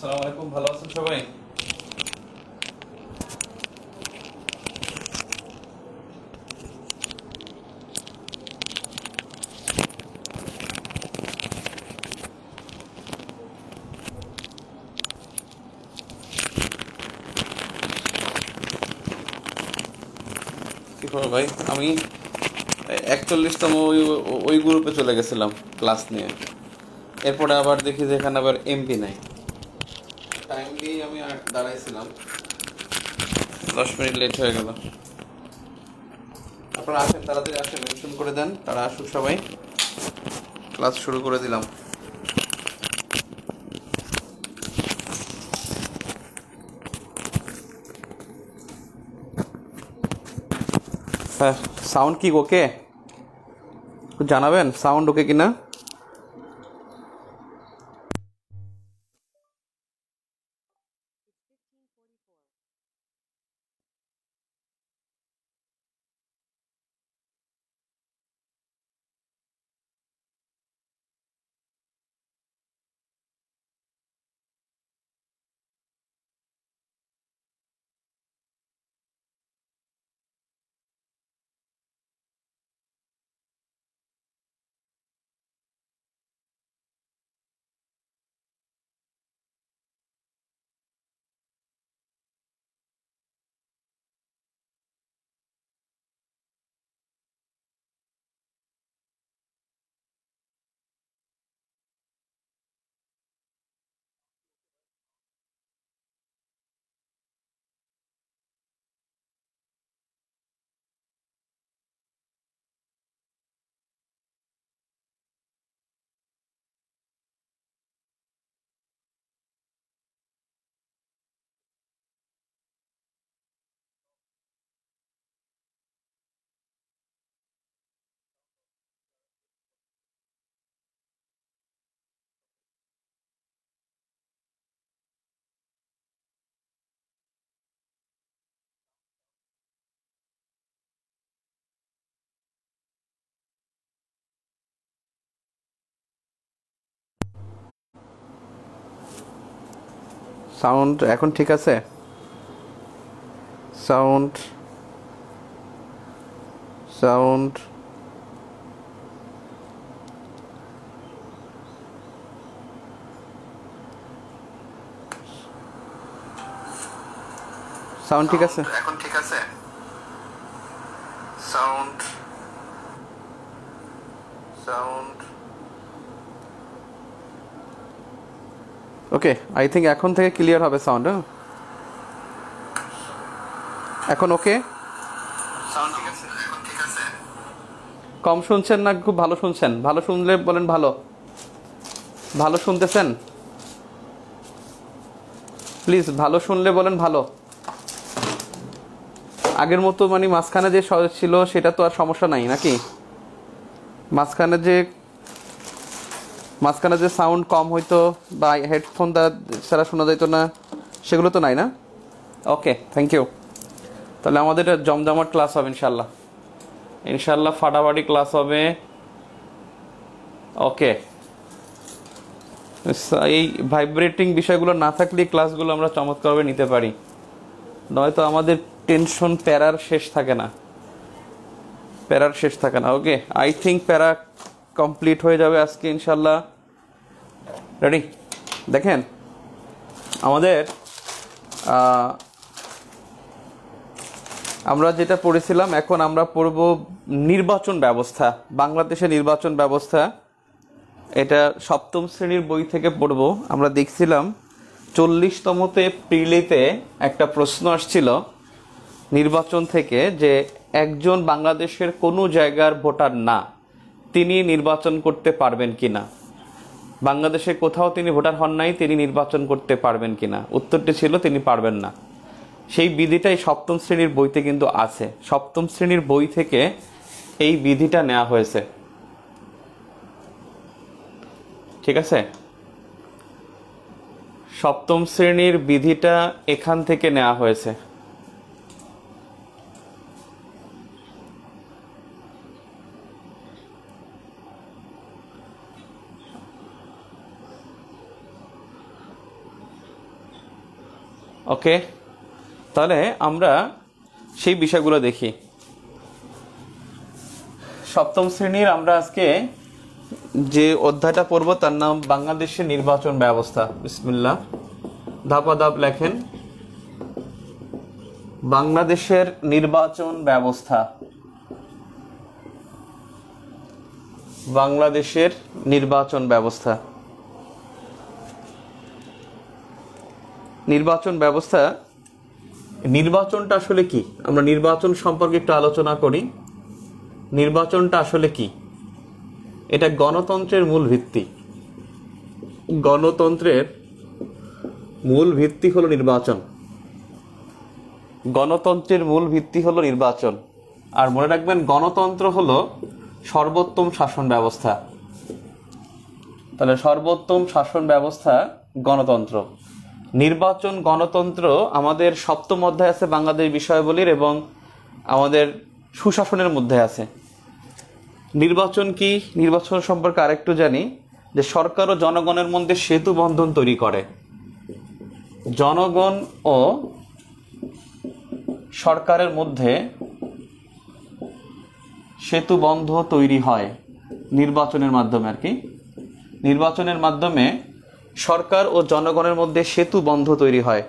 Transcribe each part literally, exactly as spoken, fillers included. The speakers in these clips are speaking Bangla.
আসসালামু আলাইকুম, ভালো আছেন সবাই? কি খবর ভাই? আমি একচল্লিশতম ওই ওই গ্রুপে চলে গেছিলাম ক্লাস নিয়ে। এরপরে আবার দেখি যে এখানে আবার এমপি নাই। টাইমলি আমি আর দাঁড়াইছিলাম, দশ মিনিট লেট হয়ে গেল। আপনারা আসেন, তাড়াতাড়ি আসেন, মেনশন করে দেন, তারা আসুক সবাই। ক্লাস শুরু করে দিলাম। হ্যাঁ, সাউন্ড কি ওকে? জানাবেন সাউন্ড ওকে কিনা। সাউন্ড এখন ঠিক আছে? সাউন্ড সাউন্ড সাউন্ড ঠিক আছে? এখন ঠিক আছে? Sound sound okay, I think এখন থেকে ক্লিয়ার হবে সাউন্ড। হ্যাঁ, এখন ওকে। সাউন্ড ঠিক আছে? এখন ঠিক আছে? কম শুনছেন না খুব ভালো শুনছেন? ভালো শুনলে বলেন ভালো। ভালো শুনতেছেন? প্লিজ ভালো শুনলে বলেন ভালো। আগের মতো মানে মাঝখানে যে স- ছিল সেটা তো আর সমস্যা নাই নাকি? মাঝখানে যে মাঝখানে যে সাউন্ড কম হইতো বা হেডফোন ছাড়া শোনা যেত না, সেগুলো তো নাই না? Okay, thank you. তাহলে আমাদের এটা জমজমাট ক্লাস হবে ইনশাল্লাহ। ইনশাল্লাহ ফাটাফাটি ক্লাস হবে। ওকে, এই ভাইব্রেটিং বিষয়গুলো না থাকলে ক্লাসগুলো আমরা চমৎকারভাবে নিতে পারি, নয়তো আমাদের টেনশন প্যারার শেষ থাকে না। প্যারার শেষ থাকে না। Okay, I think para complete হয়ে যাবে আজকে ইনশাল্লাহ। রেডি? দেখেন আমাদের আহ, আমরা যেটা পড়েছিলাম, এখন আমরা পড়ব নির্বাচন ব্যবস্থা, বাংলাদেশের নির্বাচন ব্যবস্থা। এটা সপ্তম শ্রেণীর বই থেকে পড়ব। আমরা দেখছিলাম চল্লিশতমতে প্রিলিতে একটা প্রশ্ন আসছিল নির্বাচন থেকে, যে একজন বাংলাদেশের কোনো জায়গার ভোটার না, তিনি নির্বাচন করতে পারবেন কিনা। বাংলাদেশে কোথাও তিনি ভোটার হন নাই, তিনি নির্বাচন করতে পারবেন কিনা। উত্তরটি ছিল তিনি পারবেন না। সেই বিধিটাই সপ্তম শ্রেণীর বইতে কিন্তু আছে। সপ্তম শ্রেণীর বই থেকে এই বিধিটা নেওয়া হয়েছে, ঠিক আছে? সপ্তম শ্রেণীর বিধিটা এখান থেকে নেওয়া হয়েছে। ওকে, তাহলে আমরা সেই বিষয়গুলো দেখি। সপ্তম শ্রেণীর আমরা আজকে যে অধ্যায়টা পড়ব তার নাম বাংলাদেশের নির্বাচন ব্যবস্থা। বিসমিল্লাহ, ধাপা ধাপ লেখেন। বাংলাদেশের নির্বাচন ব্যবস্থা। বাংলাদেশের নির্বাচন ব্যবস্থা নির্বাচন ব্যবস্থা নির্বাচনটা আসলে কি? আমরা নির্বাচন সম্পর্কে একটু আলোচনা করি। নির্বাচনটা আসলে কি? এটা গণতন্ত্রের মূল ভিত্তি। গণতন্ত্রের মূল ভিত্তি হলো নির্বাচন। গণতন্ত্রের মূল ভিত্তি হলো নির্বাচন। আর মনে রাখবেন, গণতন্ত্র হলো সর্বোত্তম শাসন ব্যবস্থা। তাহলে সর্বোত্তম শাসন ব্যবস্থা গণতন্ত্র। নির্বাচন গণতন্ত্র আমাদের সপ্তম অধ্যায় আছে বাংলাদেশ বিষয়াবলীর, এবং আমাদের সুশাসনের মধ্যে আছে। নির্বাচন কি? নির্বাচন সম্পর্কে আরেকটু জানি, যে সরকার ও জনগণের মধ্যে সেতু বন্ধন তৈরি করে। জনগণ ও সরকারের মধ্যে সেতু বন্ধ তৈরি হয় নির্বাচনের মাধ্যমে। আর কি, নির্বাচনের মাধ্যমে সরকার ও জনগণের মধ্যে সেতু বন্ধ তৈরি হয়।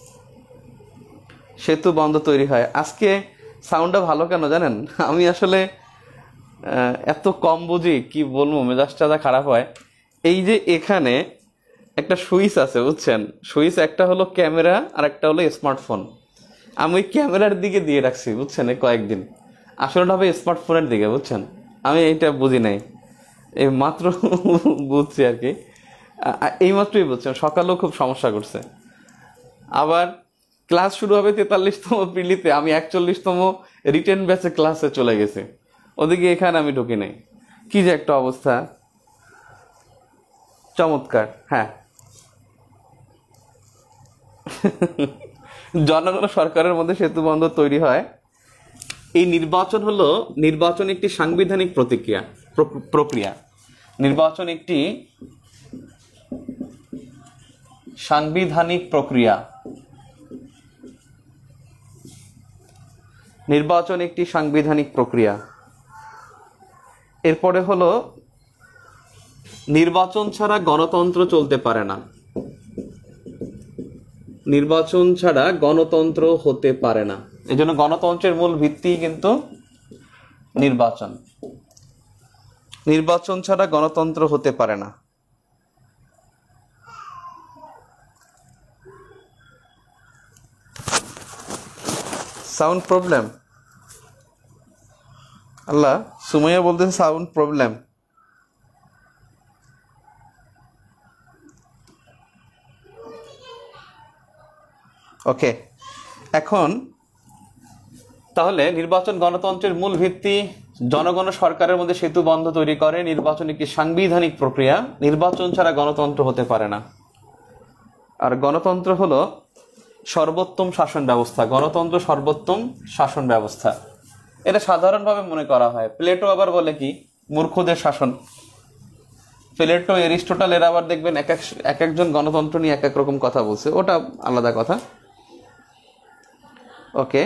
সেতু বন্ধ তৈরি হয়। আজকে সাউন্ডটা ভালো কেন জানেন? আমি আসলে এত কম বুঝি, কি বলবো, মেজাজটা খারাপ হয়। এই যে এখানে একটা সুইচ আছে, বুঝছেন? সুইচ একটা হলো ক্যামেরা আর একটা হলো স্মার্টফোন। আমি ওই ক্যামেরার দিকে দিয়ে রাখছি, বুঝছেন, এই কয়েকদিন। আসলে হবে স্মার্টফোনের দিকে, বুঝছেন। আমি এইটা বুঝি নাই, এই মাত্র বুঝছি আর কি। এই মাত্রই বুঝছেন, সকালেও খুব সমস্যা করছে। আবার ক্লাস শুরু হবে তেতাল্লিশতম প্রিলিতে, আমি একচল্লিশতম রিটেন ব্যাচে ক্লাসে চলে গেছি। ওদিকে এখানে আমি ঢুকি নাই। কি যে একটা অবস্থা! চমৎকার। হ্যাঁ, জনগণ সরকারের মধ্যে সেতু বন্ধ তৈরি হয়। এই নির্বাচন হলো, নির্বাচন একটি সাংবিধানিক প্রতিক্রিয়া প্রক্রিয়া। নির্বাচন একটি সাংবিধানিক প্রক্রিয়া। নির্বাচন একটি সাংবিধানিক প্রক্রিয়া। এরপরে হলো, নির্বাচন ছাড়া গণতন্ত্র চলতে পারে না। নির্বাচন ছাড়া গণতন্ত্র হতে পারে না। এই জন্য গণতন্ত্রের মূল ভিত্তি কিন্তু নির্বাচন। নির্বাচন ছাড়া গণতন্ত্র হতে পারে না। Sound problem? আল্লাহ, সুমাইয়া বলতেছে সাউন্ড প্রবলেম। ওকে, এখন তাহলে নির্বাচন গণতন্ত্রের মূল ভিত্তি। জনগণ ও সরকারের মধ্যে সেতু বন্ধ তৈরি করে। নির্বাচন একটি সাংবিধানিক প্রক্রিয়া। নির্বাচন ছাড়া গণতন্ত্র হতে পারে না। আর গণতন্ত্র হলো সর্বোত্তম শাসন ব্যবস্থা। গণতন্ত্র সর্বোত্তম শাসন ব্যবস্থা, এটা সাধারণভাবে মনে করা হয়। প্লেটো আবার বলে কি, মূর্খদের শাসন। প্লেটো, এরিস্টটল এরা আবার দেখবেন এক এক একজন গণতন্ত্র নিয়ে এক এক রকম কথা বলছে, ওটা আলাদা কথা। ওকে,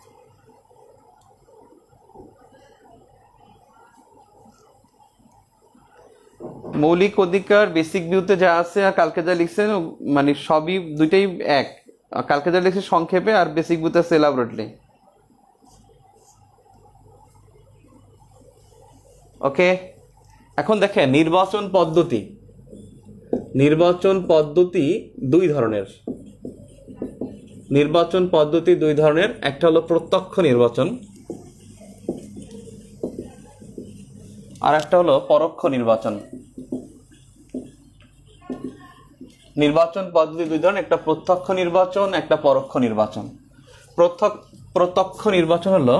মৌলিক অধিকার বেসিক ভিউতে যা আছে আর কালকে যা লিখছেন, মানে সবই দুইটাই এক। কালকে যা লিখছে সংক্ষেপে, আর বেসিক ভিউতে আছে এলাবোরেটলি। ওকে, এখন দেখেন নির্বাচন পদ্ধতি। নির্বাচন পদ্ধতি দুই ধরনের। নির্বাচন পদ্ধতি দুই ধরনের। একটা হলো প্রত্যক্ষ নির্বাচন, আর একটা হলো পরোক্ষ নির্বাচন। নির্বাচন পদ্ধতি দুই ধরনের, একটা প্রত্যক্ষ নির্বাচন, একটা পরোক্ষ নির্বাচন। প্রত্যক্ষ প্রত্যক্ষ নির্বাচন হলো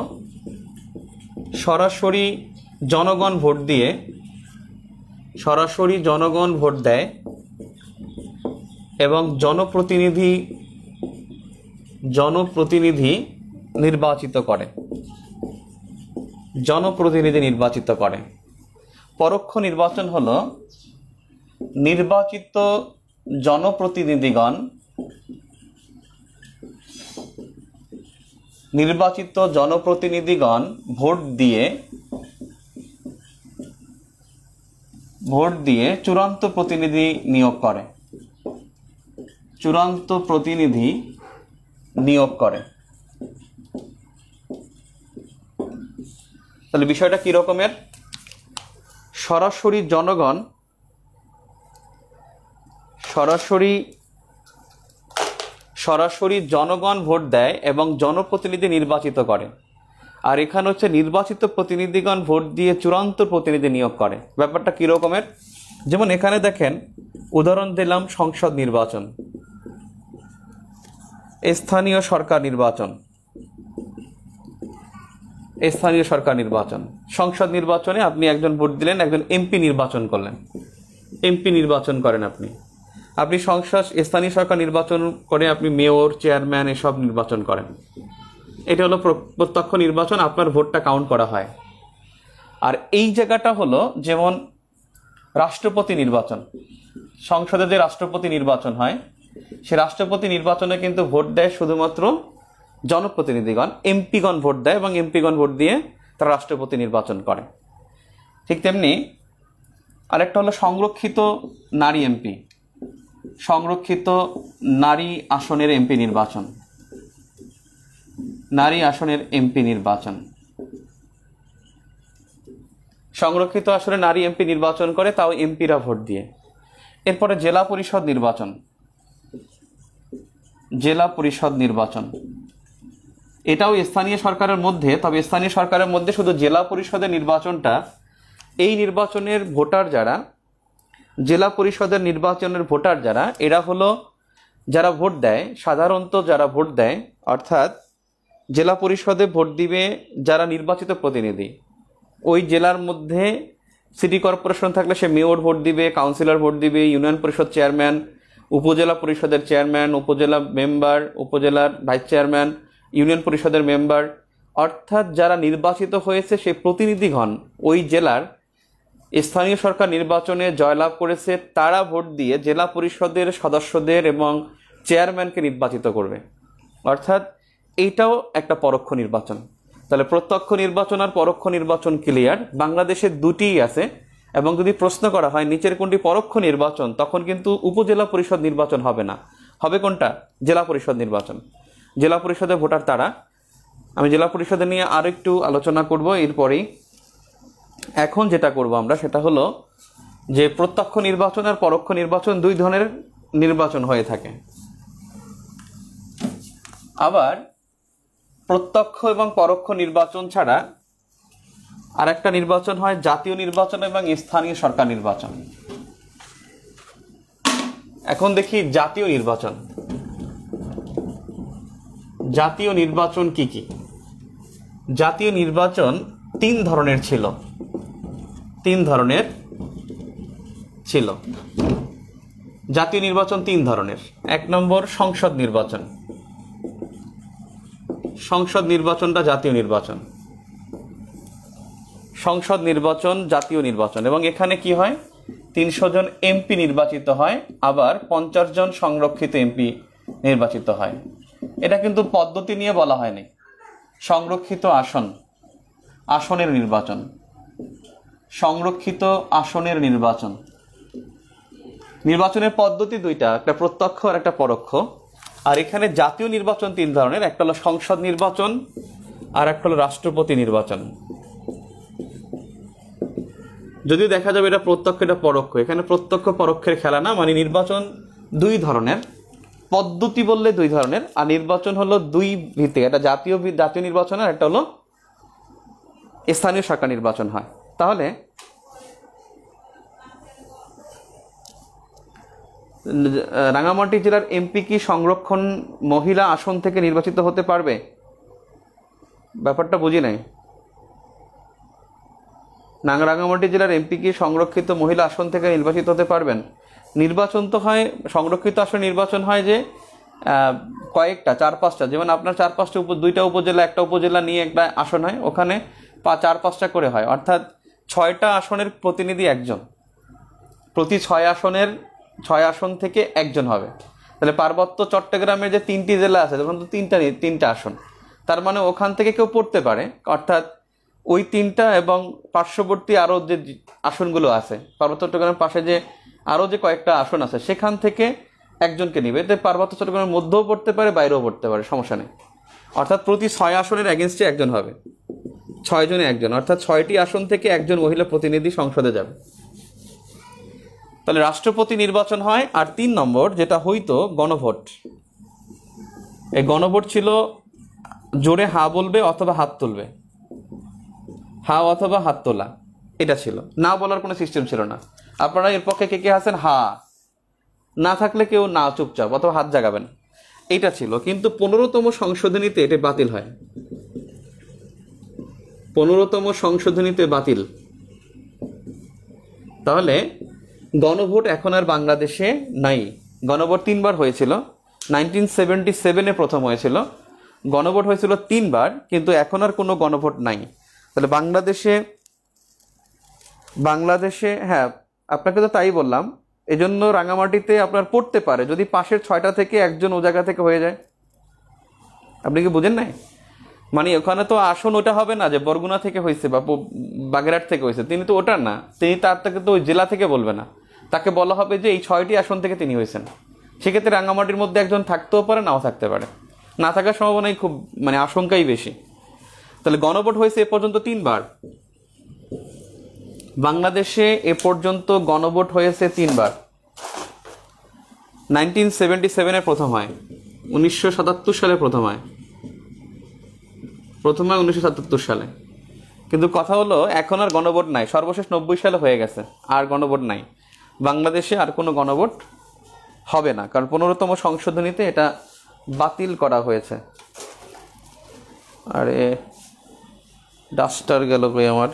সরাসরি জনগণ ভোট দিয়ে, সরাসরি জনগণ ভোট দেয় এবং জনপ্রতিনিধি জনপ্রতিনিধি নির্বাচিত করে। জনপ্রতিনিধি নির্বাচিত করে। পরোক্ষ নির্বাচন হলো নির্বাচিত জনপ্রতিনিধিগণ নির্বাচিত জনপ্রতিনিধিগণ ভোট দিয়ে ভোট দিয়ে চূড়ান্ত প্রতিনিধি নিয়োগ করে চূড়ান্ত প্রতিনিধি নিয়োগ করে তাহলে বিষয়টা কি রকমের? সরাসরি জনগণ সরাসরি সরাসরি জনগণ ভোট দেয় এবং জনপ্রতিনিধি নির্বাচিত করে, আর এখানে হচ্ছে নির্বাচিত প্রতিনিধিগণ ভোট দিয়ে চূড়ান্ত প্রতিনিধি নিয়োগ করে। ব্যাপারটা কি রকমের? যেমন এখানে দেখেন, উদাহরণ দিলাম সংসদ নির্বাচন, স্থানীয় সরকার নির্বাচন, স্থানীয় সরকার নির্বাচন। সংসদ নির্বাচনে আপনি একজন ভোট দিলেন, একজন এমপি নির্বাচন করলেন, এমপি নির্বাচন করেন আপনি আপনি সংসদ স্থানীয় সরকার নির্বাচন করে আপনি মেয়র, চেয়ারম্যান এসব নির্বাচন করেন। এটা হলো প্রত্যক্ষ নির্বাচন, আপনার ভোটটা কাউন্ট করা হয়। আর এই জায়গাটা হলো যেমন রাষ্ট্রপতি নির্বাচন, সংসদে যে রাষ্ট্রপতি নির্বাচন হয়, সে রাষ্ট্রপতি নির্বাচনে কিন্তু ভোট দেয় শুধুমাত্র জনপ্রতিনিধিগণ, এমপিগণ ভোট দেয় এবং এমপিগণ ভোট দিয়ে তারা রাষ্ট্রপতি নির্বাচন করে। ঠিক তেমনি আরেকটা হলো সংরক্ষিত নারী এমপি, সংরক্ষিত নারী আসনের এমপি নির্বাচন, নারী আসনের এমপি নির্বাচন। সংরক্ষিত আসনে নারী এমপি নির্বাচন করে, তাও এমপিরা ভোট দিয়ে। এরপরে জেলা পরিষদ নির্বাচন, জেলা পরিষদ নির্বাচন এটাও স্থানীয় সরকারের মধ্যে, তবে স্থানীয় সরকারের মধ্যে শুধু জেলা পরিষদের নির্বাচনটা, এই নির্বাচনের ভোটার যারা, জেলা পরিষদের নির্বাচনের ভোটার যারা, এরা হলো যারা ভোট দেয়, সাধারণত যারা ভোট দেয়, অর্থাৎ জেলা পরিষদে ভোট দিবে যারা নির্বাচিত প্রতিনিধি। ওই জেলার মধ্যে সিটি কর্পোরেশন থাকলে সে মেয়র ভোট দিবে, কাউন্সিলর ভোট দিবে, ইউনিয়ন পরিষদ চেয়ারম্যান, উপজেলা পরিষদের চেয়ারম্যান, উপজেলা মেম্বার, উপজেলার ভাইস চেয়ারম্যান, ইউনিয়ন পরিষদের মেম্বার, অর্থাৎ যারা নির্বাচিত হয়েছে সেই প্রতিনিধিগণ ওই জেলার স্থানীয় সরকার নির্বাচনে জয়লাভ করেছে, তারা ভোট দিয়ে জেলা পরিষদের সদস্যদের এবং চেয়ারম্যানকে নির্বাচিত করবে। অর্থাৎ এইটাও একটা পরোক্ষ নির্বাচন। তাহলে প্রত্যক্ষ নির্বাচন আর পরোক্ষ নির্বাচন ক্লিয়ার, বাংলাদেশে দুটিই আছে। এবং যদি প্রশ্ন করা হয় নিচের কোনটি পরোক্ষ নির্বাচন, তখন কিন্তু উপজেলা পরিষদ নির্বাচন হবে না, হবে কোনটা? জেলা পরিষদ নির্বাচন। জেলা পরিষদের ভোটার তারা। আমি জেলা পরিষদে নিয়ে আরো একটু আলোচনা করব এরপরেই। এখন যেটা করব আমরা সেটা হলো যে প্রত্যক্ষ নির্বাচন আর পরোক্ষ নির্বাচন দুই ধরনের নির্বাচন হয়ে থাকে। আবার প্রত্যক্ষ এবং পরোক্ষ নির্বাচন ছাড়া আর একটা নির্বাচন হয় জাতীয় নির্বাচন এবং স্থানীয় সরকার নির্বাচন। এখন দেখি জাতীয় নির্বাচন। জাতীয় নির্বাচন কি কি? জাতীয় নির্বাচন তিন ধরনের ছিল, তিন ধরনের ছিল জাতীয় নির্বাচন তিন ধরনের। এক নম্বর সংসদ নির্বাচন, সংসদ নির্বাচনটা জাতীয় নির্বাচন, সংসদ নির্বাচন জাতীয় নির্বাচন। এবং এখানে কি হয়, তিনশো জন এমপি নির্বাচিত হয়, আবার পঞ্চাশ জন সংরক্ষিত এমপি নির্বাচিত হয়। এটা কিন্তু পদ্ধতি নিয়ে বলা হয়নি, সংরক্ষিত আসন, আসনের নির্বাচন, সংরক্ষিত আসনের নির্বাচন। নির্বাচনের পদ্ধতি দুইটা, একটা প্রত্যক্ষ আর একটা পরোক্ষ। আর এখানে জাতীয় নির্বাচন তিন ধরনের, একটা হলো সংসদ নির্বাচন আর একটা হলো রাষ্ট্রপতি নির্বাচন। যদিও দেখা যাবে এটা প্রত্যক্ষ এটা পরোক্ষ, এখানে প্রত্যক্ষ পরোক্ষের খেলা না, মানে নির্বাচন দুই ধরনের, পদ্ধতি বললে দুই ধরনের, আর নির্বাচন হলো দুই ভিত্তিক, একটা জাতীয় জাতীয় নির্বাচন আর একটা হলো স্থানীয় সরকার নির্বাচন হয়। তাহলে রাঙ্গামাটি জেলার এমপি কি সংরক্ষণ মহিলা আসন থেকে নির্বাচিত হতে পারবে? ব্যাপারটা বুঝি নাই। রাঙ্গামাটি জেলার এমপি কি সংরক্ষিত মহিলা আসন থেকে নির্বাচিত হতে পারবেন? নির্বাচন তো হয়, সংরক্ষিত আসন নির্বাচন হয় যে কয়েকটা, চার পাঁচটা, যেমন আপনার চার পাঁচটা উপ দুইটা উপজেলা, একটা উপজেলা নিয়ে একটা আসন হয়, ওখানে চার পাঁচটা করে হয়, অর্থাৎ ছয়টা আসনের প্রতিনিধি একজন, প্রতি ছয় আসনের ছয় আসন থেকে একজন হবে। তাহলে পার্বত্য চট্টগ্রামের যে তিনটি জেলা আছে, তখন তো তিনটা তিনটা আসন, তার মানে ওখান থেকে কেউ পড়তে পারে, অর্থাৎ ওই তিনটা এবং পার্শ্ববর্তী আরও যে আসনগুলো আছে, পার্বত্য চট্টগ্রামের পাশে যে আরও যে কয়েকটা আসন আছে সেখান থেকে একজনকে নিবে। এতে পার্বত্য চট্টগ্রামের মধ্যেও পড়তে পারে, বাইরেও পড়তে পারে, সমস্যা নেই। অর্থাৎ প্রতি ছয় আসনের এগেনস্টে একজন হবে, ছয় জনে একজন, অর্থাৎ ছয়টি আসন থেকে একজন মহিলা প্রতিনিধি সংসদে যাবে। তাহলে রাষ্ট্রপতি নির্বাচন হয়। আর তিন নম্বর যেটা হইতো গণভোট। এই গণভোট ছিল জোরে হা বলবে অথবা হাত তুলবে, হা অথবা হাত তোলা, এটা ছিল, না বলার কোনো সিস্টেম ছিল না। আপনারা এর পক্ষে কে কে আছেন? হা, না থাকলে কেউ না, চুপচাপ, অথবা হাত জাগাবেন, এটা ছিল। কিন্তু পনেরোতম সংশোধনীতে এটা বাতিল হয়, পনেরোতম সংশোধনীতে বাতিল। তাহলে গণভোট এখন আর বাংলাদেশে নাই। গণভোট তিনবার হয়েছিল, নাইনটিন সেভেন্টি সেভেনে প্রথম হয়েছিল, গণভোট হয়েছিল তিনবার, কিন্তু এখন আর কোনো গণভোট নাই। তাহলে বাংলাদেশে বাংলাদেশে হ্যাঁ, আপনাকে তো তাই বললাম, এজন্য রাঙামাটিতে আপনার পড়তে পারে যদি পাশের ছয়টা থেকে একজন ও জায়গা থেকে হয়ে যায়। আপনি কি বুঝেন নাই? মানে ওখানে তো আসন ওটা হবে না যে বরগুনা থেকে হয়েছে বা বাগেরহাট থেকে হয়েছে, তিনি তো ওটা না, তিনি তার থেকে তো ওই জেলা থেকে বলবে না, তাকে বলা হবে যে এই ছয়টি আসন থেকে তিনি হয়েছেন। সেক্ষেত্রে রাঙামাটির মধ্যে একজন থাকতেও পারে, নাও থাকতে পারে, না থাকার সম্ভাবনাই খুব, মানে আশঙ্কাই বেশি। তাহলে গণভোট হয়েছে এ পর্যন্ত তিনবার বাংলাদেশে, এ পর্যন্ত গণভোট হয়েছে তিনবার। নাইনটিন সেভেন্টি সেভেনে প্রথম হয়, উনিশশো সাতাত্তর সালে প্রথম হয়, প্রথম হয় উনিশশো সাতাত্তর সালে। কিন্তু কথা হলো এখন আর গণভোট নাই, সর্বশেষ নব্বই সালে হয়ে গেছে, আর গণভোট নাই বাংলাদেশে, আর কোনো গণভোট হবে না, কারণ পনেরোতম সংশোধনীতে এটা বাতিল করা হয়েছে। আরে ডাস্টার গেল কই আমার?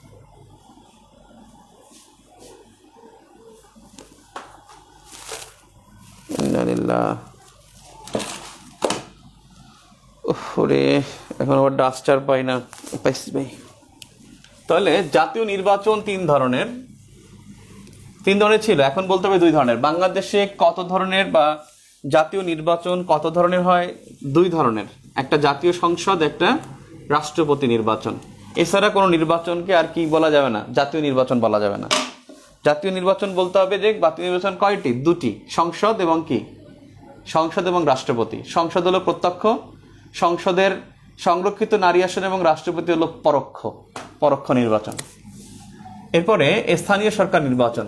ওরে এখন আবার ডাস্টার পাই না, পাইছি ভাই। তাহলে জাতীয় নির্বাচন তিন ধরনের, তিন ধরনের ছিল, এখন বলতে হবে দুই ধরনের। বাংলাদেশে কত ধরনের বা জাতীয় নির্বাচন কত ধরনের হয়? দুই ধরনের, একটা জাতীয় সংসদ, একটা রাষ্ট্রপতি নির্বাচন। এছাড়া কোনো নির্বাচনকে আর কি বলা যাবে না? জাতীয় নির্বাচন বলা যাবে না। জাতীয় নির্বাচন বলতে হবে যে জাতীয় নির্বাচন কয়টি? দুটি, সংসদ এবং কি? সংসদ এবং রাষ্ট্রপতি। সংসদ হলো প্রত্যক্ষ, সংসদের সংরক্ষিত নারী আসন, এবং রাষ্ট্রপতি হলো পরোক্ষ, পরোক্ষ নির্বাচন। এরপরে স্থানীয় সরকার নির্বাচন,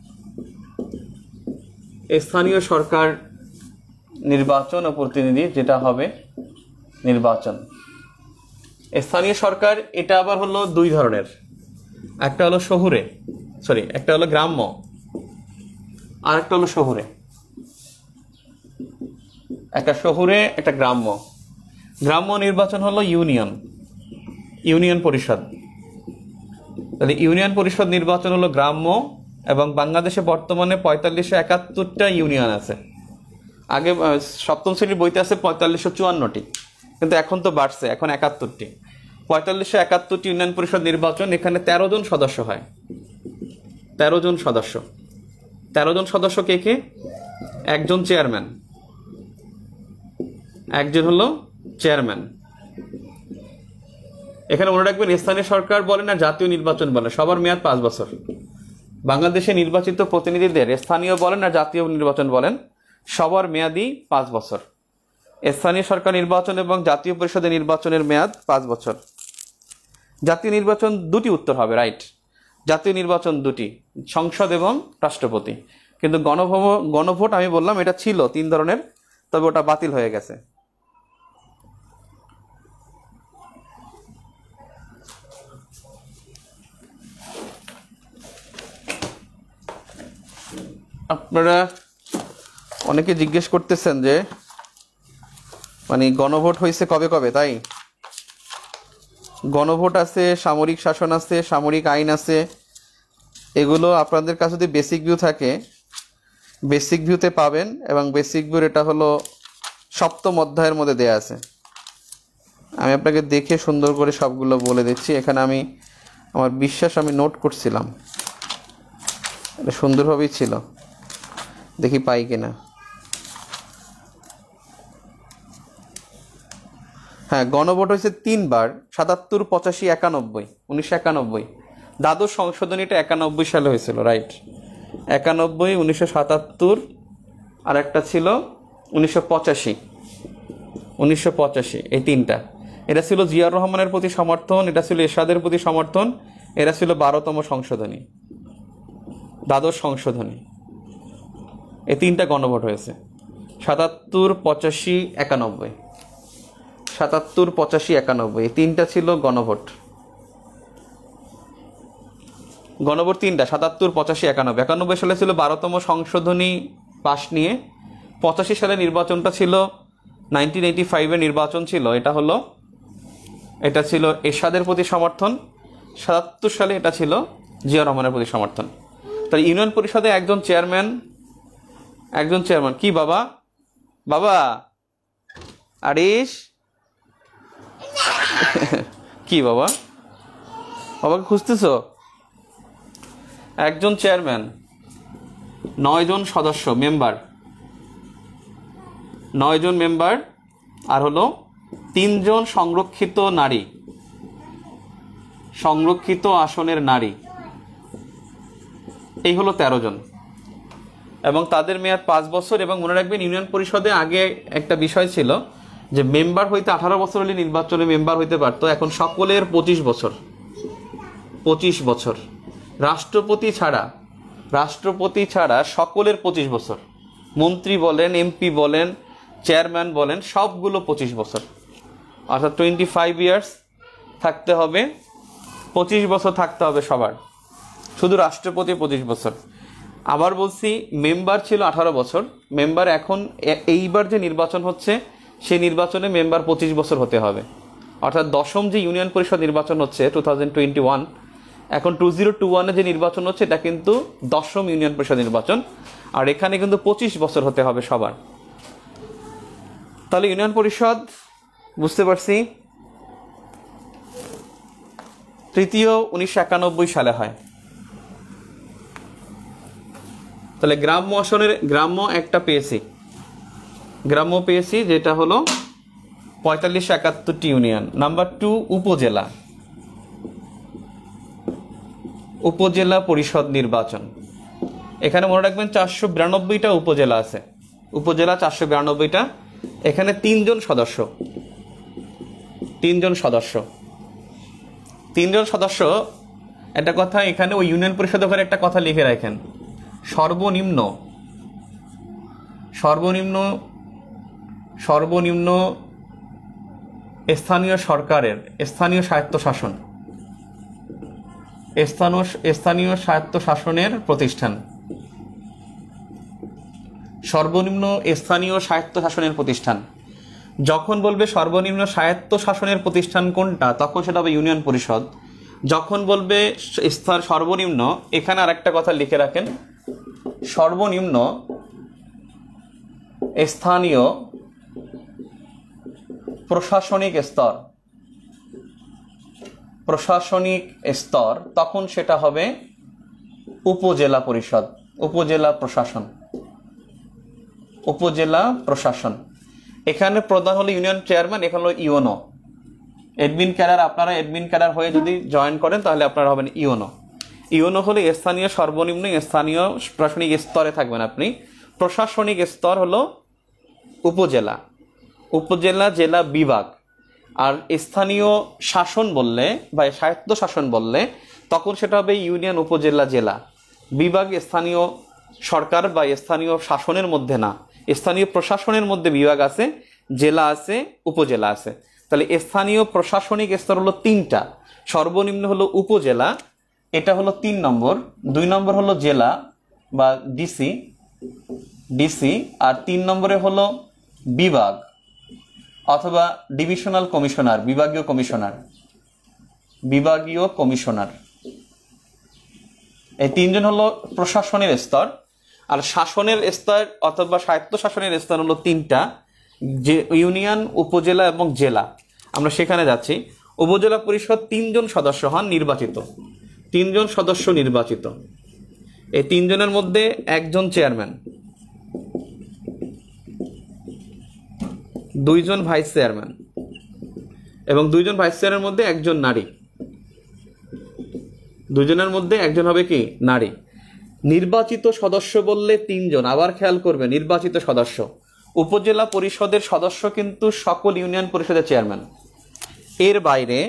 স্থানীয় সরকার নির্বাচন ও প্রতিনিধি যেটা হবে নির্বাচন। স্থানীয় সরকার এটা আবার হলো দুই ধরনের, একটা হলো শহুরে, সরি একটা হলো গ্রাম্য, আর একটা হলো শহুরে। একটা শহুরে, একটা গ্রাম্য। গ্রাম্য নির্বাচন হলো ইউনিয়ন, ইউনিয়ন পরিষদ। তাহলে ইউনিয়ন পরিষদ নির্বাচন হলো গ্রাম্য, এবং বাংলাদেশে বর্তমানে পঁয়তাল্লিশশো একাত্তরটা ইউনিয়ন আছে। আগে সপ্তম শ্রেণীর বইতে আছে পঁয়তাল্লিশশো চুয়ান্নটি, কিন্তু এখন তো বাড়ছে, এখন একাত্তরটি। পঁয়তাল্লিশশো একাত্তরটি ইউনিয়ন পরিষদ নির্বাচন, এখানে তেরো জন সদস্য হয়, তেরো জন সদস্য। তেরো জন সদস্য কে কে? একজন চেয়ারম্যান, একজন হলো চেয়ারম্যান। এখানে মনে রাখবেন, স্থানীয় সরকার বলে না জাতীয় নির্বাচন বলে, সবার মেয়াদ পাঁচ বছর। বাংলাদেশে নির্বাচিত প্রতিনিধিদের স্থানীয় বলেন আর জাতীয় নির্বাচন বলেন, সবার মেয়াদই পাঁচ বছর। স্থানীয় সরকার নির্বাচন এবং জাতীয় পরিষদের নির্বাচনের মেয়াদ পাঁচ বছর। জাতীয় নির্বাচন দুটি উত্তর হবে, রাইট। জাতীয় নির্বাচন দুটি, সংসদ এবং রাষ্ট্রপতি। কিন্তু গণভোট গণভোট আমি বললাম এটা ছিল তিন ধরনের, তবে ওটা বাতিল হয়ে গেছে। আপনারা অনেকে জিজ্ঞেস করতেছেন যে মানে গণভোট হয়েছে কবে কবে, তাই গণভোট আছে, সামরিক শাসন আছে, সামরিক আইন আছে। এগুলো আপনাদের কাছে যদি বেসিক ভিউ থাকে, বেসিক ভিউতে পাবেন, এবং বেসিক ভিউর এটা হলো সপ্তম অধ্যায়ের মধ্যে দেয়া আছে। আমি আপনাকে দেখে সুন্দর করে সবগুলো বলে দিচ্ছি। এখানে আমি আমার বিশ্বাস আমি নোট করছিলাম, এটা সুন্দরভাবেই ছিল, দেখি পাই কিনা। হ্যাঁ, গণভোট হয়েছে তিনবার, সাতাত্তর, পঁচাশি, একানব্বই। উনিশশো একানব্বই দ্বাদশ সংশোধনীটা একানব্বই সালে হয়েছিল, রাইট। একানব্বই, উনিশশো সাতাত্তর, আর একটা ছিল উনিশশো পঁচাশি। উনিশশো পঁচাশি এই তিনটা। এটা ছিল জিয়াউর রহমানের প্রতি সমর্থন, এটা ছিল এরশাদের প্রতি সমর্থন, এরা ছিল বারোতম সংশোধনী, দ্বাদশ সংশোধনী। এই তিনটা গণভোট হয়েছে, সাতাত্তর, পঁচাশি, একানব্বই। সাতাত্তর, পঁচাশি, একানব্বই এই তিনটা ছিল গণভোট। গণভোট তিনটা, সাতাত্তর, পঁচাশি, একানব্বই। একানব্বই সালে ছিল বারোতম সংশোধনী পাশ নিয়ে। পঁচাশি সালে নির্বাচনটা ছিল নাইনটিন এইটি ফাইভের নির্বাচন ছিল, এটা হলো এটা ছিল এরশাদের প্রতি সমর্থন। সাতাত্তর সালে এটা ছিল জিয়া রহমানের প্রতি সমর্থন। তাই ইউনিয়ন পরিষদে একজন চেয়ারম্যান, একজন চেয়ারম্যান কি বাবা বাবা আরিশ কি বাবা বাবাকে খুঁজতেছ? একজন চেয়ারম্যান, নয় জন সদস্য মেম্বার, নয় জন মেম্বার, আর হলো তিনজন সংরক্ষিত নারী, সংরক্ষিত আসনের নারী, এই হলো তেরো জন, এবং তাদের মেয়াদ পাঁচ বছর। এবং মনে রাখবেন ইউনিয়ন পরিষদে আগে একটা বিষয় ছিল যে মেম্বার হইতে আঠারো বছর হলে নির্বাচনে মেম্বার হইতে পারতো, এখন সকলের পঁচিশ বছর, পঁচিশ বছর। রাষ্ট্রপতি ছাড়া, রাষ্ট্রপতি ছাড়া সকলের পঁচিশ বছর, মন্ত্রী বলেন, এমপি বলেন, চেয়ারম্যান বলেন, সবগুলো পঁচিশ বছর, অর্থাৎ টোয়েন্টি ফাইভ ইয়ার্স থাকতে হবে, পঁচিশ বছর থাকতে হবে সবার, শুধু রাষ্ট্রপতি পঁচিশ বছর। আবার বলছি, মেম্বার ছিল আঠারো বছর, মেম্বার এখন এইবার যে নির্বাচন হচ্ছে সেই নির্বাচনে মেম্বার পঁচিশ বছর হতে হবে, অর্থাৎ দশম যে ইউনিয়ন পরিষদ নির্বাচন হচ্ছে টু থাউজেন্ড টোয়েন্টি ওয়ান, এখন টু জিরো টু ওয়ানে যে নির্বাচন হচ্ছে এটা কিন্তু দশম ইউনিয়ন পরিষদ নির্বাচন, আর এখানে কিন্তু পঁচিশ বছর হতে হবে সবার। তাহলে ইউনিয়ন পরিষদ বুঝতে পারছি তৃতীয় উনিশশো একানব্বই সালে হয়। তাহলে গ্রাম্য আসনের গ্রাম্য একটা পেয়েছি, গ্রাম্য পেয়েছি যেটা হলো পঁয়তাল্লিশশো একাত্তরটি ইউনিয়ন। নাম্বার টু, উপজেলা, উপজেলা পরিষদ নির্বাচন। এখানে মনে রাখবেন চারশো বিরানব্বইটা উপজেলা আছে, উপজেলা চারশো বিরানব্বইটা। এখানে তিনজন সদস্য, তিনজন সদস্য, তিনজন সদস্য। একটা কথা এখানে ওই ইউনিয়ন পরিষদ ঘরে একটা কথা লিখে রাখেন, সর্বনিম্ন সর্বনিম্ন সর্বনিম্ন স্থানীয় সরকারের স্থানীয় স্বায়ত্তশাসন, স্থানীয় স্থানীয় স্বায়ত্তশাসনের প্রতিষ্ঠান, সর্বনিম্ন স্থানীয় স্বায়ত্তশাসনের প্রতিষ্ঠান। যখন বলবে সর্বনিম্ন স্বায়ত্তশাসনের প্রতিষ্ঠান কোনটা, তখন সেটা হবে ইউনিয়ন পরিষদ। যখন বলবে সর্বনিম্ন, এখানে আর একটা কথা লিখে রাখেন, সর্বনিম্ন স্থানীয় প্রশাসনিক স্তর, প্রশাসনিক স্তর, তখন সেটা হবে উপজেলা পরিষদ, উপজেলা প্রশাসন, উপজেলা প্রশাসন। এখানে প্রধান হলো ইউনিয়ন চেয়ারম্যান, এখানে হলো ইউনো, এডমিন ক্যাডার। আপনারা এডমিন ক্যাডার হয়ে যদি জয়েন করেন তাহলে আপনারা হবেন ইউনো। ইউনো হলো স্থানীয় সর্বনিম্ন স্থানীয় প্রশাসনিক স্তরে থাকবেন আপনি। প্রশাসনিক স্তর হলো উপজেলা, উপজেলা, জেলা, বিভাগ। আর স্থানীয় শাসন বললে বা স্বায়ত্ত শাসন বললে তখন সেটা হবে ইউনিয়ন, উপজেলা, জেলা। বিভাগ স্থানীয় সরকার বা স্থানীয় শাসনের মধ্যে না, স্থানীয় প্রশাসনের মধ্যে বিভাগ আছে, জেলা আছে, উপজেলা আছে। তাহলে স্থানীয় প্রশাসনিক স্তর হলো তিনটা, সর্বনিম্ন হলো উপজেলা, এটা হলো তিন নম্বর, দুই নম্বর হলো জেলা বা ডিসি, ডিসি, আর তিন নম্বরে হলো বিভাগ অথবা ডিভিশনাল কমিশনার, বিভাগীয় কমিশনার, বিভাগীয় কমিশনার। এই তিনজন হলো প্রশাসনের স্তর। আর শাসনের স্তর অথবা স্বায়ত্ত শাসনের স্তর হলো তিনটা, যে ইউনিয়ন, উপজেলা এবং জেলা। আমরা সেখানে যাচ্ছি। উপজেলা পরিষদ তিনজন সদস্য হন নির্বাচিত, তিনজন সদস্য নির্বাচিত। এই তিনজনের মধ্যে একজন চেয়ারম্যান, দুইজন ভাইস চেয়ারম্যান, এবং দুইজন ভাইস চেয়ারের মধ্যে একজন নারী, দুজনের মধ্যে একজন হবে কি নারী। নির্বাচিত সদস্য বললে তিনজন, আবার খেয়াল করবে নির্বাচিত সদস্য। উপজেলা পরিষদের সদস্য কিন্তু সকল ইউনিয়ন পরিষদের চেয়ারম্যান, এর বাইরে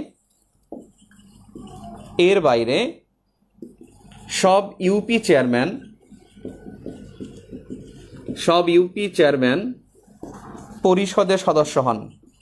এর বাইরে সব ইউপি চেয়ারম্যান সব ইউপি চেয়ারম্যান পরিষদের সদস্য হন,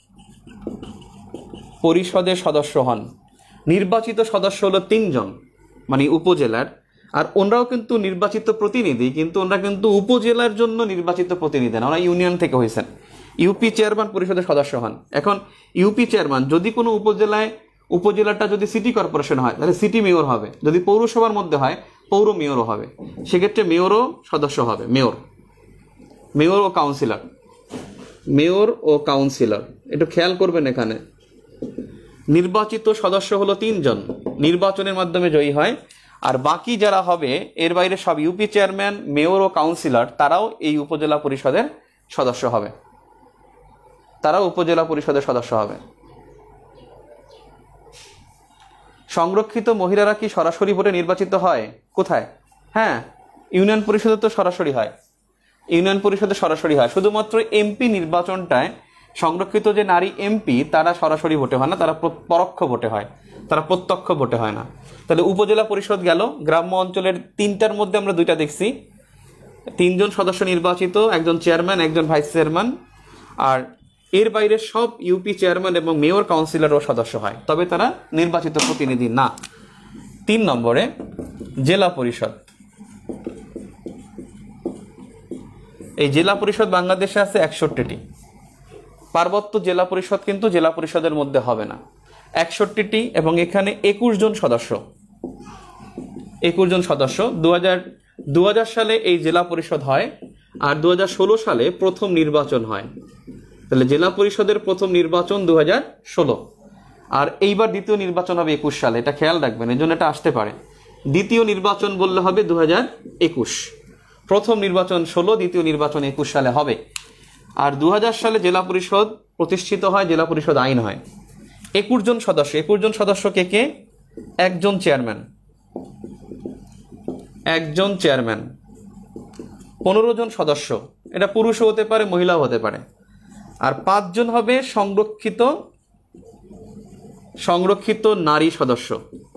পরিষদের সদস্য হন। নির্বাচিত সদস্য হলো তিনজন, মানে উপজেলার, আর ওনারাও কিন্তু নির্বাচিত প্রতিনিধি, কিন্তু ওনারা কিন্তু উপজেলার জন্য নির্বাচিত প্রতিনিধি না, ওরা ইউনিয়ন থেকে হয়েছেন। ইউপি চেয়ারম্যান পরিষদের সদস্য হন। এখন ইউপি চেয়ারম্যান যদি কোনো উপজেলায়, উপজেলাটা যদি সিটি কর্পোরেশন হয় তাহলে সিটি মেয়র হবে, যদি পৌরসভার মধ্যে হয় পৌর মেয়রও হবে, সেক্ষেত্রে মেয়রও সদস্য হবে। মেয়র মেয়র ও কাউন্সিলর, মেয়র ও কাউন্সিলর একটু খেয়াল করবেন। এখানে নির্বাচিত সদস্য হলো তিনজন, নির্বাচনের মাধ্যমে জয়ী হয়, আর বাকি যারা হবে এর বাইরে সব ইউপি চেয়ারম্যান, মেয়র ও কাউন্সিলর, তারাও এই উপজেলা পরিষদের সদস্য হবে, তারাও উপজেলা পরিষদের সদস্য হবে। সংরক্ষিত মহিলারা কি সরাসরি ভোটে নির্বাচিত হয়? কোথায়? হ্যাঁ, ইউনিয়ন পরিষদে তো সরাসরি হয়, ইউনিয়ন পরিষদে সরাসরি হয়। শুধুমাত্র এমপি নির্বাচনটায় সংরক্ষিত যে নারী এমপি তারা সরাসরি ভোটে হয় না, তারা পরোক্ষ ভোটে হয়, তারা প্রত্যক্ষ ভোটে হয় না। তাহলে উপজেলা পরিষদ গেল, গ্রাম্য অঞ্চলের তিনটার মধ্যে আমরা দুইটা দেখছি, তিনজন সদস্য নির্বাচিত, একজন চেয়ারম্যান, একজন ভাইস চেয়ারম্যান, আর এর বাইরে সব ইউপি চেয়ারম্যান এবং মেয়র কাউন্সিলরও সদস্য হয়, তবে তারা নির্বাচিত প্রতিনিধি না। তিন নম্বরে জেলা পরিষদ। এই জেলা পরিষদ বাংলাদেশে আছে একষট্টিটি। পার্বত্য জেলা পরিষদ কিন্তু জেলা পরিষদের মধ্যে হবে না, একষট্টিটি, এবং এখানে একুশ জন সদস্য, একুশ জন সদস্য। দু হাজার দু হাজার সালে এই জেলা পরিষদ হয়, আর দু হাজার ষোলো সালে প্রথম নির্বাচন হয়। তাহলে জেলা পরিষদের প্রথম নির্বাচন দু হাজার ষোলো, আর এইবার দ্বিতীয় নির্বাচন হবে একুশ সালে, এটা খেয়াল রাখবেন, এই জন্য এটা আসতে পারে। দ্বিতীয় নির্বাচন বললে হবে দু হাজার একুশ, প্রথম নির্বাচন ষোলো, দ্বিতীয় নির্বাচন একুশ সালে হবে। আর দু হাজার সালে জেলা পরিষদ প্রতিষ্ঠিত হয়, জেলা পরিষদ আইন হয়। একুশ জন সদস্য, একুশ জন সদস্য কে কে? একজন চেয়ারম্যান, একজন চেয়ারম্যান, পনেরো জন সদস্য, এটা পুরুষও হতে পারে মহিলাও হতে পারে, আর পাঁচজন হবে সংরক্ষিত সংরক্ষিত নারী সদস্য।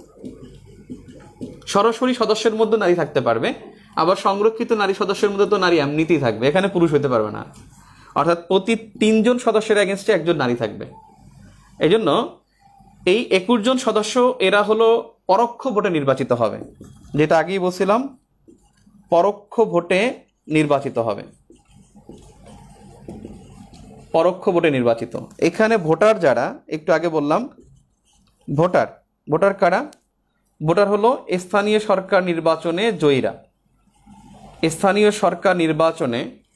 সরাসরি সদস্যের মধ্যে নারী থাকতে পারবে, আবার সংরক্ষিত নারী সদস্যের মধ্যে তো নারী এমনিতেই থাকবে, এখানে পুরুষ হতে পারবে না, অর্থাৎ প্রতি তিনজন সদস্যের এগেনস্টে একজন নারী থাকবে। এই জন্য এই একুশ জন সদস্য এরা হলো পরোক্ষ ভোটে নির্বাচিত হবে, যেটা আগেই বলছিলাম, পরোক্ষ ভোটে নির্বাচিত হবে, পরোক্ষ ভোটে নির্বাচিত। এখানে ভোটার যারা, একটু আগে বললাম ভোটার, ভোটার কারা? ভোটার হলো স্থানীয় সরকার নির্বাচনে জয়ীরা, স্থানীয় সরকার নির্বাচনে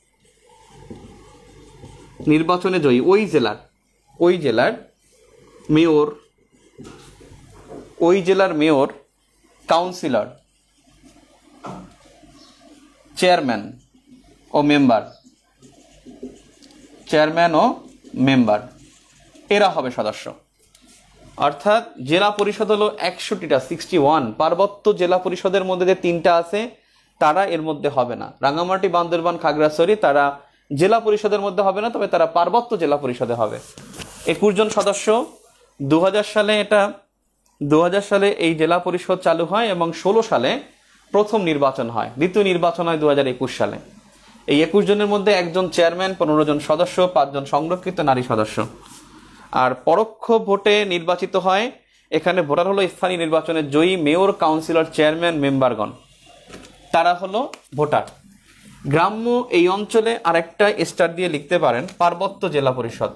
নির্বাচনে জয়ী ওই জেলার ওই জেলার মেয়র, ওই জেলার মেয়র, কাউন্সিলর, চেয়ারম্যান ও মেম্বার, চেয়ারম্যান ও মেম্বার, এরা হবে সদস্য। অর্থাৎ জেলা পরিষদ হলো একষট্টিটা, সিক্সটি ওয়ান। পার্বত্য জেলা পরিষদের মধ্যে যে তিনটা আছে তারা এর মধ্যে হবে না, রাঙামাটি, বান্দরবান, খাগড়াছড়ি, তারা জেলা পরিষদের মধ্যে হবে না, তবে তারা পার্বত্য জেলা পরিষদে হবে। একুশ জন সদস্য। দু হাজার সালে এটা দু হাজার সালে এই জেলা পরিষদ চালু হয় এবং ষোলো সালে প্রথম নির্বাচন হয়, দ্বিতীয় নির্বাচন হয় দু হাজার একুশ সালে। এই একুশ জনের মধ্যে একজন চেয়ারম্যান, পনেরো জন সদস্য, পাঁচজন সংরক্ষিত নারী সদস্য। আর পরোক্ষ ভোটে নির্বাচিত হয়, এখানে ভোটার হলো স্থানীয় নির্বাচনে জয়ী মেয়র, কাউন্সিলর, চেয়ারম্যান, মেম্বারগণ, তারা হলো ভোটার। গ্রাম্য এই অঞ্চলে আরেকটা স্টার দিয়ে লিখতে পারেন, পার্বত্য জেলা পরিষদ,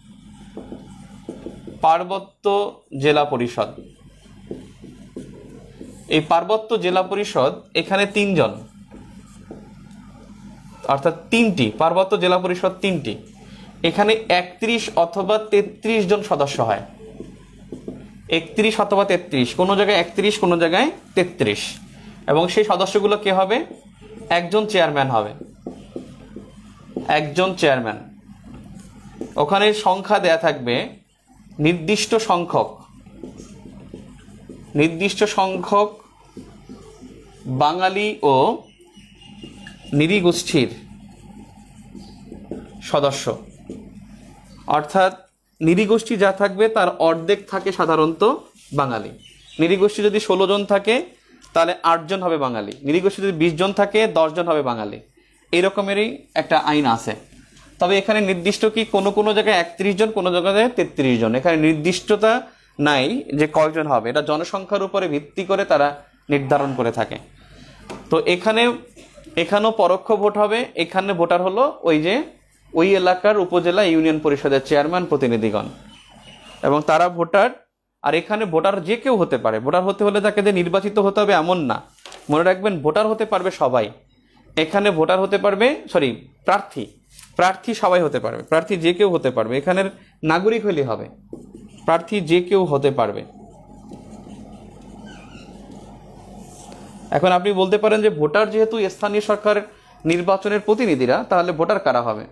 পার্বত্য জেলা পরিষদ। এই পার্বত্য জেলা পরিষদ এখানে তিনজন, অর্থাৎ তিনটি পার্বত্য জেলা পরিষদ, তিনটি। এখানে একত্রিশ অথবা তেত্রিশ জন সদস্য হয়, একত্রিশ অথবা তেত্রিশ, কোনো জায়গায় একত্রিশ, কোনো জায়গায় তেত্রিশ। এবং সেই সদস্যগুলো কে হবে? একজন চেয়ারম্যান হবে, একজন চেয়ারম্যান। ওখানে সংখ্যা দেয়া থাকবে নির্দিষ্ট সংখ্যক নির্দিষ্ট সংখ্যক বাঙালি ও নৃগোষ্ঠীর সদস্য, অর্থাৎ নৃগোষ্ঠী যা থাকবে তার অর্ধেক থাকে সাধারণত বাঙালি। নৃগোষ্ঠী যদি ষোলো জন থাকে তাহলে আটজন হবে বাঙালি, নৃগোষ্ঠী যদি বিশ জন থাকে দশজন হবে বাঙালি। এরকমেরই একটা আইন আছে। তবে এখানে নির্দিষ্ট কি কোনো কোনো জায়গায় একত্রিশ জন, কোনো জায়গায় তেত্রিশ জন, এখানে নির্দিষ্টতা নাই যে কয়জন হবে, এটা জনসংখ্যার উপরে ভিত্তি করে তারা নির্ধারণ করে থাকে। তো এখানে এখানেও পরোক্ষ ভোট হবে। এখানে ভোটার হলো ওই যে ওই এলাকার উপজেলা ইউনিয়ন পরিষদের চেয়ারম্যান, প্রতিনিধিগণ, এবং তারা ভোটার। আর এখানে ভোটার যে কেউ হতে পারে। ভোটার হতে হলে তাকে যে নির্বাচিত হতে হবে এমন না, মনে রাখবেন ভোটার হতে পারবে সবাই। এখানে ভোটার হতে পারবে, সরি প্রার্থী প্রার্থী সবাই হতে পারবে, প্রার্থী যে কেউ হতে পারবে। এখানের নাগরিক হইলে হবে, প্রার্থী যে কেউ হতে পারবে। এখন আপনি বলতে পারেন যে ভোটার যেহেতু স্থানীয় সরকার নির্বাচনের প্রতিনিধিরা, তাহলে ভোটার কারা হবে?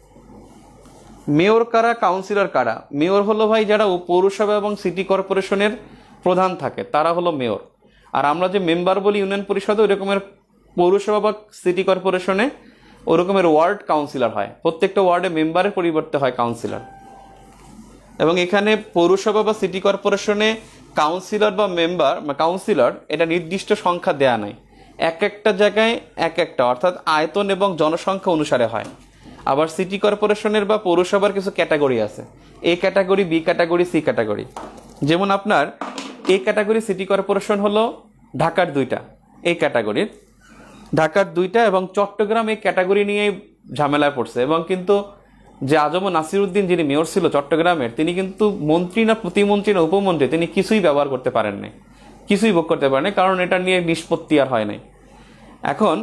মেয়র কারা, কাউন্সিলর কারা? মেয়র হলো ভাই যারা পৌরসভা এবং সিটি কর্পোরেশনের প্রধান থাকে, তারা হলো মেয়র। আর আমরা যে মেম্বার বলি ইউনিয়ন পরিষদে, ওই রকমের পৌরসভা বা সিটি কর্পোরেশনে ওরকমের ওয়ার্ড কাউন্সিলর হয়। প্রত্যেকটা ওয়ার্ডে মেম্বারের পরিবর্তে হয় কাউন্সিলর। এবং এখানে পৌরসভা বা সিটি কর্পোরেশনে কাউন্সিলর বা মেম্বার বা কাউন্সিলর এটা নির্দিষ্ট সংখ্যা দেয়া নাই, এক একটা জায়গায় এক একটা, অর্থাৎ আয়তন এবং জনসংখ্যা অনুসারে হয়। আবার সিটি কর্পোরেশনের বা পৌরসভার কিছু ক্যাটাগরি আছে, A category, B category, C category. যেমন আপনার এ ক্যাটাগরি সিটি কর্পোরেশন হলো ঢাকার দুইটা, এই ক্যাটাগরির ঢাকার দুইটা, এবং চট্টগ্রাম এই ক্যাটাগরি নিয়ে ঝামেলায় পড়ছে। এবং কিন্তু যে আজম নাসিরউদ্দিন যিনি মেয়র ছিল চট্টগ্রামের, তিনি কিন্তু মন্ত্রী না প্রতিমন্ত্রী না উপমন্ত্রী, তিনি কিছুই ব্যবহার করতে পারেন নাই, কিছুই ভোগ করতে পারেন নাই, কারণ এটা নিয়ে নিষ্পত্তি আর হয় নাই। এখন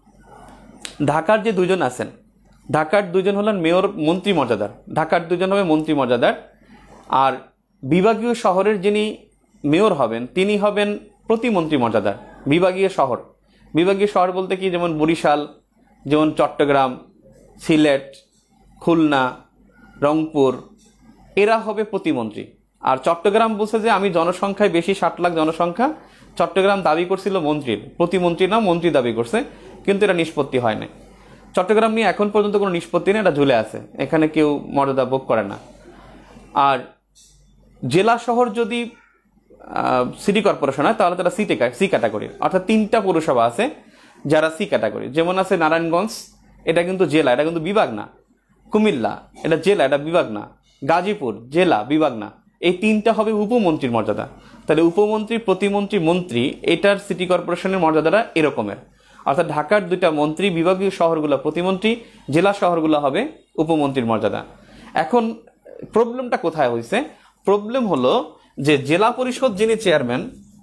ঢাকার যে দুজন আছেন, ঢাকার দুজন হলেন মেয়র মন্ত্রী মর্যাদার, ঢাকার দুজন হবে মন্ত্রী মর্যাদার। আর বিভাগীয় শহরের যিনি মেয়র হবেন তিনি হবেন প্রতিমন্ত্রী মর্যাদার। বিভাগীয় শহর, বিভাগীয় শহর বলতে কি, যেমন বরিশাল, যেমন চট্টগ্রাম, সিলেট, খুলনা, রংপুর, এরা হবে প্রতিমন্ত্রী। আর চট্টগ্রাম বলছে যে আমি জনসংখ্যায় বেশি, ষাট লাখ জনসংখ্যা, চট্টগ্রাম দাবি করছিল মন্ত্রীর, প্রতিমন্ত্রী না মন্ত্রী দাবি করছে, কিন্তু এটা নিষ্পত্তি হয় না। চট্টগ্রাম নিয়ে এখন পর্যন্ত কোনো নিষ্পত্তি নেই, এটা ঝুলে আছে, এখানে কেউ মর্যাদা ভোগ করে না। আর জেলা শহর যদি সিটি কর্পোরেশন হয় তাহলে তারা সি সি ক্যাটাগরির, অর্থাৎ তিনটা পৌরসভা আছে যারা সি ক্যাটাগরি। যেমন আছে নারায়ণগঞ্জ, এটা কিন্তু জেলা, এটা কিন্তু বিভাগ না। কুমিল্লা, এটা জেলা, এটা বিভাগ না। গাজীপুর জেলা, বিভাগ না। এই তিনটা হবে উপমন্ত্রীর মর্যাদা। তাহলে উপমন্ত্রী, প্রতিমন্ত্রী, মন্ত্রী, এটার সিটি কর্পোরেশনের মর্যাদাটা এরকমের। অর্থাৎ ঢাকার দুইটা মন্ত্রী, বিভাগীয় শহরগুলো প্রতিমন্ত্রী, জেলা শহরগুলো হবে উপমন্ত্রীর মর্যাদা। এখন প্রবলেমটা কোথায় হয়েছে? প্রবলেম হলো যে জেলা পরিষদ যিনি চেয়ারম্যান,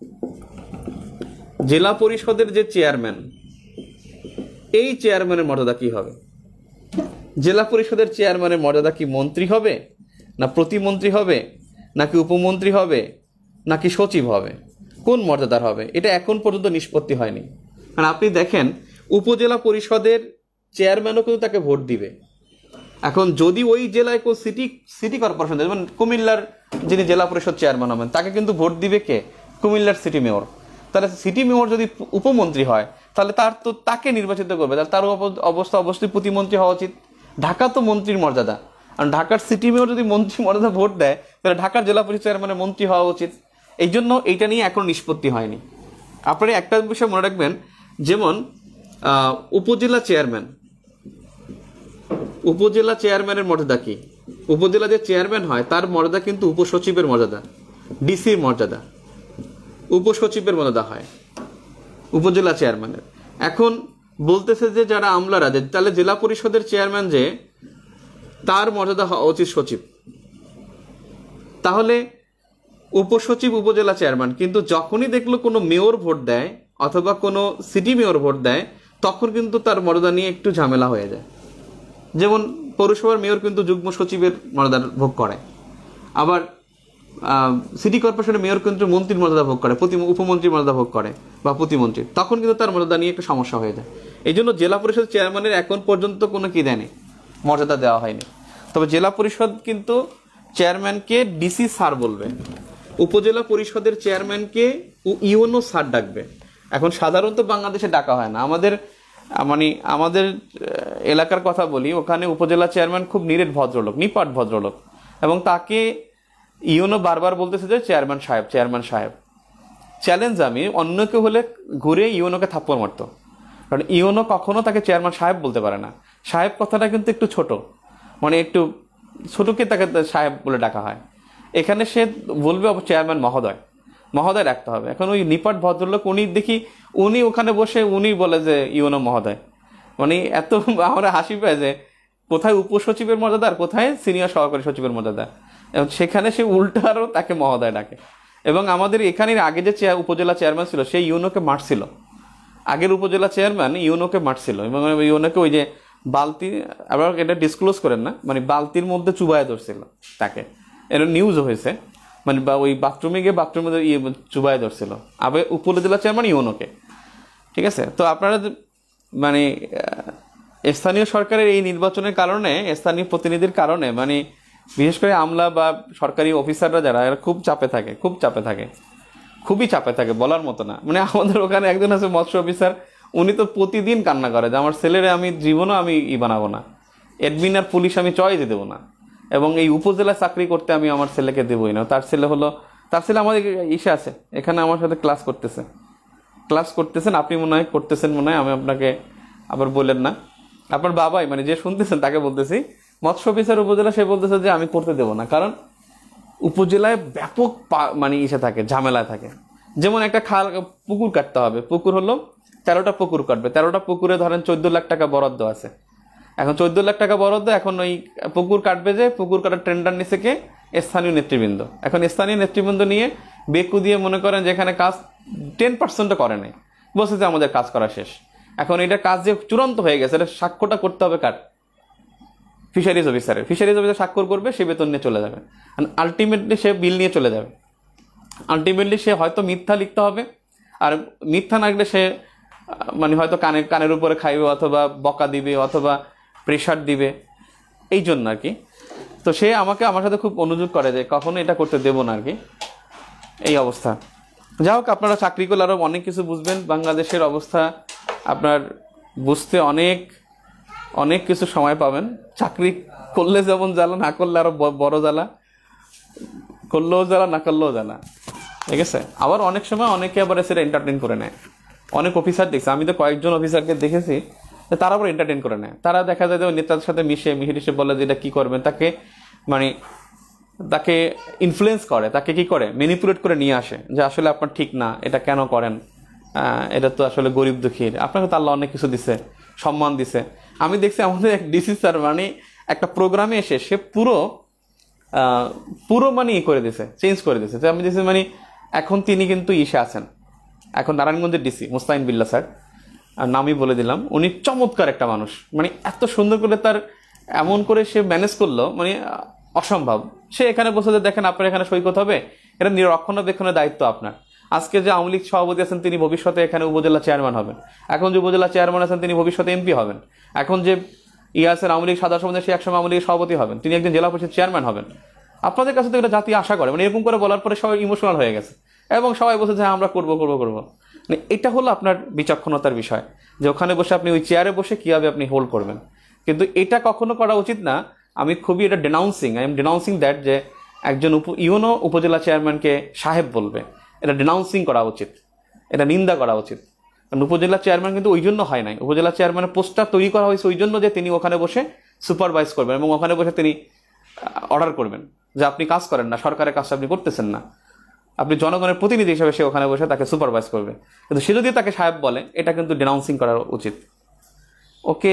জেলা পরিষদের যে চেয়ারম্যান, এই চেয়ারম্যানের মর্যাদা কি হবে? জেলা পরিষদের চেয়ারম্যানের মর্যাদা কি মন্ত্রী হবে, না প্রতিমন্ত্রী হবে, নাকি উপমন্ত্রী হবে, নাকি সচিব হবে? কোন মর্যাদার হবে? এটা এখন পর্যন্ত নিষ্পত্তি হয়নি। কারণ আপনি দেখেন উপজেলা পরিষদের চেয়ারম্যানও কিন্তু তাকে ভোট দিবে। এখন যদি ওই জেলায় কেউ সিটি সিটি কর্পোরেশন, যেমন কুমিল্লার যিনি জেলা পরিষদ চেয়ারম্যান হবেন, তাকে কিন্তু ভোট দিবে কে? কুমিল্লার সিটি মেয়র। তাহলে সিটি মেয়র যদি উপমন্ত্রী হয় তাহলে তার তো তাকে নির্বাচিত করবে, তাহলে তার অবস্থা অবশ্যই প্রতিমন্ত্রী হওয়া উচিত। ঢাকা তো মন্ত্রীর মর্যাদা, আর ঢাকার সিটি মেয়র যদি মন্ত্রী মর্যাদা ভোট দেয় তাহলে ঢাকার জেলা পরিষদ চেয়ারম্যানের মন্ত্রী হওয়া উচিত। এই জন্য এইটা নিয়ে এখন নিষ্পত্তি হয়নি। আপনারা একটা বিষয় মনে রাখবেন, যেমন উপজেলা চেয়ারম্যান, উপজেলা চেয়ারম্যানের মর্যাদা কি? উপজেলা যে চেয়ারম্যান হয় তার মর্যাদা কিন্তু উপসচিবের মর্যাদা, ডিসির মর্যাদা, উপসচিবের মর্যাদা হয় উপজেলা চেয়ারম্যানের। এখন বলতেছে যে যারা আমলারা, যে তাহলে জেলা পরিষদের চেয়ারম্যান যে, তার মর্যাদা হওয়া উচিত সচিব। তাহলে উপসচিব উপজেলা চেয়ারম্যান, কিন্তু যখনই দেখলো কোনো মেয়র ভোট দেয় অথবা কোনো সিটি মেয়র ভোট দেয়, তখন কিন্তু তার মর্যাদা নিয়ে একটু ঝামেলা হয়ে যায়। যেমন পৌরসভার মেয়র কিন্তু যুগ্ম সচিবের মর্যাদা ভোগ করে, আবার সিটি কর্পোরেশনের মেয়র কিন্তু মন্ত্রীর মর্যাদা ভোগ করে, প্রতি উপমন্ত্রীর মর্যাদা ভোগ করে বা প্রতিমন্ত্রী, তখন কিন্তু তার মর্যাদা নিয়ে একটু সমস্যা হয়ে যায়। এই জন্য জেলা পরিষদ চেয়ারম্যানের এখন পর্যন্ত কোনো কি দেয়নি, মর্যাদা দেওয়া হয়নি। তবে জেলা পরিষদ কিন্তু চেয়ারম্যানকে ডিসি স্যার বলবে, উপজেলা পরিষদের চেয়ারম্যানকে ইউনো স্যার ডাকবে। এখন সাধারণত বাংলাদেশে ডাকা হয় না। আমাদের মানে আমাদের এলাকার কথা বলি, ওখানে উপজেলা চেয়ারম্যান খুব নিরেট ভদ্রলোক, নিপাট ভদ্রলোক, এবং তাকে ইউনো বারবার বলতেছে যে চেয়ারম্যান সাহেব, চেয়ারম্যান সাহেব। চ্যালেঞ্জ আমি, অন্য কেউ হলে ঘুরে ইউনোকে থাপ্পড় মারতো, কারণ ইউনো কখনো তাকে চেয়ারম্যান সাহেব বলতে পারে না। সাহেব কথাটা কিন্তু একটু ছোট, মানে একটু ছোটকে তাকে সাহেব বলে ডাকা হয়। এখানে সে বলবে চেয়ারম্যান মহোদয়, মহোদয় রাখতে হবে। এখন ওই নিপাট ভদ্রলোক উনি দেখি উনি ওখানে বসে উনি বলে যে ইউনো মহোদয়, মানে এত আমরা হাসি পায় যে কোথায় উপসচিবের মর্যাদা আর কোথায় সিনিয়র সহকারী সচিবের মর্যাদা, এবং সেখানে সে উল্টারও তাকে মহোদয় ডাকে। এবং আমাদের এখানের আগে যে চেয়ার উপজেলা চেয়ারম্যান ছিল সেই ইউনোকে মারছিল, আগের উপজেলা চেয়ারম্যান ইউনোকে মারছিল, এবং ইউনোকে ওই যে বালতি, আবার এটা ডিসক্লোজ করেন না, মানে বালতির মধ্যে চুবায় ধরছিল তাকে, এটা নিউজও হয়েছে, মানে বা ওই বাথরুমে গিয়ে বাথরুমে ইয়ে চুবায় ধরছিল আবার উপজেলা চেয়ারম্যান ইউনোকে। ঠিক আছে, তো আপনারা মানে স্থানীয় সরকারের এই নির্বাচনের কারণে, স্থানীয় প্রতিনিধির কারণে, মানে বিশেষ করে আমলা বা সরকারি অফিসাররা যারা, এরা খুব চাপে থাকে, খুব চাপে থাকে, খুবই চাপে থাকে, বলার মতো না। মানে আমাদের ওখানে একজন আছে মৎস্য অফিসার, উনি তো প্রতিদিন কান্না করে যে আমার ছেলেরে আমি জীবনও আমি ই বানাবো না, অ্যাডমিন আর পুলিশ আমি চয়েসে দেবো না, এবং এই উপজেলা চাকরি করতে আমি আমার ছেলেকে দেবই না। তার ছেলে হলো, তার ছেলে আমাদের ইসে আছে, এখানে আমার সাথে ক্লাস করতেছে, ক্লাস করতেছেন, আপনি মনে হয় করতেছেন মনে হয়, আমি আপনাকে আবার বললেন না, আপনার বাবাই, মানে যে শুনতেছেন তাকে বলতেছি, মৎস্য অফিসার উপজেলা, সে বলতেছে যে আমি করতে দেবো না, কারণ উপজেলায় ব্যাপক মানে ইসে থাকে, ঝামেলায় থাকে। যেমন একটা খাল, পুকুর কাটতে হবে, পুকুর হলো তেরোটা পুকুর কাটবে, তেরোটা পুকুরে ধরেন চোদ্দ লাখ টাকা বরাদ্দ আছে। এখন চোদ্দ লাখ টাকা বরাদ্দ, এখন ওই পুকুর কাটবে যে, পুকুর কাটার টেন্ডার নিচে কে? স্থানীয় নেতৃবৃন্দ। এখন স্থানীয় নেতৃবৃন্দ নিয়ে বেকু দিয়ে মনে করেন যেখানে কাজ টেন পার্সেন্টও করে নাই, বলছে যে আমাদের কাজ করা শেষ। এখন এটা কাজ যে চূড়ান্ত হয়ে গেছে, এটা স্বাক্ষরটা করতে হবে কার? ফিশারিজ অফিসারের। ফিশারিজ অফিসার স্বাক্ষর করবে, সে বেতন নিয়ে চলে যাবে, আলটিমেটলি সে বিল নিয়ে চলে যাবে। আলটিমেটলি সে হয়তো মিথ্যা লিখতে হবে, আর মিথ্যা না লিখলে সে মানে হয়তো কানের কানের উপরে খাইবে, অথবা বকা দিবে, অথবা প্রেশার দিবে, এই জন্য আর কি। তো সে আমাকে আমার সাথে খুব অনুযোগ করে যে কখনো এটা করতে দেবো না আর কি, এই অবস্থা। যাই হোক, আপনারা চাকরি করলে আরও অনেক কিছু বুঝবেন। বাংলাদেশের অবস্থা আপনার বুঝতে অনেক অনেক কিছু সময় পাবেন। চাকরি করলে যেমন জ্বালা, না করলে আরো বড় জ্বালা, করলেও জ্বালা, না করলেও জ্বালা। ঠিক আছে, আবার অনেক সময় অনেকে আবার সেটা এন্টারটেন করে নেয়। অনেক অফিসার দেখছি, আমি তো কয়েকজন অফিসারকে দেখেছি, তারা আবার এন্টারটেন করে নেয়। তারা দেখা যায় যে নেতার সাথে মিশে মিহিরিশে বলে যে এটা কি করবেন, তাকে মানে তাকে ইনফ্লুয়েন্স করে, তাকে কি করে ম্যানিপুলেট করে নিয়ে আসে যে আসলে আপনার ঠিক না, এটা কেন করেন, এটা তো আসলে গরিব দুঃখীর, আপনাকে তো আল্লাহ অনেক কিছু দিছে, সম্মান দিছে। আমি দেখছি আমাদের এক ডিসি স্যার মানে একটা প্রোগ্রামে এসে সে পুরো পুরো মানে ই করে দিছে, চেঞ্জ করে দিছে। যে আমি দেখছি মানে এখন তিনি কিন্তু ইসে আছেন, এখন নারায়ণগঞ্জের ডিসি মুস্তাইন বিল্লাহ স্যার, নামই বলে দিলাম। উনি চমৎকার একটা মানুষ, মানে এত সুন্দর করে তার এমন করে সে ম্যানেজ করলো, মানে অসম্ভব। সে এখানে বসে যে দেখেন আপনার এখানে সৈকত হবে, এটা রক্ষণাবেক্ষণের দায়িত্ব আপনার। আজকে যে আওয়ামী লীগ সভাপতি আছেন তিনি ভবিষ্যতে এখানে উপজেলা চেয়ারম্যান হবেন, এখন যে উপজেলা চেয়ারম্যান আছেন তিনি ভবিষ্যতে এমপি হবেন, এখন যে ইয়ে আছেন আওয়ামী লীগ সাধারণ সম্পাদক সে একসময় আওয়ামী লীগের সভাপতি হবেন, তিনি একজন জেলা পরিষদ চেয়ারম্যান হবেন। আপনাদের কাছে তো এটা জাতি আশা করে, মানে এরকম করে বলার পরে সবাই ইমোশনাল হয়ে গেছে এবং সবাই বলছে যে আমরা করবো করবো করবো। মানে এটা হলো আপনার বিচক্ষণতার বিষয়, যে ওখানে বসে আপনি ওই চেয়ারে বসে কিভাবে আপনি হোল্ড করবেন। কিন্তু এটা কখনো করা উচিত না। আমি খুবই এটা denouncing, I am denouncing that, যে একজন উপ ইউনো উপজেলা চেয়ারম্যানকে সাহেব বলবে, এটা ডেনাউন্সিং করা উচিত, এটা নিন্দা করা উচিত। কারণ উপজেলা চেয়ারম্যান কিন্তু ওই জন্য হয় নাই, উপজেলা চেয়ারম্যানের পোস্টটা তৈরি করা হয়েছে ওই জন্য যে তিনি ওখানে বসে সুপারভাইজ করবেন এবং ওখানে বসে তিনি অর্ডার করবেন যে আপনি কাজ করেন না, সরকারের কাজটা আপনি করতেছেন না, আপনি জনগণের প্রতিনিধি হিসেবে সে ওখানে বসে তাকে সুপারভাইজ করবে। কিন্তু সে যদি তাকে সাহেব বলে, এটা কিন্তু ডেনাউন্সিং করা উচিত। ওকে,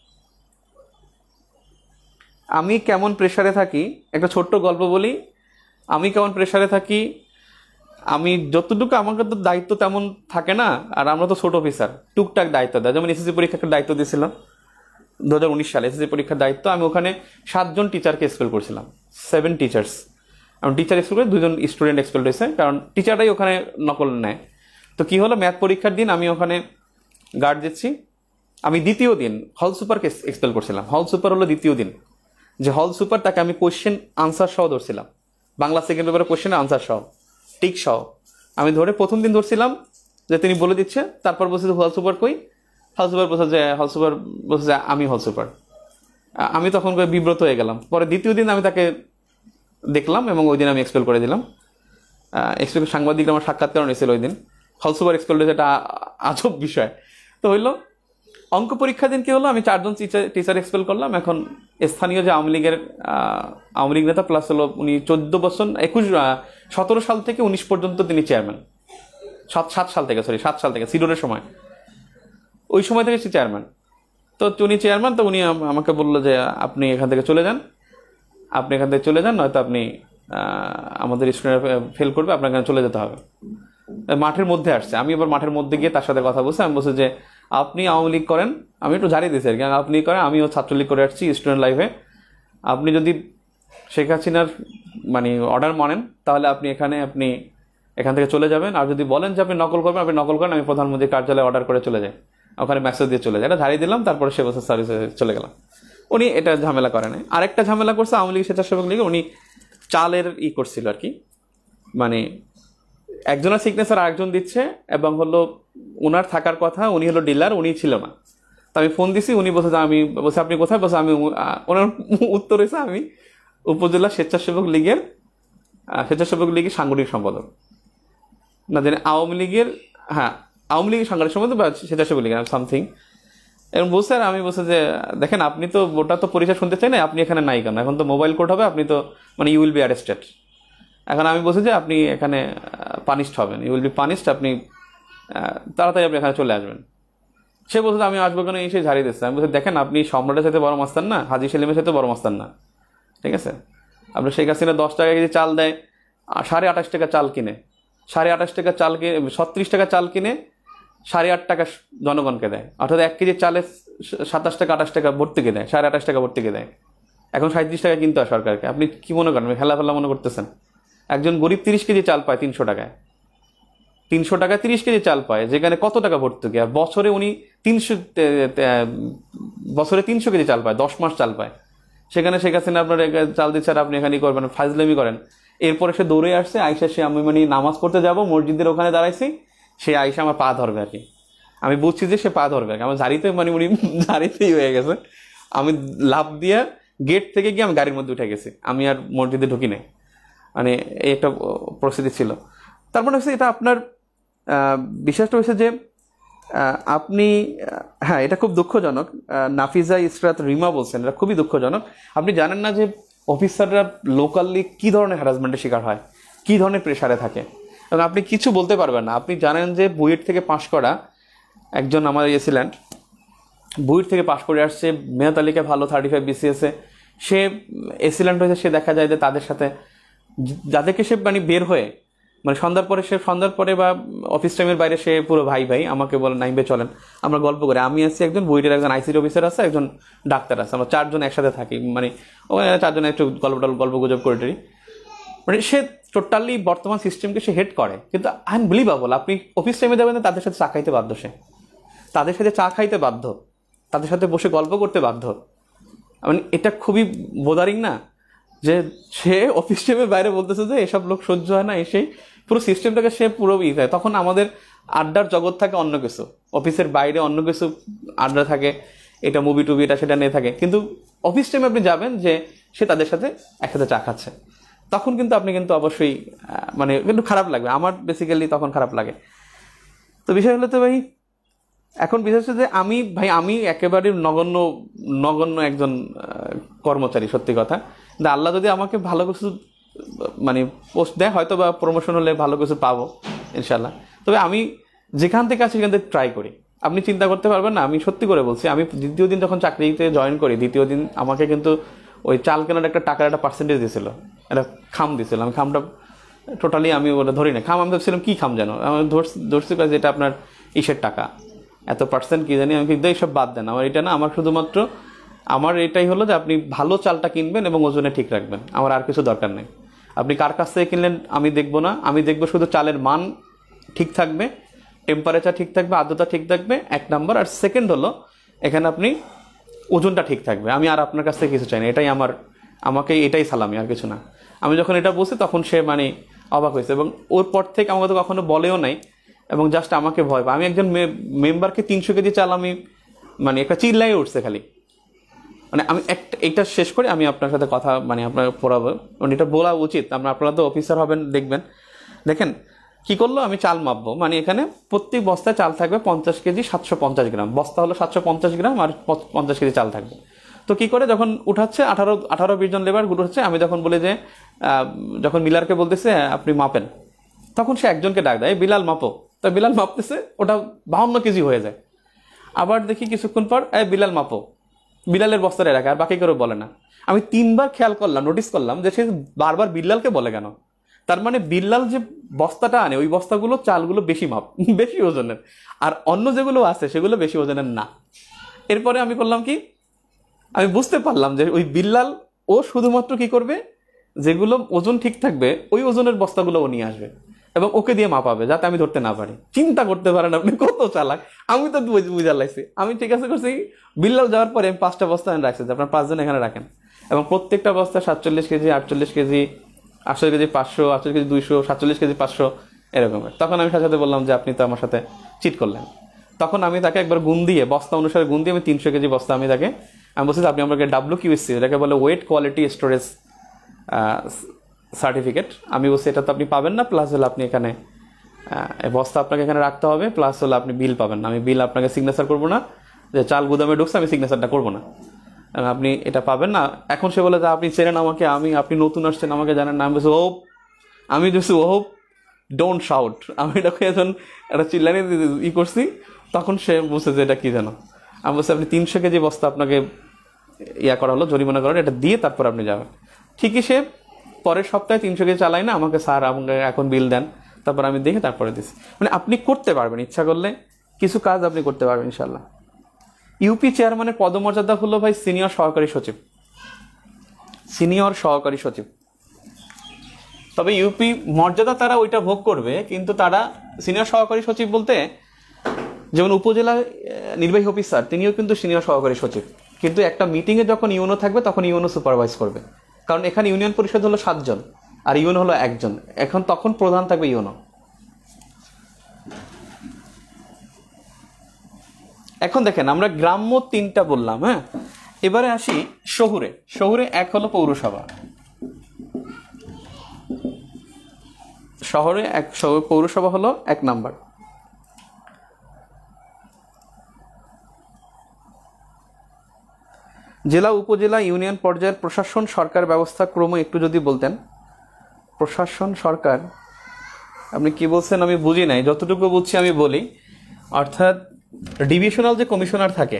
আমি কেমন প্রেশারে থাকি একটা ছোট্ট গল্প বলি। আমি কেমন প্রেশারে থাকি, আমি যতটুকু, আমাকে তো দায়িত্ব তেমন থাকে না, আর আমরা তো ছোট অফিসার, টুকটাক দায়িত্ব দেয়। যেমন এসএসসি পরীক্ষার দায়িত্ব দিয়েছিলাম দু হাজার উনিশ সালে, এসএসসি পরীক্ষার দায়িত্ব। আমি ওখানে সাতজন টিচারকে এক্সপেল করছিলাম, সেভেন টিচার্স। আমি টিচার এক্সপেল করে দুজন স্টুডেন্ট এক্সপেল হয়েছে, কারণ টিচারটাই ওখানে নকল নেয়। তো কি হলো, ম্যাথ পরীক্ষার দিন আমি ওখানে গার্ড দিচ্ছি, আমি দ্বিতীয় দিন হল সুপারকে এক্সপেল করছিলাম। হল সুপার হলো দ্বিতীয় দিন, যে হল সুপার তাকে আমি কোয়েশ্চেন আনসার সহ ধরছিলাম, বাংলা সেকেন্ড পেপারে কোয়েশ্চেন আনসার সহ টিক সহ আমি ধরে প্রথম দিন ধরছিলাম যে তিনি বলে দিচ্ছে, তারপর বলছে যে হল সুপার কই, হল সুপার বলছে যে হল সুপার বলছে যে আমি হল সুপার। আমি তখন বিব্রত হয়ে গেলাম। পরে দ্বিতীয় দিন আমি তাকে দেখলাম এবং ওই দিন আমি এক্সপেল করে দিলাম। এক্সপেল সাংবাদিক আমার সাক্ষাৎকার নিয়েছিল ওই দিন। হল সুপার এক্সপেল হয়েছে, এটা আজব বিষয়। তো হইলো অঙ্ক পরীক্ষা দিন কি হলো, আমি চারজন টিচার টিচার এক্সপেল করলাম। এখন স্থানীয় যে আওয়ামী লীগের আওয়ামী লীগ নেতা প্লাস হলো উনি চোদ্দ বছর একুশ সতেরো সাল থেকে উনিশ পর্যন্ত তিনি চেয়ারম্যান, সাত সাত সাল থেকে সরি সাত সাল থেকে সিডোরের সময়, ওই সময় থেকে সে চেয়ারম্যান। তো উনি চেয়ারম্যান, তো উনি আমাকে বললো যে আপনি এখান থেকে চলে যান, আপনি এখান থেকে চলে যান, নয়তো আপনি আমাদের স্টুডেন্ট ফেল করবে, আপনার এখানে চলে যেতে হবে। মাঠের মধ্যে আসছে, আমি এবার মাঠের মধ্যে গিয়ে তার সাথে কথা বলছি। আমি বলছি যে আপনি আওয়ামী লীগ করেন, আমি একটু জানিয়ে দিয়েছি আর কি, আপনি করেন, আমিও ছাত্রলীগ করে আসছি স্টুডেন্ট লাইফে। আপনি যদি শেখ হাসিনার মানে অর্ডার মানেন তাহলে আপনি এখানে আপনি এখান থেকে চলে যাবেন, আর যদি বলেন যে আপনি নকল করবেন আপনি নকল করেন, আমি প্রধানমন্ত্রীর কার্যালয়ে অর্ডার করে চলে যাই, ওখানে মেসেজ দিয়ে চলে যায়। এটা ধারিয়ে দিলাম, তারপরে সে বছর সার্ভিসে চলে গেলাম। উনি এটা ঝামেলা করে নাই। আরেকটা ঝামেলা করছে আওয়ামী লীগ স্বেচ্ছাসেবক লীগে, উনি চালের ই করছিল আর কি, মানে একজনের সিগনেচার আরেকজন দিচ্ছে এবং হলো ওনার থাকার কথা, উনি হলো ডিলার, উনি ছিল না। তো আমি ফোন দিছি, উনি বলছে আমি বলছি আপনি কোথায়, বলছে আমি, ওনার উত্তর হয়েছে আমি উপজেলা স্বেচ্ছাসেবক লীগের স্বেচ্ছাসেবক লীগের সাংগঠনিক সম্পাদক, না জানি আওয়ামী লীগের, হ্যাঁ আওয়ামী লীগের সাংগঠনিক সম্পাদক বা স্বেচ্ছাসেবক লীগের সামথিং। এবং বলছে আর আমি বলছি যে দেখেন আপনি তো ওটা তো পরিচয় শুনতে চাই না, আপনি এখানে নাই কেন, এখন তো মোবাইল কোর্ট হবে, আপনি তো মানে ইউ উইল বি অ্যারেস্টেড। এখন আমি বলছি যে আপনি এখানে পানিশড হবেন, ইউ উইল বি পানিশড, আপনি তাড়াতাড়ি আপনি এখানে চলে আসবেন। সে বলছে আমি আসবো কেন, এসে ঝাড়িয়ে দিচ্ছে। আমি বলছি দেখেন আপনি সম্রাটের সাথে বড় মাস্তান না, হাজি সেলিমের সাথে বড় মাস্তান না, ঠিক আছে? আপনার শেখ হাসিনা দশ টাকা কেজি চাল দেয়, সাড়ে আঠাশ টাকা চাল কিনে, সাড়ে আঠাশ টাকা চাল কিনে ছত্রিশ টাকা চাল কিনে সাড়ে আট টাকা জনগণকে দেয়, অর্থাৎ এক কেজি চালে সাতাশ টাকা আঠাশ টাকা ভর্তুকি দেয়, সাড়ে আঠাশ টাকা ভর্তুকি দেয়। এখন সাঁত্রিশ টাকা কিনতে হয় সরকারকে। আপনি কি মনে করেন হেলা ফেলা মনে করতেছেন? একজন গরিব তিরিশ কেজি চাল পায় তিনশো টাকায়, তিনশো টাকায় তিরিশ কেজি চাল পায়, যেখানে কত টাকা ভর্তুকি। আর বছরে উনি তিনশো বছরে তিনশো কেজি চাল পায়, দশ মাস চাল পায়। সেখানে শেখ হাসিনা আপনার চাল দিচ্ছে আর আপনি এখানে করবেন, ফাজলামি করেন। এরপরে সে দৌড়ে আসছে, আইসা সে আমি মানে নামাজ পড়তে যাব মসজিদের ওখানে দাঁড়াইছি, সে আইসা আমার পা ধরবে আর কি। আমি বুঝছি যে সে পা ধরবে আর কি, আমার ঝাড়িতে মানে উনি ঝাড়িতেই হয়ে গেছে। আমি লাফ দিয়ে গেট থেকে গিয়ে আমি গাড়ির মধ্যে উঠে গেছি, আমি আর মসজিদে ঢুকি নাই। মানে এই একটা পরিস্থিতি ছিল। তারপরে হচ্ছে এটা আপনার বিশ্বাসটা হয়েছে যে আপনি, হ্যাঁ এটা খুব দুঃখজনক, নাফিজা ইসরাত রিমা বলছেন এটা খুবই দুঃখজনক। আপনি জানেন না যে অফিসাররা লোকালি কী ধরনের হ্যারাসমেন্টের শিকার হয়, কী ধরনের প্রেশারে থাকে, এবং আপনি কিছু বলতে পারবেন না। আপনি জানেন যে বুয়েট থেকে পাশ করা একজন আমার ইয়ে ছিলেন, বুয়েট থেকে পাশ করে আসছে, মেধা তালিকায় ভালো থার্টি ফাইভ বিসিএসে, সে এসিল্যান্ট হয়েছে। সে দেখা যায় যে তাদের সাথে যাদেরকে সে মানে বের হয়ে মানে সন্ধ্যার পরে, সে সন্ধ্যার পরে বা অফিস টাইমের বাইরে সে পুরো ভাই ভাই আমাকে বলে নাইবে চলেন আমরা গল্প করে। আমি আছি একজন বুয়েটের একজন আইসিডি অফিসার আছে, একজন ডাক্তার আছে, আমরা চারজন একসাথে থাকি, মানে ওখানে চারজন একটু গল্প গল্প গুজব করে টরি। মানে সে টোটালি বর্তমান সিস্টেমকে সে হেড করে, কিন্তু আনবিলিভেবল। আপনি অফিস টাইমে যাবেন তাদের সাথে চা খাইতে বাধ্য, সে তাদের সাথে চা খাইতে বাধ্য, তাদের সাথে বসে গল্প করতে বাধ্য। মানে এটা খুবই বোদারিং না যে সে অফিস টাইমের বাইরে বলতেছে যে এসব লোক সহ্য হয় না, এসেই পুরো সিস্টেমটাকে সে পুরো ই দেয়। তখন আমাদের আড্ডার জগৎ থাকে অন্য কিছু, অফিসের বাইরে অন্য কিছু আড্ডা থাকে, এটা মুভি টুভি এটা সেটা নিয়ে থাকে। কিন্তু অফিস টাইমে আপনি যাবেন যে সে তাদের সাথে একসাথে চা খাচ্ছে, তখন কিন্তু আপনি কিন্তু অবশ্যই মানে কিন্তু খারাপ লাগবে। আমার বেসিক্যালি তখন খারাপ লাগে। তো বিষয় হলো তো ভাই এখন বিশেষ যে আমি ভাই আমি একেবারে নগণ্য নগণ্য একজন কর্মচারী, সত্যি কথা। কিন্তু আল্লাহ যদি আমাকে ভালো কিছু মানে পোস্ট দেয়, হয়তো বা প্রমোশন হলে ভালো কিছু পাবো ইনশাল্লাহ। তবে আমি যেখান থেকে আছি সেখান থেকে ট্রাই করি। আপনি চিন্তা করতে পারবেন না, আমি সত্যি করে বলছি, আমি দ্বিতীয় দিন যখন চাকরিতে জয়েন করি, দ্বিতীয় দিন আমাকে কিন্তু ওই চাল কেনার একটা টাকার একটা পার্সেন্টেজ দিয়েছিল, একটা খাম দিয়েছিল। আমি খামটা টোটালি আমি ওটা ধরি না, খাম আমি ভাবছিলাম কী খাম যেন, আমি ধরছি ধরছি কাজ এটা আপনার ইসের টাকা এত পার্সেন্ট কী জানি। আমি কিন্তু এইসব বাদ দেন, আমার এটা না, আমার শুধুমাত্র আমার এটাই হলো যে আপনি ভালো চালটা কিনবেন এবং ওজনে ঠিক রাখবেন, আমার আর কিছু দরকার নেই। আপনি কার কাছ থেকে কিনলেন আমি দেখবো না, আমি দেখবো শুধু চালের মান ঠিক থাকবে, টেম্পারেচার ঠিক থাকবে, আর্দ্রতা ঠিক থাকবে, এক নাম্বার। আর সেকেন্ড হলো এখানে আপনি ওজনটা ঠিক থাকবে। আমি আর আপনার কাছ থেকে কিছু চাই না, এটাই আমার আমাকে এটাই সালামি, আর কিছু না। আমি যখন এটা বলছি তখন সে মানে অবাক হয়েছে, এবং ওর পর থেকে আমাকে তো কখনো বলেও নাই, এবং জাস্ট আমাকে ভয় পায়। আমি একজন মেম্বারকে তিনশো কেজি চাল আমি মানে একটা চিল্লাই উঠছে খালি। মানে আমি একটা এটা শেষ করে আমি আপনার সাথে কথা মানে আপনার পড়াবো, মানে এটা বলা উচিত। আমরা আপনারা তো অফিসার হবেন, দেখবেন। দেখেন কি করলো, আমি চাল মাপবো, মানে এখানে প্রত্যেক বস্তায় চাল থাকবে পঞ্চাশ কেজি সাতশো পঞ্চাশ গ্রাম, বস্তা হলো সাতশো পঞ্চাশ গ্রাম আর পঞ্চাশ কেজি চাল থাকবে। তো কি করে যখন উঠাচ্ছে আঠারো আঠারো বিশ জন লেবার উঠাচ্ছে, আমি যখন বলি যে যখন মিলারকে বলতেছে আপনি মাপেন, তখন সে একজনকে ডাক দেয়, বিলাল মাপো। তো বিলাল মাপতেছে, ওটা বাহান্ন কেজি হয়ে যায়। আবার দেখি কিছুক্ষণ পর এ বিলাল মাপো, বিলালের বস্তাটা রাখে, আর বাকি কেউ বলে না। আমি তিনবার খেয়াল করলাম, নোটিস করলাম যে সে বারবার বিল্লালকে বলে কেন। তার মানে বিল্লাল যে বস্তাটা আনে ওই বস্তাগুলো চালগুলো বেশি মাপ, বেশি ওজনের, আর অন্য যেগুলো আছে সেগুলো বেশি ওজনের না। এরপরে আমি করলাম কি, আমি বুঝতে পারলাম যে ওই বিল্লাল ও শুধুমাত্র কি করবে, যেগুলো ওজন ঠিক থাকবে ওই ওজনের বস্তাগুলো ও নিয়ে আসবে এবং ওকে দিয়ে মাপাবে, যাতে আমি ধরতে না পারি। চিন্তা করতে পারেন আপনি কত চালাক। আমি তো বুঝার লাগছি, আমি ঠিক আছে করছি। বিল্লাল যাওয়ার পরে আমি পাঁচটা বস্তা এনে রাখছি, আপনার পাঁচজন এখানে রাখেন, এবং প্রত্যেকটা বস্তা সাতচল্লিশ কেজি আটচল্লিশ কেজি আটচল্লিশ কেজি পাঁচশো আটচল্লিশ কেজি দুইশো সাতচল্লিশ কেজি পাঁচশো এরকমের। তখন আমি সাথে সাথে বললাম যে আপনি তো আমার সাথে চিট করলেন। তখন আমি তাকে একবার গুণ দিয়ে, বস্তা অনুসারে গুণ দিয়ে আমি তিনশো কেজি বস্তা আমি তাকে আমি বলছি আপনি আমাকে ডাব্লিউ কিউএসসি, এটাকে বলে ওয়েট কোয়ালিটি স্টোরেজ সার্টিফিকেট, আমি বলছি এটা তো আপনি পাবেন না, প্লাস হলে আপনি এখানে বস্তা আপনাকে এখানে রাখতে হবে, প্লাস হলে আপনি বিল পাবেন না। আমি বিল আপনাকে সিগনেচার করবো না, যে চাল গুদামে ঢুকছে আমি সিগনেচারটা করবো না, আপনি এটা পাবেন না। এখন সে বলে যে আপনি চেনেন আমাকে, আমি আপনি নতুন আসছেন আমাকে জানেন না। আমি বলছি ও আমি বলছি ও ডোন্ট শাউট। আমি এটাকে এখন একটা চিল্লানি ই করছি, তখন সে বলছে যে এটা কি যেন। আমি বলছি আপনি তিনশো কেজি বস্তা আপনাকে ইয়া করা হলো, জরিমানা করা হলো, এটা দিয়ে তারপর আপনি যাবেন। ঠিকই সে পরের সপ্তাহে তিনশো কেজি চালাই না, আমাকে স্যার আমাকে এখন বিল দেন, তারপর আমি দেখে তারপরে দিচ্ছি। মানে আপনি করতে পারবেন, ইচ্ছা করলে কিছু কাজ আপনি করতে পারবেন ইনশাল্লাহ। ইউপি চেয়ারম্যানের পদমর্যাদা হলো ভাই সিনিয়র সহকারী সচিব, সিনিয়র সহকারী সচিব। তবে ইউপি মর্যাদা তারা ওইটা ভোগ করবে, কিন্তু তারা সিনিয়র সহকারী সচিব বলতে, যেমন উপজেলা নির্বাহী অফিসার তিনিও কিন্তু সিনিয়র সহকারী সচিব, কিন্তু একটা মিটিংয়ে যখন ইউনো থাকবে তখন ইউনো সুপারভাইজ করবে, কারণ এখানে ইউনিয়ন পরিষদ হলো সাতজন আর ইউনো হলো একজন, এখন তখন প্রধান থাকবে ইউনো। এখন দেখেন আমরা গ্রাম্য তিনটা বললাম, হ্যাঁ, এবারে আসি শহুরে। শহুরে এক হলো পৌরসভা, শহরে এক পৌরসভা হলো এক নাম্বার। জেলা উপজেলা ইউনিয়ন পর্যায়ের প্রশাসন সরকার ব্যবস্থা ক্রম একটু যদি বলতেন। প্রশাসন সরকার আপনি কি বলছেন আমি বুঝি নাই, যতটুকু বুঝছি আমি বলি। অর্থাৎ ডিভিশনাল যে কমিশনার থাকে,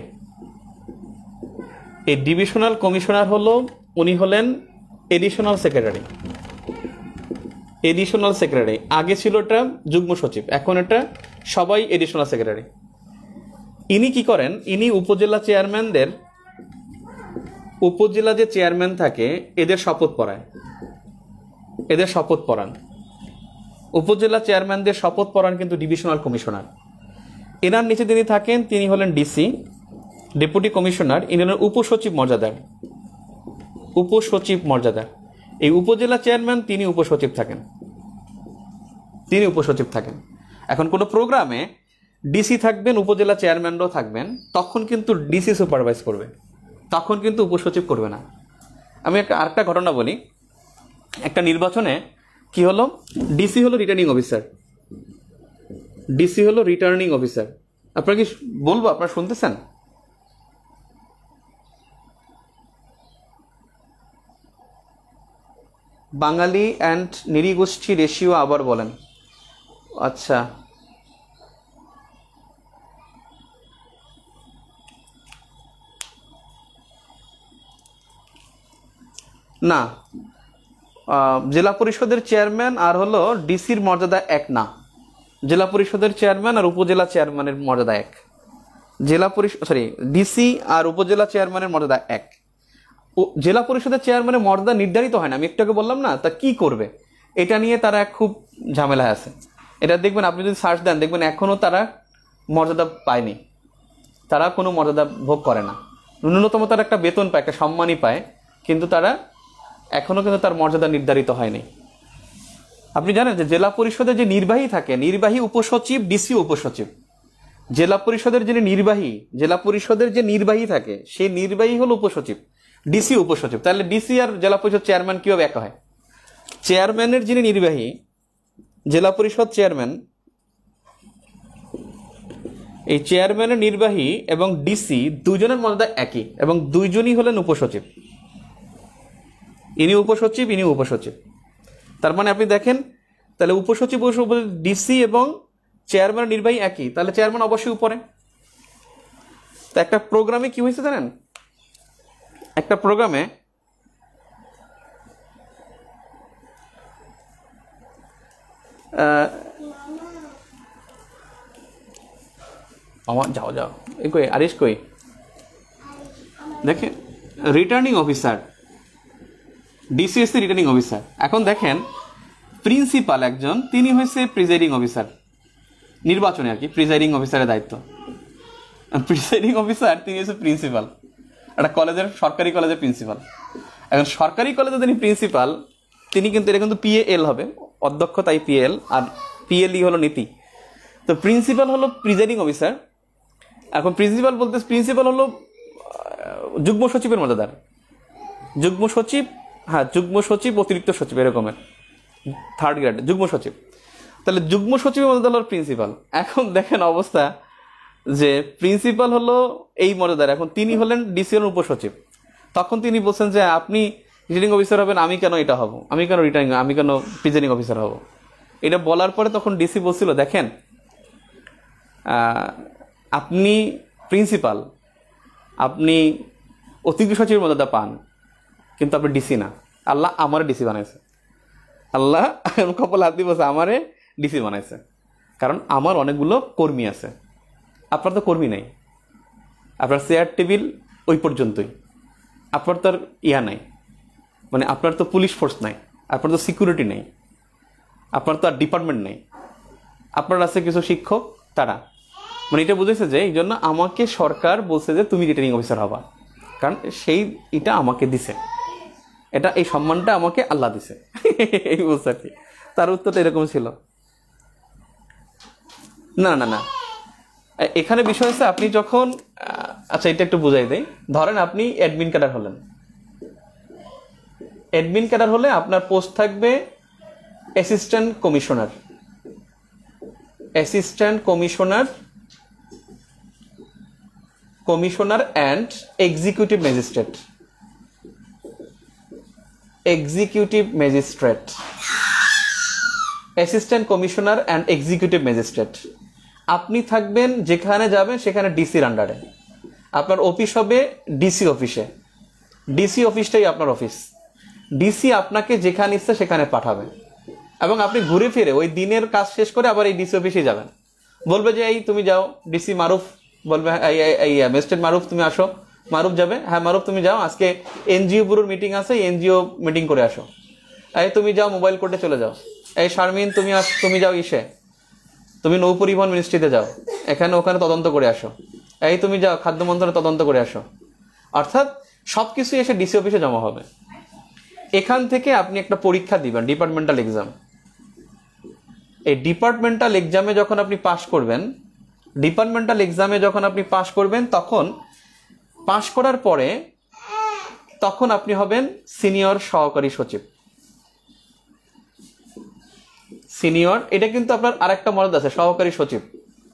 এই ডিভিশনাল কমিশনার হলো, উনি হলেন এডিশনাল সেক্রেটারি। এডিশনাল সেক্রেটারি আগে ছিল এটা যুগ্ম সচিব, এখন এটা সবাই এডিশনাল সেক্রেটারি। ইনি কি করেন, ইনি উপজেলা চেয়ারম্যানদের, উপজেলা যে চেয়ারম্যান থাকে এদের শপথ পড়ায়, এদের শপথ পড়ান উপজেলা চেয়ারম্যানদের শপথ পড়ান কিন্তু ডিভিশনাল কমিশনার। এনার নিচে যিনি থাকেন তিনি হলেন ডিসি, ডেপুটি কমিশনার, ইনি হলেন উপসচিব মর্যাদার, উপসচিব মর্যাদার। এই উপজেলা চেয়ারম্যান তিনি উপসচিব থাকেন, তিনি উপসচিব থাকেন। এখন কোনো প্রোগ্রামে ডিসি থাকবেন, উপজেলা চেয়ারম্যানরাও থাকবেন, তখন কিন্তু ডিসি সুপারভাইজ করবে, তখন কিন্তু উপসচিব করবে না। আমি একটা আরেকটা ঘটনা বলি। একটা নির্বাচনে কি হলো, ডিসি হলো রিটার্নিং অফিসার, ডিসি হলো রিটার্নিং অফিসার। আপনার কি বলবো, আপনারা শুনতেছেন? বাঙালি অ্যান্ড নৃগোষ্ঠী রেশিও আবার বলেন। আচ্ছা, না, জেলা পরিষদের চেয়ারম্যান আর হলো ডিসির মর্যাদা এক না। জেলা পরিষদের চেয়ারম্যান আর উপজেলা চেয়ারম্যানের মর্যাদা এক। জেলা পরিষদ সরি ডিসি আর উপজেলা চেয়ারম্যানের মর্যাদা এক। জেলা পরিষদের চেয়ারম্যানের মর্যাদা নির্ধারিত হয় না, আমি একটু আগে বললাম না, তা কি করবে এটা নিয়ে তারা খুব ঝামেলায় আছে। এটা দেখবেন, আপনি যদি সার্চ দেন দেখবেন এখনও তারা মর্যাদা পায়নি, তারা কোনো মর্যাদা ভোগ করে না। ন্যূনতম তারা একটা বেতন পায়, একটা সম্মানই পায়, কিন্তু তারা এখনো কিন্তু তার মর্যাদা নির্ধারিত হয়নি। আপনি জানেন যে জেলা পরিষদের যে নির্বাহী থাকে, নির্বাহী উপসচিব, ডিসি উপসচিব, জেলা পরিষদের যিনি নির্বাহী, জেলা পরিষদের যে নির্বাহী থাকে সেই নির্বাহী হলো উপসচিব, ডিসি উপসচিব। তাহলে ডিসি আর জেলা পরিষদ চেয়ারম্যান কিভাবে একা হয়? চেয়ারম্যানের যিনি নির্বাহী, জেলা পরিষদ চেয়ারম্যান, এই চেয়ারম্যানের নির্বাহী এবং ডিসি দুজনের মর্যাদা একই, এবং দুইজনই হলেন উপসচিব। ইনি উপসচিব, ইনি উপসচিব। তার মানে আপনি দেখেন, তাহলে উপসচিব, ডিসি এবং চেয়ারম্যান নির্বাহী একই, তাহলে চেয়ারম্যান অবশ্যই উপরে। তো একটা প্রোগ্রামে কি হয়েছে জানেন? একটা প্রোগ্রামে আমার যাও যাও এই কই আরিশ কই দেখেন, returning officer, DCSC returning officer. এখন দেখেন প্রিন্সিপাল একজন, তিনি হয়েছে প্রিজাইডিং অফিসার, নির্বাচনে আর কি প্রিজাইডিং অফিসারের দায়িত্ব। প্রিজাইডিং অফিসার তিনি হচ্ছে প্রিন্সিপাল, একটা কলেজের, সরকারি কলেজের প্রিন্সিপাল। এখন সরকারি কলেজে তিনি প্রিন্সিপাল, তিনি কিন্তু এটা কিন্তু পিএএল হবে, অধ্যক্ষ, তাই পিএল, আর পিএলই হলো নীতি। তো প্রিন্সিপাল হলো প্রিজাইডিং অফিসার। এখন প্রিন্সিপাল বলতে, প্রিন্সিপাল হলো যুগ্ম সচিবের মর্যাদার, যুগ্ম সচিব, হ্যাঁ যুগ্ম সচিব, অতিরিক্ত সচিব, এরকমের থার্ড গ্রেড যুগ্ম সচিব। তাহলে যুগ্ম সচিবের মর্যাদা হলো প্রিন্সিপাল। এখন দেখেন অবস্থা যে প্রিন্সিপাল হলো এই মর্যাদার, এখন তিনি হলেন ডিসি হলেন উপসচিব। তখন তিনি বলছেন যে আপনি রিটার্নিং অফিসার হবেন, আমি কেন এটা হব, আমি কেন রিটার্নিং, আমি কেন প্রিজাইডিং অফিসার হব? এটা বলার পরে তখন ডিসি বলছিল, দেখেন আপনি প্রিন্সিপাল, আপনি অতিরিক্ত সচিবের মর্যাদা পান, কিন্তু আপনি ডিসি না। আল্লাহ আমারে ডিসি বানাইছে, আল্লাহ কপাল হাত দিয়ে বলছে আমারে ডিসি বানাইছে, কারণ আমার অনেকগুলো কর্মী আছে, আপনার তো কর্মী নাই, আপনার চেয়ার টেবিল ওই পর্যন্তই, আপনার তো আর ইয়া নাই, মানে আপনার তো পুলিশ ফোর্স নাই, আপনার তো সিকিউরিটি নেই, আপনার তো আর ডিপার্টমেন্ট নেই, আপনার আছে কিছু শিক্ষক, তারা, মানে এটা বুঝেছে যে এই জন্য আমাকে সরকার বলছে যে তুমি রিটার্নিং অফিসার হবা, কারণ সেই এটা আমাকে দিছে, এটা এই সম্মানটা আমাকে আল্লাহ দিছে, এই বলছে আর কি। তার উত্তরটা এরকম ছিল। না না না এখানে বিষয় হচ্ছে আপনি যখন, আচ্ছা এটা একটু বুঝাই দেই, ধরেন আপনি অ্যাডমিন ক্যাডার হলেন, অ্যাডমিন ক্যাডার হলে আপনার পোস্ট থাকবে assistant commissioner, assistant commissioner, commissioner and executive magistrate, executive magistrate, assistant commissioner and executive magistrate. আপনি থাকবেন যেখানে যাবেন সেখানে ডিসির আন্ডারে, আপনার অফিস হবে ডিসি অফিসে, ডিসি অফিসটাই আপনার অফিস, ডিসি আপনাকে যেখানে ইচ্ছে সেখানে পাঠাবে, এবং আপনি ঘুরে ফিরে ওই দিনের কাজ শেষ করে আবার এই ডিসি অফিসে যাবেন, বলবে যে এই তুমি যাও, ডিসি মারুফ বলবে এই ম্যাজিস্ট্রেট মারুফ তুমি আসো, মারুফ যাবে, হ্যাঁ মারুফ তুমি যাও, আজকে এনজিও ব্যুরোর মিটিং আছে, এনজিও মিটিং করে আসো, এই তুমি যাও মোবাইল কোর্টে চলে যাও, এই শারমিন তুমি আস, তুমি যাও ইসে, তুমি নৌ পরিবহন মিনিস্ট্রিতে যাও, এখানে ওখানে তদন্ত করে আসো, এই তুমি যাও খাদ্য মন্ত্রণালয়ে তদন্ত করে আসো। অর্থাৎ সবকিছু এসে ডিসি অফিসে জমা হবে। এখান থেকে আপনি একটা পরীক্ষা দিবেন, ডিপার্টমেন্টাল এক্সাম। এই ডিপার্টমেন্টাল এক্সামে যখন আপনি পাশ করবেন, ডিপার্টমেন্টাল এক্সামে যখন আপনি পাশ করবেন, তখন পাশ করার পরে তখন আপনি হবেন সিনিয়র সহকারী সচিব। সিনিয়র, এটা কিন্তু আপনার আরেকটা মর্যাদা আছে, সহকারী সচিব,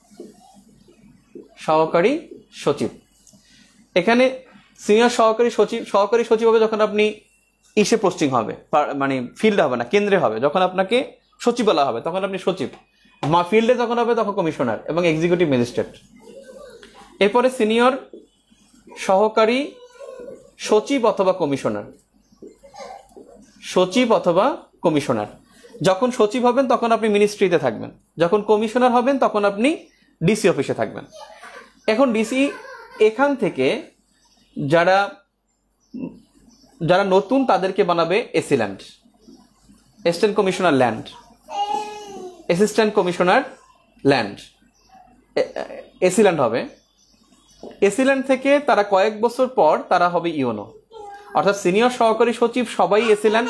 সহকারী সচিব। এখানে সিনিয়র সহকারী সচিব, সহকারী সচিব হবে যখন আপনি ইসে পোস্টিং হবে, মানে ফিল্ডে হবে না, কেন্দ্রে হবে, যখন আপনাকে সচিবালয় হবে তখন আপনি সচিব, মা ফিল্ডে যখন হবে তখন কমিশনার এবং এক্সিকিউটিভ ম্যাজিস্ট্রেট। এরপরে সিনিয়র সহকারী সচিব অথবা কমিশনার, সচিব অথবা কমিশনার। যখন সচিব হবেন তখন আপনি মিনিস্ট্রিতে থাকবেন, যখন কমিশনার হবেন তখন আপনি ডিসি অফিসে থাকবেন। এখন ডিসি এখান থেকে যারা যারা নতুন তাদেরকে বানাবে AC land, assistant commissioner land, assistant commissioner land, AC land হবে। এসি ল্যান্ড থেকে তারা কয়েক বছর পর তারা হবে ইউনো, অর্থাৎ সিনিয়র সহকারী সচিব সবাই এসিল্যান্ড,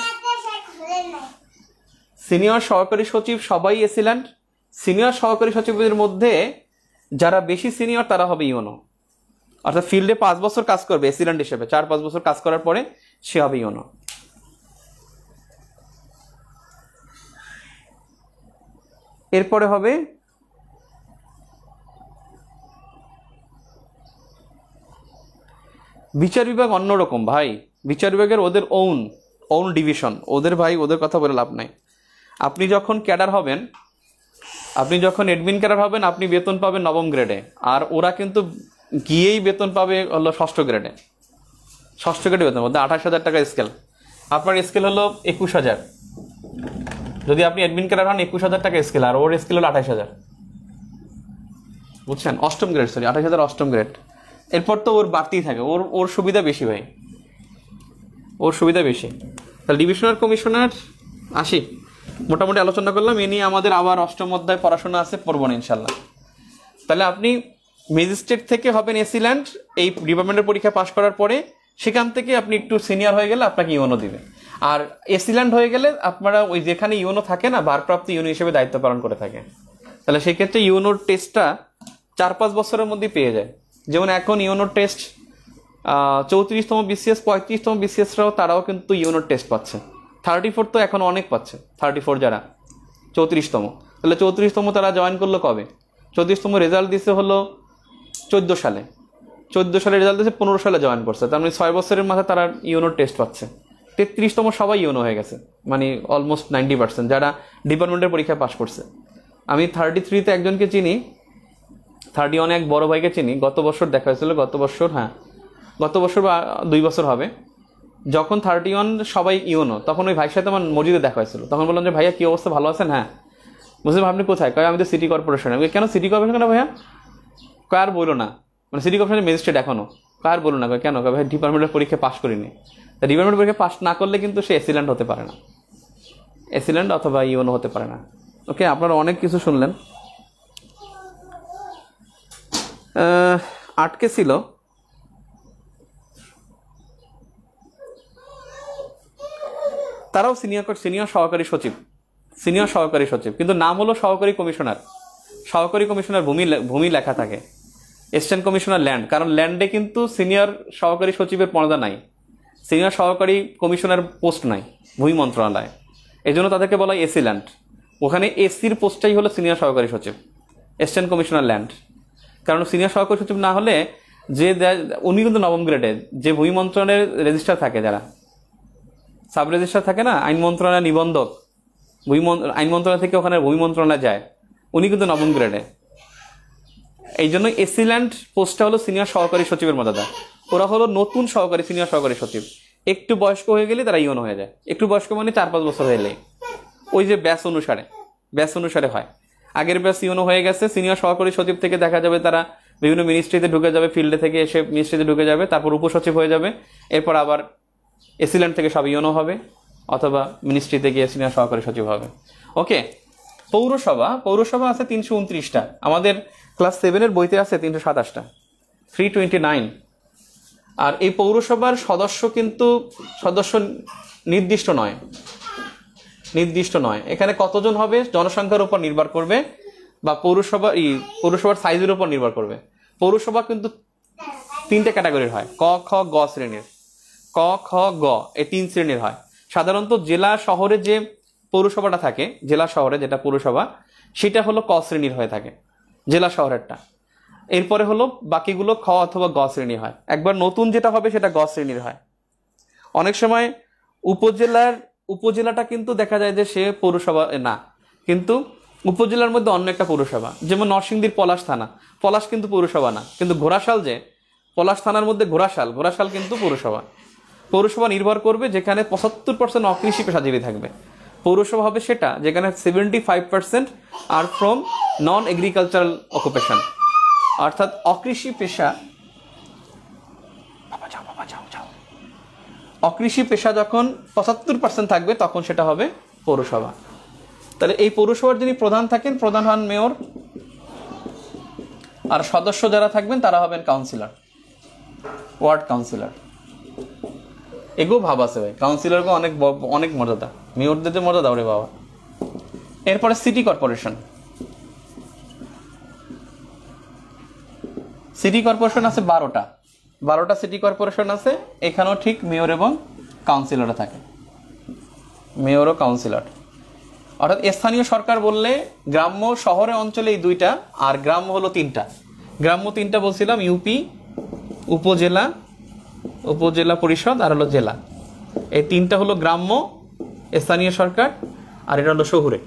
সিনিয়র সহকারী সচিব সবাই এসিল্যান্ড। সিনিয়র সহকারী সচিবদের মধ্যে যারা বেশি সিনিয়র তারা হবে ইউনো, অর্থাৎ ফিল্ডে পাঁচ বছর কাজ করবে এসিল্যান্ড হিসেবে, চার পাঁচ বছর কাজ করার পরে সে হবে ইউনো। এরপরে হবে বিচার বিভাগ। অন্যরকম ভাই, বিচার বিভাগের ওদের ওন ওন ডিভিশন, ওদের ভাই ওদের কথা বলে লাভ নাই। আপনি যখন ক্যাডার হবেন, আপনি যখন এডমিন ক্যাডার হবেন, আপনি বেতন পাবেন নবম গ্রেডে, আর ওরা কিন্তু গিয়েই বেতন পাবে হলো ষষ্ঠ গ্রেডে। ষষ্ঠ গ্রেডে বেতন মধ্যে আঠাশ হাজার টাকা স্কেল, আপনার স্কেল হলো একুশ হাজার। যদি আপনি এডমিন ক্যাডার হন একুশ হাজার টাকা স্কেল, আর ওর স্কেল হলো আঠাশ হাজার, বুঝছেন? অষ্টম গ্রেড, সরি আঠাশ হাজার অষ্টম গ্রেড। এরপর তো ওর বাড়তেই থাকে, ওর ওর সুবিধা বেশি ভাই, ওর সুবিধা বেশি। তাহলে ডিভিশনাল কমিশনার আসি, মোটামুটি আলোচনা করলাম। এ নিয়ে আমাদের আবার অষ্টম অধ্যায় পড়াশোনা আছে, পড়ব না ইনশাল্লাহ। তাহলে আপনি ম্যাজিস্ট্রেট থেকে হবেন এসিল্যান্ড, এই ডিপার্টমেন্টের পরীক্ষা পাশ করার পরে সেখান থেকে আপনি একটু সিনিয়র হয়ে গেলে আপনাকে ইউনো দিবে। আর এসিল্যান্ড হয়ে গেলে আপনারা ওই যেখানে ইউনো থাকে না, ভারপ্রাপ্ত ইউনো হিসেবে দায়িত্ব পালন করে থাকে। তাহলে সেক্ষেত্রে ইউনোর টেস্টটা চার পাঁচ বছরের মধ্যেই পেয়ে যায়। যেমন এখন ইউনোর টেস্ট চৌত্রিশতম বিসিএস, পঁয়ত্রিশতম বিসিএসরাও তারাও কিন্তু ইউনোর টেস্ট পাচ্ছে। থার্টি ফোর তো এখন অনেক পাচ্ছে, থার্টি ফোর যারা চৌত্রিশতম। তাহলে চৌত্রিশতম তারা জয়েন করলো কবে? চৌত্রিশতম রেজাল্ট দিছে হলো চোদ্দো সালে, চোদ্দো সালে রেজাল্ট দিয়েছে, পনেরো সালে জয়েন করছে। তার মানে ছয় বছরের মাথায় তারা ইউনোর টেস্ট পাচ্ছে। তেত্রিশতম সবাই ইউনো হয়ে গেছে, মানে অলমোস্ট নাইনটি পার্সেন্ট যারা ডিপার্টমেন্টের পরীক্ষায় পাশ করছে। আমি থার্টি থ্রিতে একজনকে চিনি, থার্টি ওয়ানে এক বড় ভাইকে চিনি, গত বছর দেখা হয়েছিল, গত বছর হ্যাঁ গত বছর বা দুই বছর হবে। যখন থার্টি ওয়ান সবাই ইউনো, তখন ওই ভাইয়ের সাথে আমার মসজিদে দেখা হয়েছিল। তখন বললাম যে ভাইয়া কী অবস্থা, ভালো আছেন? হ্যাঁ। বুঝলাম আপনি কোথায়? কয় আমি তো সিটি কর্পোরেশনে। কেন সিটি কর্পোরেশন কেন ভাইয়া? কার বলো না, মানে সিটি কর্পোরেশনের ম্যাজিস্ট্রেট এখনো। কার বলো না? কেন? ভাই ডিপার্টমেন্টের পরীক্ষা পাশ করিনি। তা ডিপার্টমেন্টের পরীক্ষা পাশ না করলে কিন্তু সে এসিল্যান্ড হতে পারে না, এসিল্যান্ড অথবা ইউনো হতে পারে না। ওকে, আপনারা অনেক কিছু শুনলেন। আটকে ছিল তারাও সিনিয়র সিনিয়র সহকারী সচিব, সিনিয়র সহকারী সচিব, কিন্তু নাম হলো সহকারী কমিশনার। সহকারী কমিশনার ভূমি ভূমি লেখা থাকে, অ্যাসিস্ট্যান্ট কমিশনার ল্যান্ড, কারণ ল্যান্ডে কিন্তু সিনিয়র সহকারী সচিবের পর্দা নাই, সিনিয়র সহকারী কমিশনার পোস্ট নাই ভূমি মন্ত্রণালয়ে, এই জন্য তাদেরকে বলা হয় এসি ল্যান্ড। ওখানে এসির পোস্টটাই হলো সিনিয়র সহকারী সচিব, অ্যাসিস্ট্যান্ট কমিশনার ল্যান্ড। কারণ সিনিয়র সহকারী সচিব না হলে যে উনি কিন্তু নবম গ্রেডে, যে ভূমি মন্ত্রণালয়ের রেজিস্ট্রার থাকে, যারা সাব রেজিস্ট্রার থাকে না, আইন মন্ত্রণালয় নিবন্ধক, ভূমি আইন মন্ত্রণালয় থেকে ওখানে ভূমি মন্ত্রণালয় যায়, উনি কিন্তু নবম গ্রেডে। এই জন্য এসি ল্যান্ড পোস্টটা হলো সিনিয়র সহকারী সচিবের মর্যাদা। ওরা হলো নতুন সহকারী সিনিয়র সহকারী সচিব, একটু বয়স্ক হয়ে গেলে তারা ইউনো হয়ে যায়। একটু বয়স্ক মানে চার পাঁচ বছর হয়ে গেলে, ওই যে ব্যাস অনুসারে ব্যাস অনুসারে হয়। আগের ব্যাস ইউনো হয়ে গেছে, সিনিয়র সহকারী সচিব থেকে দেখা যাবে তারা বিভিন্ন মিনিস্ট্রিতে ঢুকে যাবে, ফিল্ডে থেকে এসে মিনিস্ট্রিতে ঢুকে যাবে, তারপর উপসচিব হয়ে যাবে, এরপর আবার এসিল্যান্ড থেকে সব ইউনো হবে, অথবা মিনিস্ট্রিতে গিয়ে সিনিয়র সহকারী সচিব হবে। ওকে, পৌরসভা, পৌরসভা আছে তিনশো উনত্রিশটা, আমাদের ক্লাস সেভেনের বইতে আছে তিনশো সাতাশটা, থ্রি টোয়েন্টি নাইন। আর এই পৌরসভার সদস্য কিন্তু সদস্য নির্দিষ্ট নয়, নির্দিষ্ট নয়। এখানে কতজন হবে জনসংখ্যার উপর নির্ভর করবে, বা পৌরসভা এই পৌরসভার সাইজের উপর নির্ভর করবে। পৌরসভা কিন্তু তিনটে ক্যাটাগরির হয়, ক খ গ শ্রেণীর। ক খ গ এই তিন শ্রেণীর হয়। সাধারণত জেলা শহরে যে পৌরসভাটা থাকে, জেলা শহরে যেটা পৌরসভা, সেটা হলো ক শ্রেণীর হয়ে থাকে, জেলা শহরেরটা। এরপরে হলো বাকিগুলো খ অথবা গ শ্রেণী হয়। একবার নতুন যেটা হবে সেটা গ শ্রেণীর হয়। অনেক সময় উপজেলার উপজেলাটা কিন্তু দেখা যায় যে সে পৌরসভা না, কিন্তু উপজেলার মধ্যে অন্য একটা পৌরসভা, যেমন নরসিংদীর পলাশ থানা, পলাশ কিন্তু পৌরসভা না, কিন্তু ঘোড়াশাল যে পলাশ থানার মধ্যে ঘোড়াশাল, ঘোড়াশাল কিন্তু পৌরসভা। পৌরসভা নির্ভর করবে যেখানে পঁচাত্তর পার্সেন্ট অকৃষি পেশাজীবী থাকবে, পৌরসভা হবে সেটা যেখানে সেভেন্টি ফাইভ পার্সেন্ট আর ফ্রম নন এগ্রিকালচারাল অকুপেশন, অর্থাৎ অকৃষি পেশা। অকৃষি পেশা যখন পঁচাত্তর পার্সেন্ট থাকবে তখন সেটা হবে পৌরসভা। তাহলে এই পৌরসভার যিনি প্রধান থাকেন, প্রধান হন মেয়র, আর সদস্য যারা থাকবেন তারা হবেন কাউন্সিলর, ওয়ার্ড কাউন্সিলর। এগো ভাব আছে ভাই, কাউন্সিলরকে অনেক অনেক মর্যাদা, মেয়রদের যে মর্যাদা ওরে বাবা। এরপরে সিটি কর্পোরেশন, সিটি কর্পোরেশন আছে বারোটা, বারোটা সিটি কর্পোরেশন আছে। এখানেও ঠিক মেয়র এবং কাউন্সিলররা থাকে, মেয়র ও কাউন্সিলর। অর্থাৎ স্থানীয় সরকার বললে গ্রাম্য শহরে অঞ্চলে এই দুইটা, আর গ্রাম্য হলো তিনটা। গ্রাম্য তিনটা বলছিলাম, ইউপি, উপজেলা, উপজেলা পরিষদ আর হলো জেলা। এই তিনটা হলো গ্রাম্য স্থানীয় সরকার, আর এটা হলো শহুরে,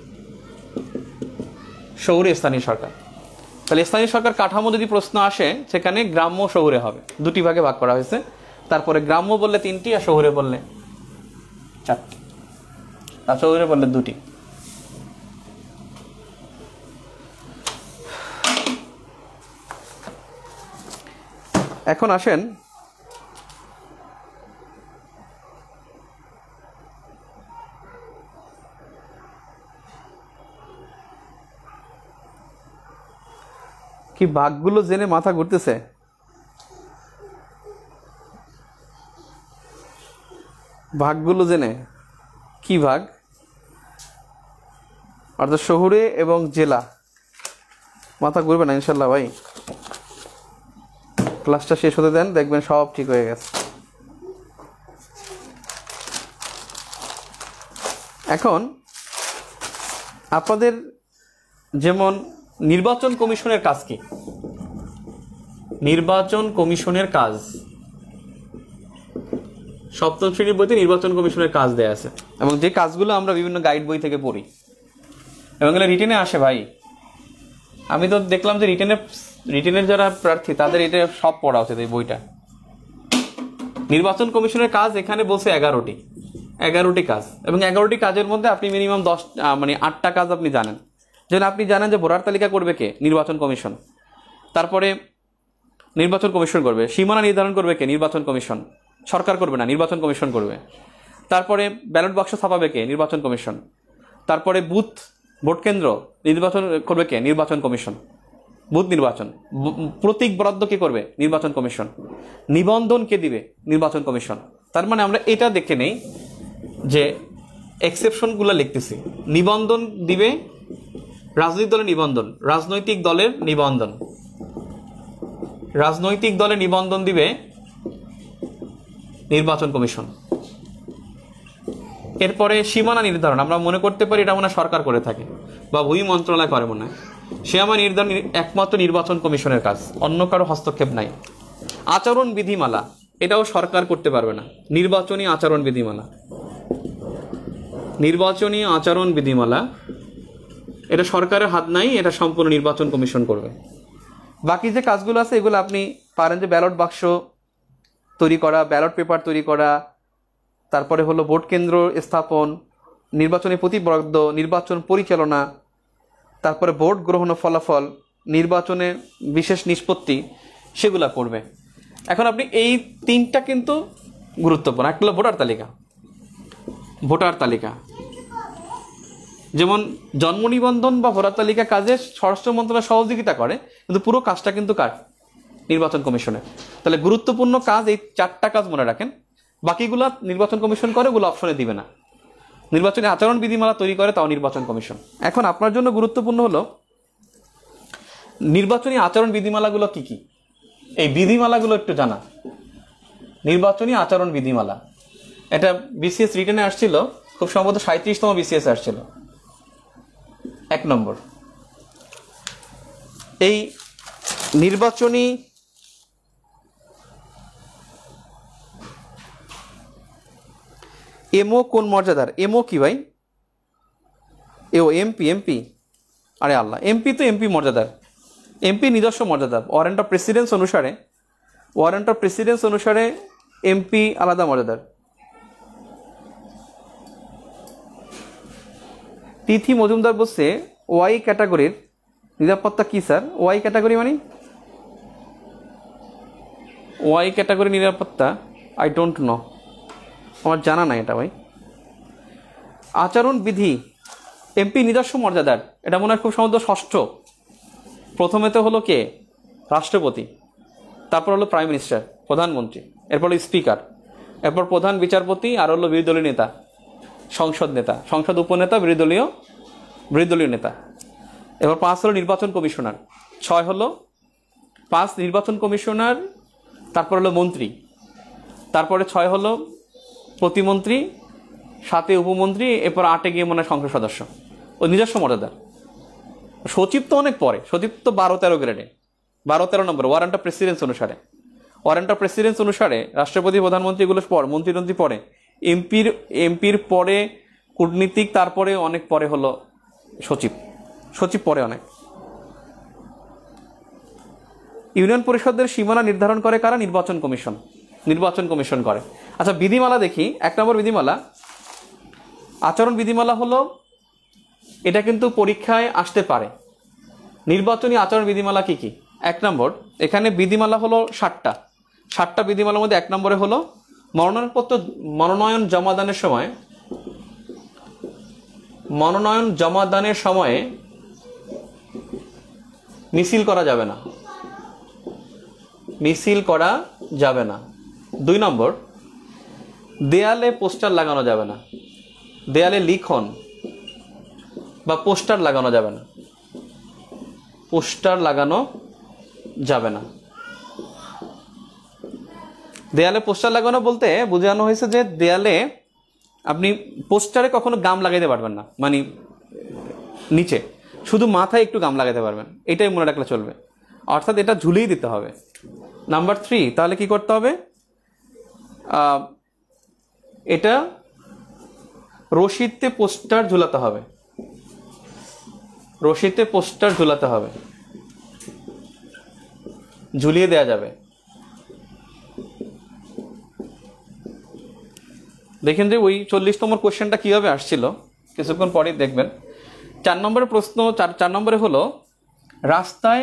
শহুরে স্থানীয় সরকার। তাহলে স্থানীয় সরকার কাঠামো যদি প্রশ্ন আসে, সেখানে গ্রাম্য শহুরে হবে, দুটি ভাগে ভাগ করা হয়েছে। তারপরে গ্রাম্য বললে তিনটি, আর শহুরে বললে চারটি, আর শহুরে বললে দুটি। এখন আসেন কি ভাগগুলো জেনে মাথা ঘুরতেছে? ভাগগুলো জেনে কি ভাগ? অর্থাৎ শহুরে এবং জেলা, মাথা ঘুরবে না ইনশাল্লাহ ভাই। ক্লাসটা শেষ হতে দেন, দেখবেন সব ঠিক হয়ে গেছে। এখন আপনাদের যেমন নির্বাচন কমিশনের কাজ কি? নির্বাচন কমিশনের কাজ সপ্তম শ্রেণীর বইতে নির্বাচন কমিশনের কাজ দেয়া আছে, এবং যে কাজগুলো আমরা বিভিন্ন গাইড বই থেকে পড়ি এবং এগুলো রিটেনে আসে ভাই। আমি তো দেখলাম যে রিটেনে রিটেনের যারা প্রার্থী তাদের এটা সব পড়া উচিত এই বইটা। নির্বাচন কমিশনের কাজ এখানে বলছে এগারোটি, এগারোটি কাজ, এবং এগারোটি কাজের মধ্যে আপনি মিনিমাম দশ মানে আটটা কাজ আপনি জানেন। যেন আপনি জানেন যে ভোটার তালিকা করবে কে? নির্বাচন কমিশন। তারপরে নির্বাচন কমিশন করবে। সীমানা নির্ধারণ করবে কে? নির্বাচন কমিশন। সরকার করবে না, নির্বাচন কমিশন করবে। তারপরে ব্যালট বাক্স ছাপাবে কে? নির্বাচন কমিশন। তারপরে বুথ ভোট কেন্দ্র নির্বাচন করবে কে? নির্বাচন কমিশন। বুথ নির্বাচন। প্রতীক বরাদ্দ কে করবে? নির্বাচন কমিশন। নিবন্ধন কে দিবে? নির্বাচন কমিশন। তার মানে আমরা এটা দেখে নেই যে এক্সেপশনগুলো লিখতেছি। নিবন্ধন দিবে রাজনৈতিক দলের নিবন্ধন, রাজনৈতিক দলের নিবন্ধন, রাজনৈতিক দলের নিবন্ধন দিবে নির্বাচন কমিশন। এরপরে সীমানা নির্ধারণ, আমরা মনে করতে পারি এটা মনে হয় সরকার করে থাকে বা ভূমি মন্ত্রণালয় করে মনে হয়। সীমানা নির্ধারণ একমাত্র নির্বাচন কমিশনের কাজ, অন্য কারো হস্তক্ষেপ নাই। আচরণ বিধিমালা, এটাও সরকার করতে পারবে না, নির্বাচনী আচরণ বিধিমালা, নির্বাচনী আচরণ বিধিমালা এটা সরকারের হাত নাই, এটা সম্পূর্ণ নির্বাচন কমিশন করবে। বাকি যে কাজগুলো আছে এগুলো আপনি পারেন, যে ব্যালট বাক্স তৈরি করা, ব্যালট পেপার তৈরি করা, তারপরে হলো ভোট কেন্দ্র স্থাপন, নির্বাচনী প্রতীক বরাদ্দ, নির্বাচন পরিচালনা, তারপরে ভোট গ্রহণ ফলাফল, নির্বাচনে বিশেষ নিষ্পত্তি, সেগুলা পড়বে। এখন আপনি এই তিনটা কিন্তু গুরুত্বপূর্ণ। একটা হলো ভোটার তালিকা, ভোটার তালিকা যেমন জন্ম নিবন্ধন বা ভোটার তালিকা কাজে স্বরাষ্ট্র মন্ত্রণালয় সহযোগিতা করে, কিন্তু পুরো কাজটা কিন্তু কার? নির্বাচন কমিশনের। তাহলে গুরুত্বপূর্ণ কাজ এই চারটা কাজ মনে রাখেন, বাকিগুলা নির্বাচন কমিশন করে, ওগুলো অপশনে দিবে না। নির্বাচনী আচরণ বিধিমালা তৈরি করে, তাও নির্বাচন কমিশন। এখন আপনার জন্য গুরুত্বপূর্ণ হলো নির্বাচনী আচরণ বিধিমালাগুলো কি কি, এই বিধিমালাগুলো একটু জানা। নির্বাচনী আচরণ বিধিমালা এটা বিসিএস রিটেনে আসছিল, খুব সম্ভবত সাঁত্রিশতম বিসিএস আসছিল। এক নম্বর, এই নির্বাচনী এমও কোন মর্যাদার? এমও কি ভাই? এও এমপি, এমপি আরে আল্লাহ, এমপি তো এমপি মর্যাদার, এমপি নিজস্ব মর্যাদা। ওয়ারেন্ট অফ প্রেসিডেন্স অনুসারে, ওয়ারেন্ট অফ প্রেসিডেন্স অনুসারে এমপি আলাদা মর্যাদার। তিথি মজুমদার বলছে ওয়াই ক্যাটাগরির নিরাপত্তা কি স্যার? ওয়াই ক্যাটাগরি মানে ওয়াই ক্যাটাগরি নিরাপত্তা আই ডোন্ট নো, আমার জানা নাই এটা ভাই। আচরণ বিধি এমপি নিজস্ব মর্যাদার, এটা মনে হয় খুব সম্ভবত ষষ্ঠ। প্রথমে তো হলো কে? রাষ্ট্রপতি, তারপর হলো প্রাইম মিনিস্টার, প্রধানমন্ত্রী, এরপর হলো স্পিকার, এরপর প্রধান বিচারপতি, আর হলো বিরোধী দলীয় নেতা, সংসদ নেতা, সংসদ উপনেতা, বিরোধী দলীয় বিরোধী দলীয় নেতা। এবার পাঁচ হলো নির্বাচন কমিশনার, ছয় হলো পাঁচ নির্বাচন কমিশনার, তারপর হলো মন্ত্রী, তারপরে ছয় হলো প্রতিমন্ত্রী, সাতে উপমন্ত্রী, এরপর আটে গিয়ে মনে হয় সংসদ সদস্য ও নিজস্ব মর্যাদার। সচিব তো অনেক পরে, সচিব তো বারো তেরো গ্রেডে, বারো তেরো নম্বর ওয়ারেন্ট অফ প্রেসিডেন্স অনুসারে। ওয়ারেন্ট অফ প্রেসিডেন্স অনুসারে রাষ্ট্রপতি, প্রধানমন্ত্রী এগুলো পর, মন্ত্রীমন্ত্রী পরে, এমপির এমপির পরে কূটনীতিক, তারপরে অনেক পরে হলো সচিব, সচিব পরে অনেক। ইউনিয়ন পরিষদের সীমানা নির্ধারণ করে কারা? নির্বাচন কমিশন, নির্বাচন কমিশন করে। আচ্ছা বিধিমালা দেখি, এক নম্বর বিধিমালা, আচরণ বিধিমালা হলো, এটা কিন্তু পরীক্ষায় আসতে পারে। নির্বাচনী আচরণ বিধিমালা কি কি? এক নম্বর, এখানে বিধিমালা হলো ষাটটা, ষাটটা বিধিমালার মধ্যে এক নম্বরে হলো মনোনয়নপত্র, মনোনয়ন জমাদানের সময়, মনোনয়ন জমাদানের সময়ে মিছিল করা যাবে না, মিছিল করা যাবে না। দুই নম্বর, দেয়ালে পোস্টার লাগানো যাবে না, দেয়ালে লিখন বা পোস্টার লাগানো যাবে না, পোস্টার লাগানো যাবে না। দেয়ালে পোস্টার লাগানো বলতে বোঝানো হয়েছে যে দেয়ালে আপনি পোস্টারে কখনো গাম লাগাইতে পারবেন না, মানে নিচে শুধু মাথায় একটু গাম লাগাইতে পারবেন, এটাই মনে রাখলে চলবে, অর্থাৎ এটা ঝুলিয়ে দিতে হবে। নাম্বার থ্রি, তাহলে কি করতে হবে? এটা রশিদতে পোস্টার ঝুলাতে হবে, রশিদতে পোস্টার ঝুলাতে হবে, ঝুলিয়ে দেয়া যাবে। দেখেন যে ওই চল্লিশ নম্বর কোশ্চেনটা কিভাবে আসছিল, কিছুক্ষণ পরেই দেখবেন। চার নম্বরের প্রশ্ন, চার চার নম্বরে হলো রাস্তায়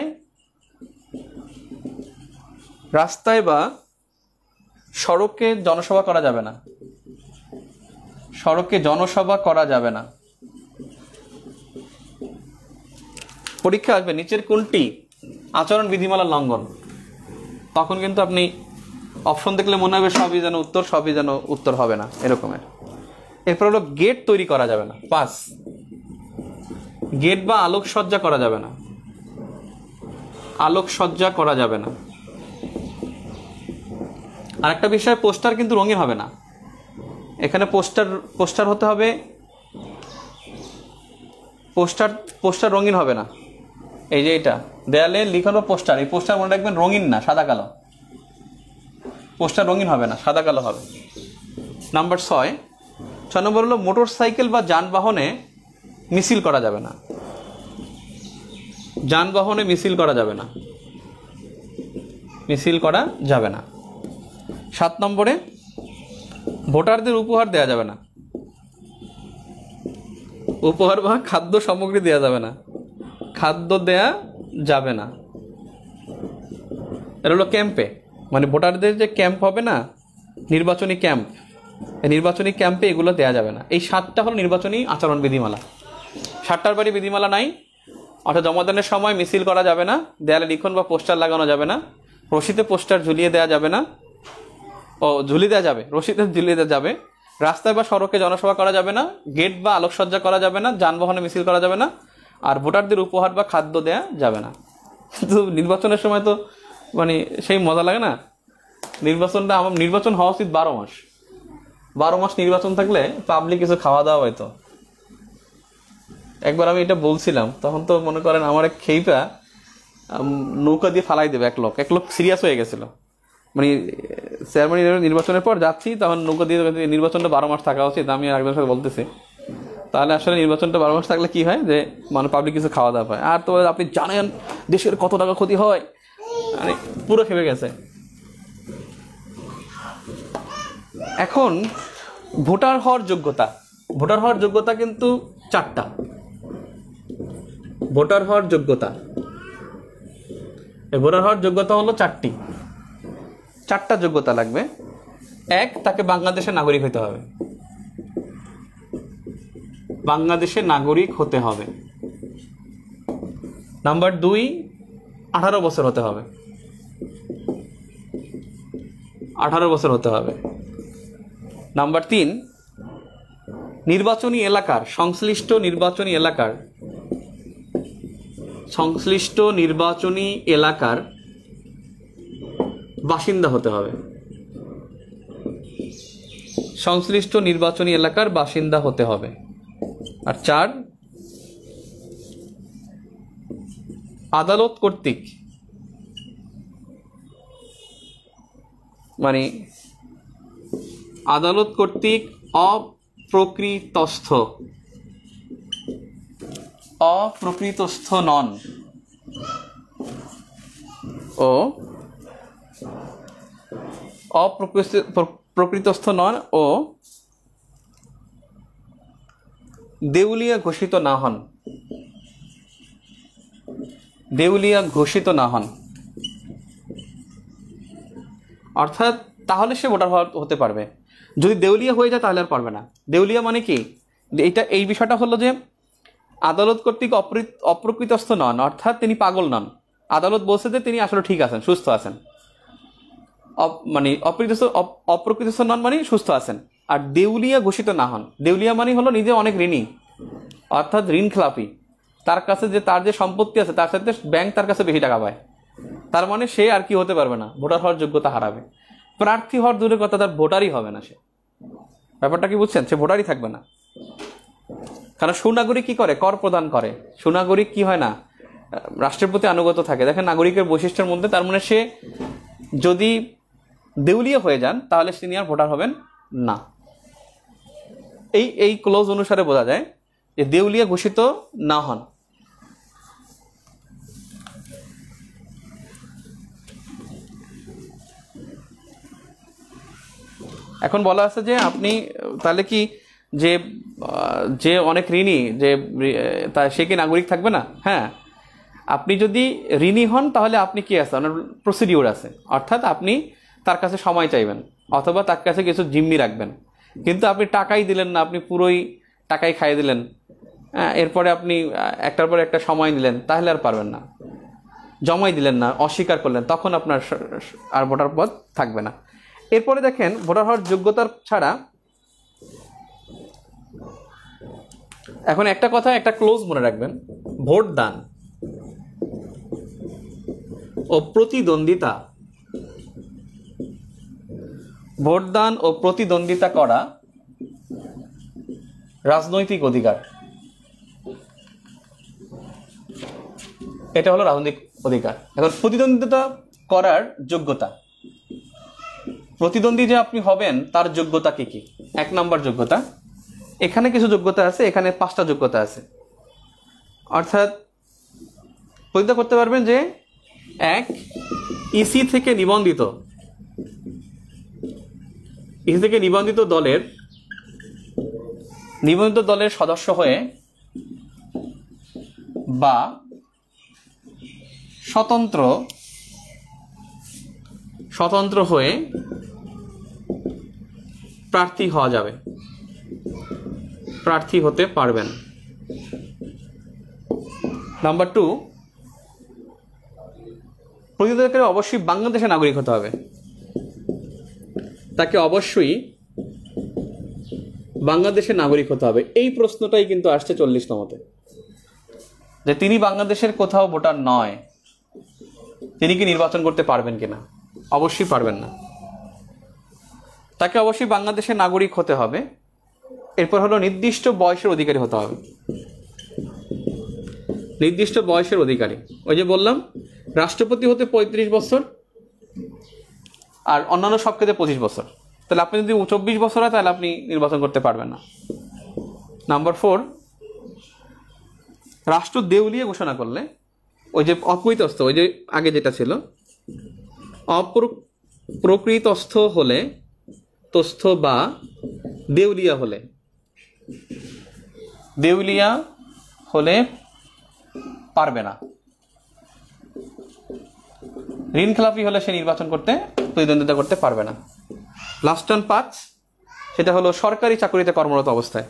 রাস্তায় বা সড়কে জনসভা করা যাবে না, সড়কে জনসভা করা যাবে না। পরীক্ষা আসবে নিচের কোনটি আচরণ বিধিমালার লঙ্ঘন, তখন কিন্তু আপনি অপশন দেখলে মনে হবে সবই যেন উত্তর, সবই যেন উত্তর হবে না এরকমের। এরপর হলো গেট তৈরি করা যাবে না, পাঁচ, গেট বা আলোকসজ্জা করা যাবে না, আলোকসজ্জা করা যাবে না। আর একটা বিষয়, পোস্টার কিন্তু রঙিন হবে না, এখানে পোস্টার পোস্টার হতে হবে, পোস্টার পোস্টার রঙিন হবে না। এই যে এটা দেয়ালে লিখানো পোস্টার, এই পোস্টার মনে রাখবেন রঙিন না, সাদা কালো, পোস্টার রঙিন হবে না, সাদা কালো হবে। নাম্বার ছয়, ছয় নম্বর হলো মোটর সাইকেল বা যানবাহনে মিছিল করা যাবে না, যানবাহনে মিছিল করা যাবে না, মিছিল করা যাবে না। সাত নম্বরে ভোটারদের উপহার দেওয়া যাবে না, উপহার বা খাদ্য সামগ্রী দেওয়া যাবে না, খাদ্য দেয়া যাবে না। এটা হলো ক্যাম্পে, মানে ভোটারদের যে ক্যাম্প হবে না, নির্বাচনী ক্যাম্প, এই নির্বাচনী ক্যাম্পে এগুলো দেওয়া যাবে না। এই সাতটা হলো নির্বাচনী আচরণ বিধিমালা। সাতটার বাড়ি বিধিমালা নাই, অর্থাৎ জমাদানের সময় মিছিল করা যাবে না, দেয়ালে লিখন বা পোস্টার লাগানো যাবে না, রশিদে পোস্টার ঝুলিয়ে দেওয়া যাবে না, ও ঝুলিয়ে দেওয়া যাবে, রশিদে ঝুলিয়ে দেওয়া যাবে, রাস্তায় বা সড়কে জনসভা করা যাবে না, গেট বা আলোকসজ্জা করা যাবে না, যানবাহনে মিছিল করা যাবে না, আর ভোটারদের উপহার বা খাদ্য দেয়া যাবে না। কিন্তু নির্বাচনের সময় তো মানে সেই মজা লাগে না, নির্বাচনটা আমার নির্বাচন হওয়া উচিত বারো মাস, বারো মাস নির্বাচন থাকলে পাবলিক কিছু খাওয়া দাওয়া হয়তো। একবার আমি এটা বলছিলাম, তখন তো মনে করেন আমার এক খেইপা নৌকা দিয়ে ফালাই দেবে, এক লোক এক লোক সিরিয়াস হয়ে গেছিল, মানে চেয়ারম্যান নির্বাচনের পর যাচ্ছি, তখন নৌকা দিয়ে নির্বাচনটা বারো মাস থাকা উচিত। আমি একজনের সাথে বলতেছি, তাহলে আসলে নির্বাচনটা বারো মাস থাকলে কি হয় যে মানে পাবলিক কিছু খাওয়া দাওয়া হয়। আর তো আপনি জানেন দেশের কত টাকা ক্ষতি হয়, মানে পুরো খেপে গেছে। এখন ভোটার হওয়ার যোগ্যতা, ভোটার হওয়ার যোগ্যতা কিন্তু চারটা। ভোটার হওয়ার যোগ্যতা, ভোটার হওয়ার যোগ্যতা হলো চারটি, চারটা যোগ্যতা লাগবে। এক, তাকে বাংলাদেশের নাগরিক হতে হবে, বাংলাদেশের নাগরিক হতে হবে। নাম্বার দুই, আঠারো বছর হতে হবে, আঠারো বছর হতে হবে। নাম্বার তিন, নির্বাচনী এলাকার সংশ্লিষ্ট নির্বাচনী এলাকার সংশ্লিষ্ট নির্বাচনী এলাকার বাসিন্দা হতে হবে। সংশ্লিষ্ট নির্বাচনী এলাকার বাসিন্দা হতে হবে। আর চার, আদালত কর্তৃক মানে আদালত কর্তৃক অপ্রকৃতস্থ অপ্রকৃতস্থ নন ও অপ্রকৃতস্থ নন ও দেউলিয়া ঘোষিত না হন দেউলিয়া ঘোষিত না হন অর্থাৎ তাহলে সে ভোটার হতে পারবে। যদি দেউলিয়া হয়ে যায় তাহলে আর পারবে না। দেউলিয়া মানে কি, এইটা এই বিষয়টা হলো যে আদালত কর্তৃক অপ্রকৃতস্থ নন, অর্থাৎ তিনি পাগল নন। আদালত বলছে যে তিনি আসলে ঠিক আছেন, সুস্থ আছেন। মানে অপ্রকৃতস্থ অপ্রকৃতস্থ নন মানে সুস্থ আছেন। আর দেউলিয়া ঘোষিত না হন, দেউলিয়া মানে হলো নিজে অনেক ঋণী, অর্থাৎ ঋণ খেলাপি। তার কাছে যে তার যে সম্পত্তি আছে তার সাথে ব্যাংক তার কাছে বেশি টাকা পায়, তার মানে সে আর কি হতে পারবে না, ভোটার হওয়ার যোগ্যতা হারাবে। প্রার্থী হওয়ার দূরের কথা, তার ভোটারই হবে না। সে ব্যাপারটা কি বুঝছেন? সে ভোটারই থাকবে না। কারণ সুনাগরিক কি করে? কর প্রদান করে। সুনাগরিক কি হয় না, রাষ্ট্রের প্রতি আনুগত্য থাকে। দেখেন নাগরিকের বৈশিষ্ট্যের মধ্যে, তার মানে সে যদি দেউলিয়া হয়ে যান তাহলে তিনি আর ভোটার হবেন না। এই এই ক্লোজ অনুসারে বোঝা যায় যে দেউলিয়া ঘোষিত না হন। এখন বলা আছে যে আপনি তাহলে কি যে যে অনেক ঋণী, যে সে কি নাগরিক থাকবে না? হ্যাঁ, আপনি যদি ঋণী হন তাহলে আপনি কি আছে, আপনার প্রসিডিউর আছে, অর্থাৎ আপনি তার কাছে সময় চাইবেন অথবা তার কাছে কিছু জিম্মি রাখবেন। কিন্তু আপনি টাকাই দিলেন না, আপনি পুরোই টাকাই খাইয়ে দিলেন, হ্যাঁ, এরপরে আপনি একটার পর একটা সময় নিলেন, তাহলে আর পারবেন না। জমাই দিলেন না, অস্বীকার করলেন, তখন আপনার আর ভোটার পদ থাকবে না। এরপরে দেখেন ভোটার হওয়ার যোগ্যতার ছাড়া এখন একটা কথা, একটা ক্লোজ মনে রাখবেন, ভোট দান ও প্রতিদ্বন্দ্বিতা ভোটদান ও প্রতিদ্বন্দ্বিতা করা রাজনৈতিক অধিকার। এটা হলো রাজনৈতিক অধিকার। এখন প্রতিদ্বন্দ্বিতা করার যোগ্যতা, প্রতিদ্বন্দ্বী যে আপনি হবেন তার যোগ্যতা কি কি? এক নম্বর যোগ্যতা, এখানে কিছু যোগ্যতা আছে, এখানে পাঁচটা যোগ্যতা আছে। অর্থাৎ প্রতিদ্বন্দ্বিতা করতে পারবেন যে এক, ইসি থেকে নিবন্ধিত ইসি থেকে নিবন্ধিত দলের নিবন্ধিত দলের সদস্য হয়ে বা স্বতন্ত্র স্বতন্ত্র হয়ে প্রার্থী হওয়া যাবে, প্রার্থী হতে পারবেন। নাম্বার টু, প্রতিদ্বন্দ্বিতাকারী অবশ্যই বাংলাদেশের নাগরিক হতে হবে। তাকে অবশ্যই বাংলাদেশের নাগরিক হতে হবে। এই প্রশ্নটাই কিন্তু আসছে চল্লিশতমতে, যে তিনি বাংলাদেশের কোথাও ভোটার নয়, তিনি কি নির্বাচন করতে পারবেন কিনা? অবশ্যই পারবেন না। তাকে অবশ্যই বাংলাদেশের নাগরিক হতে হবে। এরপর হলো নির্দিষ্ট বয়সের অধিকারী হতে হবে। নির্দিষ্ট বয়সের অধিকারী, ওই যে বললাম রাষ্ট্রপতি হতে পঁয়ত্রিশ বছর আর অন্যান্য সব ক্ষেত্রে পঁচিশ বছর। তাহলে আপনি যদি চব্বিশ বছর হয় তাহলে আপনি নির্বাচন করতে পারবেন না। নাম্বার ফোর, রাষ্ট্র দেউলিয়া ঘোষণা করলে, ওই যে অপ্রকৃতস্থ, ওই যে আগে যেটা ছিল, অপ্রকৃতস্থ হলে তস্থ বা দেউলিয়া হলে দেউলিয়া হলে পারবে না। ঋণ খেলাপি হলে সে নির্বাচন করতে প্রতিদ্বন্দ্বিতা করতে পারবে না। লাস্ট অন পাঁচ, সেটা হলো সরকারি চাকুরিতে কর্মরত অবস্থায়।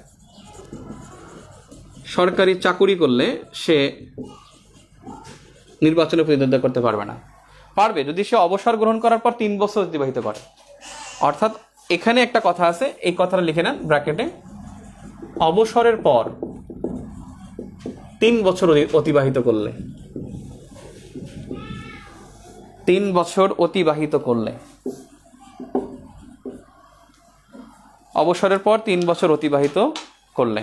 সরকারি চাকুরি করলে সে নির্বাচনে প্রতিদ্বন্দ্বিতা করতে পারবে না। পারবে যদি সে অবসর গ্রহণ করার পর তিন বছর অতিবাহিত করে, অর্থাৎ এখানে একটা কথা আছে, এই কথাটা লিখে নেন ব্র্যাকেটে। অবসরের পর তিন বছর অতিবাহিত করলে, তিন বছর অতিবাহিত করলে, অবসরের পর তিন বছর অতিবাহিত করলে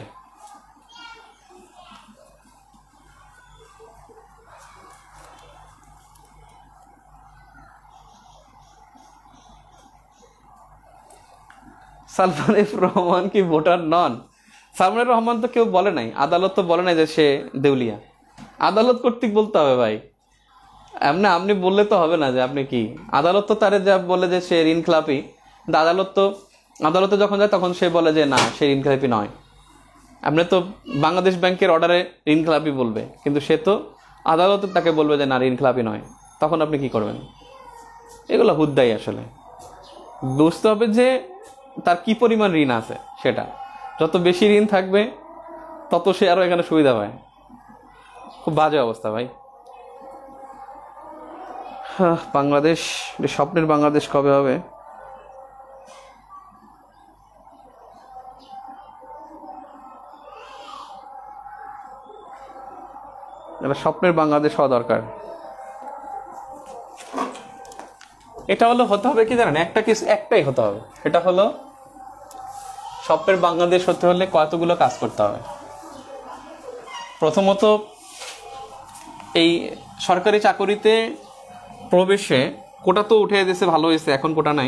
সালমান এফ রহমান কি ভোটার নন? সালমান রহমান তো কেউ বলে নাই, আদালত তো বলে নাই যে সে দেউলিয়া। আদালত কর্তৃক বলতে হবে ভাই, এমনি আপনি বললে তো হবে না যে আপনি কি। আদালত তো তারে যা বলে যে সে ঋণ খেলাপি, কিন্তু আদালত তো আদালতে যখন যায় তখন সে বলে যে না সে ঋণ খেলাপি নয়। আপনি তো বাংলাদেশ ব্যাংকের অর্ডারে ঋণ খেলাপি বলবে, কিন্তু সে তো আদালতে তাকে বলবে যে না ঋণ খেলাপি নয়, তখন আপনি কি করবেন? এগুলো হুদ্দাই। আসলে বুঝতে হবে যে তার কি পরিমাণ ঋণ আছে, সেটা যত বেশি ঋণ থাকবে তত সে আরো এখানে সুবিধা পায়। খুব বাজে অবস্থা ভাই। বাংলাদেশ, স্বপ্নের বাংলাদেশ কবে হবে? এটা স্বপ্নের বাংলাদেশ হওয়া দরকার। এটা হলো হতে হবে কি জানেন, একটা কিছু একটাই হতে হবে। এটা হলো স্বপ্নের বাংলাদেশ হতে হলে কতগুলো কাজ করতে হবে। প্রথমত এই সরকারি চাকরিতে প্রবেশে কোটা তো উঠে দিয়েছে, ভালো হয়েছে, এখন কোটা নাই।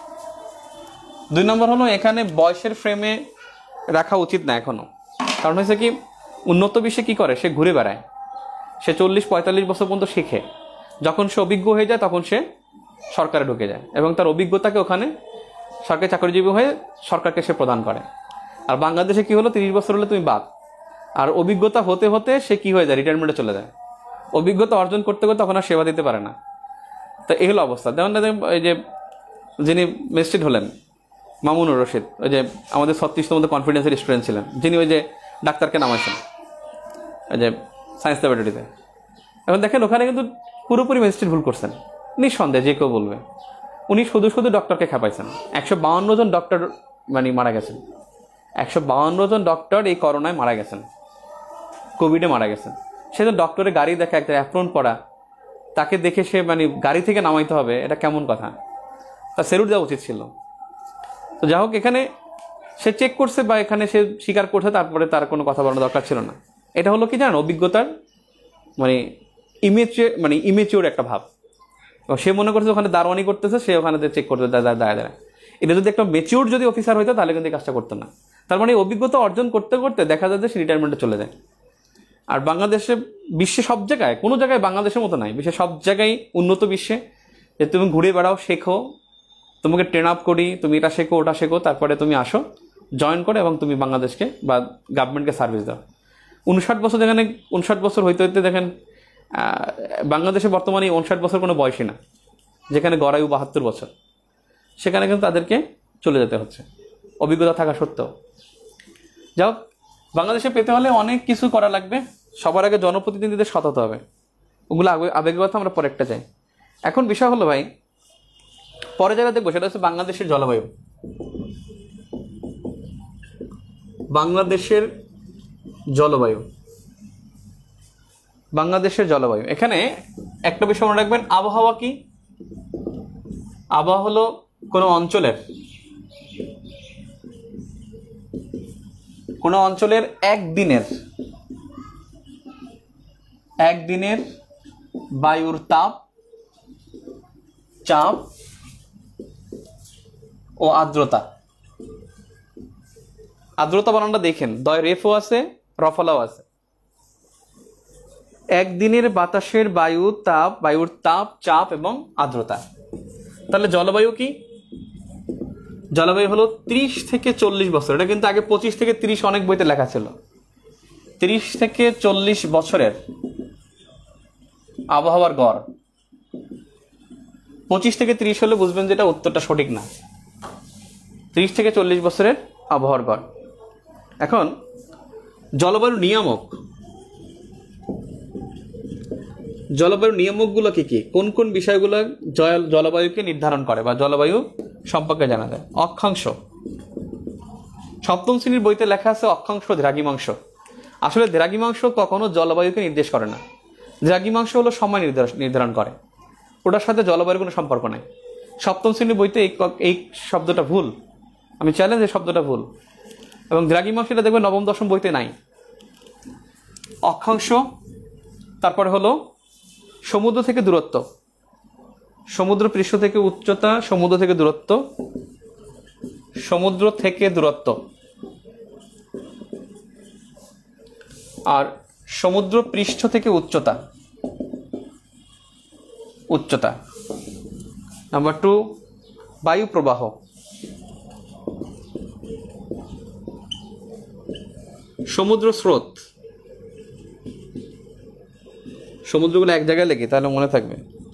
দুই নম্বর হলো এখানে বয়সের ফ্রেমে রাখা উচিত না এখনো। কারণ হয়েছে কি, উন্নত বিশ্বে কি করে, সে ঘুরে বেড়ায়, সে চল্লিশ পঁয়তাল্লিশ বছর পর্যন্ত শিখে, যখন সে অভিজ্ঞ হয়ে যায় তখন সে সরকারে ঢুকে যায় এবং তার অভিজ্ঞতাকে ওখানে সরকারি চাকরিজীবী হয়ে সরকারকে সে প্রদান করে। আর বাংলাদেশে কি হলো, তিরিশ বছর হলে তুমি বাদ, আর অভিজ্ঞতা হতে হতে সে কি হয়ে যায়, রিটায়ারমেন্টে চলে যায়। অভিজ্ঞতা অর্জন করতে করতে তখন আর সেবা দিতে পারে না। তো এই হলো অবস্থা। যেমন এই যে যিনি ম্যাজিস্ট্রেট হলেন মামুনুর রশিদ, ওই যে আমাদের ছত্রিশতম মধ্যে কনফিডেন্সের স্টুডেন্ট ছিলেন, যিনি ওই যে ডাক্তারকে নামাইছেন ওই যে সায়েন্স ল্যাবরেটরিতে। এখন দেখেন ওখানে কিন্তু পুরোপুরি ম্যাজিস্ট্রেট ভুল করছেন, নিঃসন্দেহে যে কেউ বলবে। উনি শুধু শুধু ডক্টরকে খেপাইছেন। একশো বাউন্ন জন ডক্টর মানে মারা গেছেন, একশো বাউন্ন জন ডক্টর এই করোনায় মারা গেছেন, কোভিডে মারা গেছেন। সে তো ডক্টরের গাড়ি দেখে একটা অ্যাপ্রন পড়া, তাকে দেখে সে মানে গাড়ি থেকে নামাইতে হবে, এটা কেমন কথা? তার স্যালুট দেওয়া উচিত ছিল। তো যাই হোক, এখানে সে চেক করছে বা এখানে সে স্বীকার করছে, তারপরে তার কোনো কথা বলার দরকার ছিল না। এটা হলো কি জানেন, অভিজ্ঞতার মানে ইমেচিওর মানে ইমেচিওর একটা ভাব। সে মনে করছে ওখানে দারোয়ানি করতেছে, সে ওখানে চেক করতে দাঁড়ায় দাঁড়ায়। এটা যদি একটা ম্যাচিওর যদি অফিসার হইতো তাহলে কিন্তু কাজটা করতো না। তার মানে অভিজ্ঞতা অর্জন করতে করতে দেখা যায় যে সে রিটায়ারমেন্টে চলে যায়। আর বাংলাদেশে বিশ্বে সব জায়গায়, কোনো জায়গায় বাংলাদেশের মতো নাই, বিশ্বে সব জায়গায় উন্নত বিশ্বে যে তুমি ঘুরে বেড়াও, শেখো, তোমাকে ট্রেন আপ করি, তুমি এটা শেখো ওটা শেখো, তারপরে তুমি আসো জয়েন করো এবং তুমি বাংলাদেশকে বা গভর্নমেন্টকে সার্ভিস দাও। উনষাট বছর যেখানে উনষাট বছর হইতে হইতে দেখেন বাংলাদেশে বর্তমানে উনষাট বছর কোনো বয়সই না, যেখানে গড়ায়ু বাহাত্তর বছর, সেখানে কিন্তু তাদেরকে চলে যেতে হচ্ছে অভিজ্ঞতা থাকা সত্ত্বেও। যাও, বাংলাদেশে পেতে হলে অনেক কিছু করা লাগবে। সবার আগে জনপ্রতিনিধিদের সৎ হতে হবে, ওগুলো আবেগের কথা আমরা পরে একটা চাই। এখন বিষয় হলো ভাই, পরে যারা দেখবো সেটা হচ্ছে বাংলাদেশের জলবায়ু। বাংলাদেশের জলবায়ু বাংলাদেশের জলবায়ু এখানে একটা বিষয় মনে রাখবেন, আবহাওয়া কি? আবহাওয়া হলো কোনো অঞ্চলের কোনো অঞ্চলের একদিনের একদিনের বায়ুর তাপ, চাপ ও আর্দ্রতা। আর্দ্রতা বানানটা দেখেন, দয় রেফও আছে, রফলাও আছে। একদিনের বাতাসের বায়ু তাপ, বায়ুর তাপ, চাপ এবং আর্দ্রতা। তাহলে জলবায়ু কি? জলবায়ু হলো ত্রিশ থেকে চল্লিশ বছর। এটা কিন্তু আগে পঁচিশ থেকে ত্রিশ অনেক বইতে লেখা ছিল। ত্রিশ থেকে চল্লিশ বছরের আবহাওয়ার গড়। পঁচিশ থেকে ত্রিশ হলে বুঝবেন যে এটা উত্তরটা সঠিক না। ত্রিশ থেকে চল্লিশ বছরের আবহাওয়ার গড়। এখন জলবায়ুর নিয়ামক, জলবায়ুর নিয়ামকগুলো কি কি, কোন কোন বিষয়গুলো জলবায়ুকে নির্ধারণ করে বা জলবায়ু সম্পর্কে জানা যায়। অক্ষাংশ, সপ্তম শ্রেণীর বইতে লেখা আছে অক্ষাংশ দ্রাঘিমাংশ। আসলে দ্রাঘিমাংশ কখনো জলবায়ুকে নির্দেশ করে না। দ্রাঘিমাংশ হলো সময় নির্ধারণ করে, ওটার সাথে জলবায়ুর কোনো সম্পর্ক নাই। সপ্তম শ্রেণীর বইতে এই এই শব্দটা ভুল, আমি চ্যালেঞ্জ, এই শব্দটা ভুল। এবং দ্রাঘিমাংশটা দেখবেন নবম দশম বইতে নাই। অক্ষাংশ, তারপরে হলো সমুদ্র থেকে দূরত্ব, সমুদ্র পৃষ্ঠ থেকে উচ্চতা, সমুদ্র থেকে দূরত্ব, সমুদ্র থেকে দূরত্ব, আর সমুদ্র পৃষ্ঠ থেকে উচ্চতা, উচ্চতা। নাম্বার টু, বায়ু প্রবাহ, সমুদ্র স্রোত। সমুদ্রগুলো এক জায়গায় লেগে তাহলে মনে থাকবে।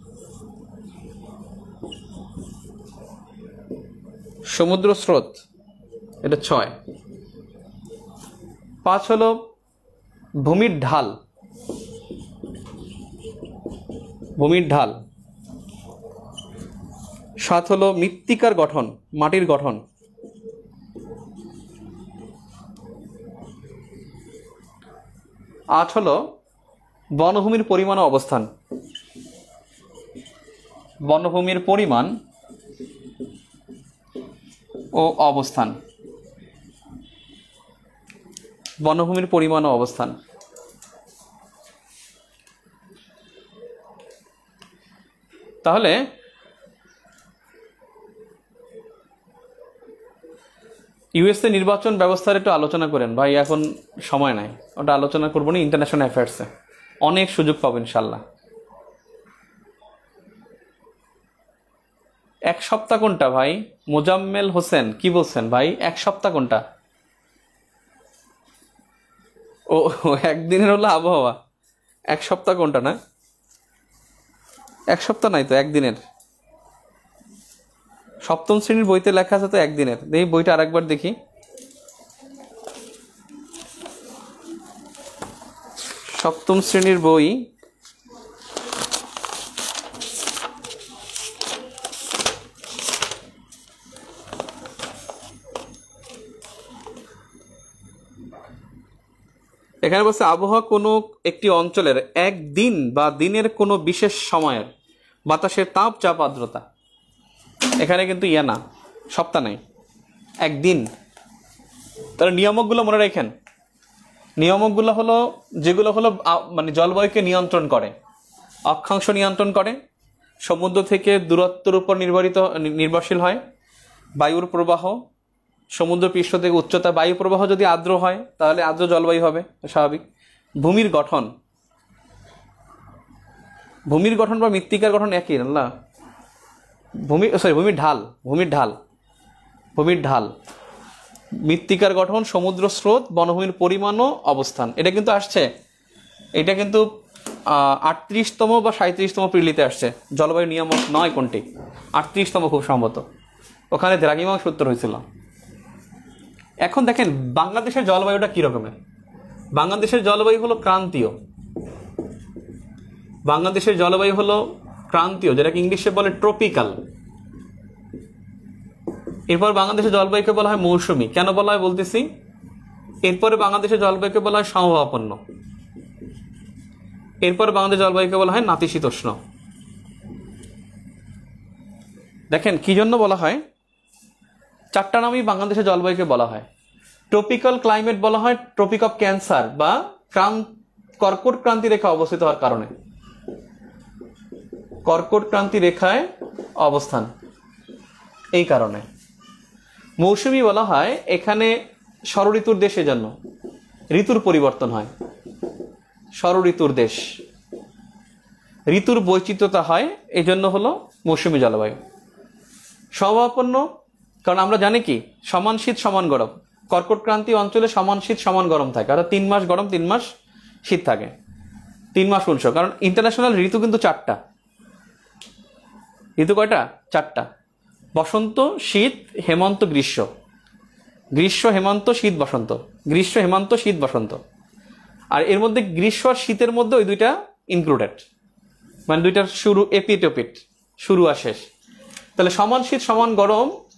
সমুদ্র স্রোত, এটা ছয়। পাঁচ হলো ভূমির ঢাল, ভূমির ঢাল। সাত হলো মৃত্তিকার গঠন, মাটির গঠন। আট হলো বনভূমির পরিমাণ ও অবস্থান, বনভূমির পরিমাণ ও অবস্থান, বনভূমির পরিমাণ ও অবস্থান। তাহলে ইউএসএ নির্বাচন ব্যবস্থার একটু আলোচনা করেন ভাই, এখন সময় নাই, ওটা আলোচনা করবো না, ইন্টারন্যাশনাল অ্যাফেয়ার্সে অনেক সুযোগ পাবেন ইনশাল্লাহ। এক সপ্তাহ কোনটা ভাই? মোজাম্মেল হোসেন কি বলছেন ভাই, এক সপ্তাহ কোনটা? ও একদিনের হলো আবহাওয়া, এক সপ্তাহ কোনটা? না এক সপ্তাহ নাই তো, একদিনের। সপ্তম শ্রেণীর বইতে লেখা আছে তো একদিনের। দেখি বইটা আরেকবার দেখি। সপ্তম শ্রেণীর বই, এখানে বলছে আবহাওয়া কোনো একটি অঞ্চলের একদিন বা দিনের কোনো বিশেষ সময়ের বাতাসের তাপ, চাপ, আর্দ্রতা। এখানে কিন্তু ইয়া না, সপ্তাহ নাই, একদিন। তাহলে নিয়ামকগুলো মনে রাখেন। নিয়ামকগুলো হলো যেগুলো হলো মানে জলবায়ুকে নিয়ন্ত্রণ করে। অক্ষাংশ নিয়ন্ত্রণ করে, সমুদ্র থেকে দূরত্বের উপর নির্ভরিত নির্ভরশীল হয়, বায়ুর প্রবাহ, সমুদ্র পৃষ্ঠ থেকে উচ্চতা। বায়ু প্রবাহ যদি আর্দ্র হয় তাহলে আর্দ্র জলবায়ু হবে, স্বাভাবিক। ভূমির গঠন, ভূমির গঠন বা মৃত্তিকার গঠন একই না, ভূমি সরি ভূমির ঢাল, ভূমির ঢাল, ভূমির ঢাল, মৃত্তিকার গঠন, সমুদ্র স্রোত, বনভূমির পরিমাণ ও অবস্থান। এটা কিন্তু আসছে, এটা কিন্তু আটত্রিশতম বা সাঁত্রিশতম প্রিলিতে আসছে। জলবায়ু নিয়ামক নয় কোনটি, আটত্রিশতম খুব সম্ভবত, ওখানে দ্রাঘিমাংশ উত্তর হয়েছিল। এখন দেখেন বাংলাদেশের জলবায়ুটা কি রকমের। বাংলাদেশের জলবায়ু হলো ক্রান্তীয়, বাংলাদেশের জলবায়ু হলো ক্রান্তীয়, যেটাকে ইংলিশে বলে ট্রপিক্যাল। এরপর বাংলাদেশের জলবায়ুকে বলা হয় মৌসুমী। কেন বলা হয় বলতেছি। এরপরে বাংলাদেশের জলবায়ুকে বলা হয় সমভাবাপন্ন। এরপর বাংলাদেশ জলবায়ুকে বলা হয় নাতিশীতোষ্ণ। দেখেন কি জন্য বলা হয়, চারটা নামই বাংলাদেশের জলবায়ুকে বলা হয়। ট্রপিক্যাল ক্লাইমেট বলা হয় ট্রপিক অফ ক্যান্সার বা কর্কট ক্রান্তি রেখা অবস্থিত হওয়ার কারণে, কর্কট ক্রান্তি রেখায় অবস্থান, এই কারণে। মৌসুমী বলা হয় এখানে ষড় ঋতুর দেশ, এজন্য ঋতুর পরিবর্তন হয়, ষড় ঋতুর দেশ, ঋতুর বৈচিত্র্যতা হয়, এই জন্য হলো মৌসুমী জলবায়ু। সমভাবাপন্ন, কারণ আমরা জানি কি সমান শীত সমান গরম, কর্কট ক্রান্তি অঞ্চলে সমান শীত সমান গরম থাকে, অর্থাৎ তিন মাস গরম তিন মাস শীত থাকে, তিন মাস উৎস। কারণ ইন্টারন্যাশনাল ঋতু কিন্তু চারটা, ঋতু কয়টা? চারটা। বসন্ত, শীত, হেমন্ত, গ্রীষ্ম। গ্রীষ্ম, হেমন্ত, শীত, বসন্ত। গ্রীষ্ম, হেমন্ত, শীত, বসন্ত। আর এর মধ্যে গ্রীষ্ম আর শীতের মধ্যে ওই দুইটা ইনক্লুডেড, মানে দুইটার শুরু এপিট ওপিট, শুরু আর শেষ। তাহলে সমান শীত সমান গরম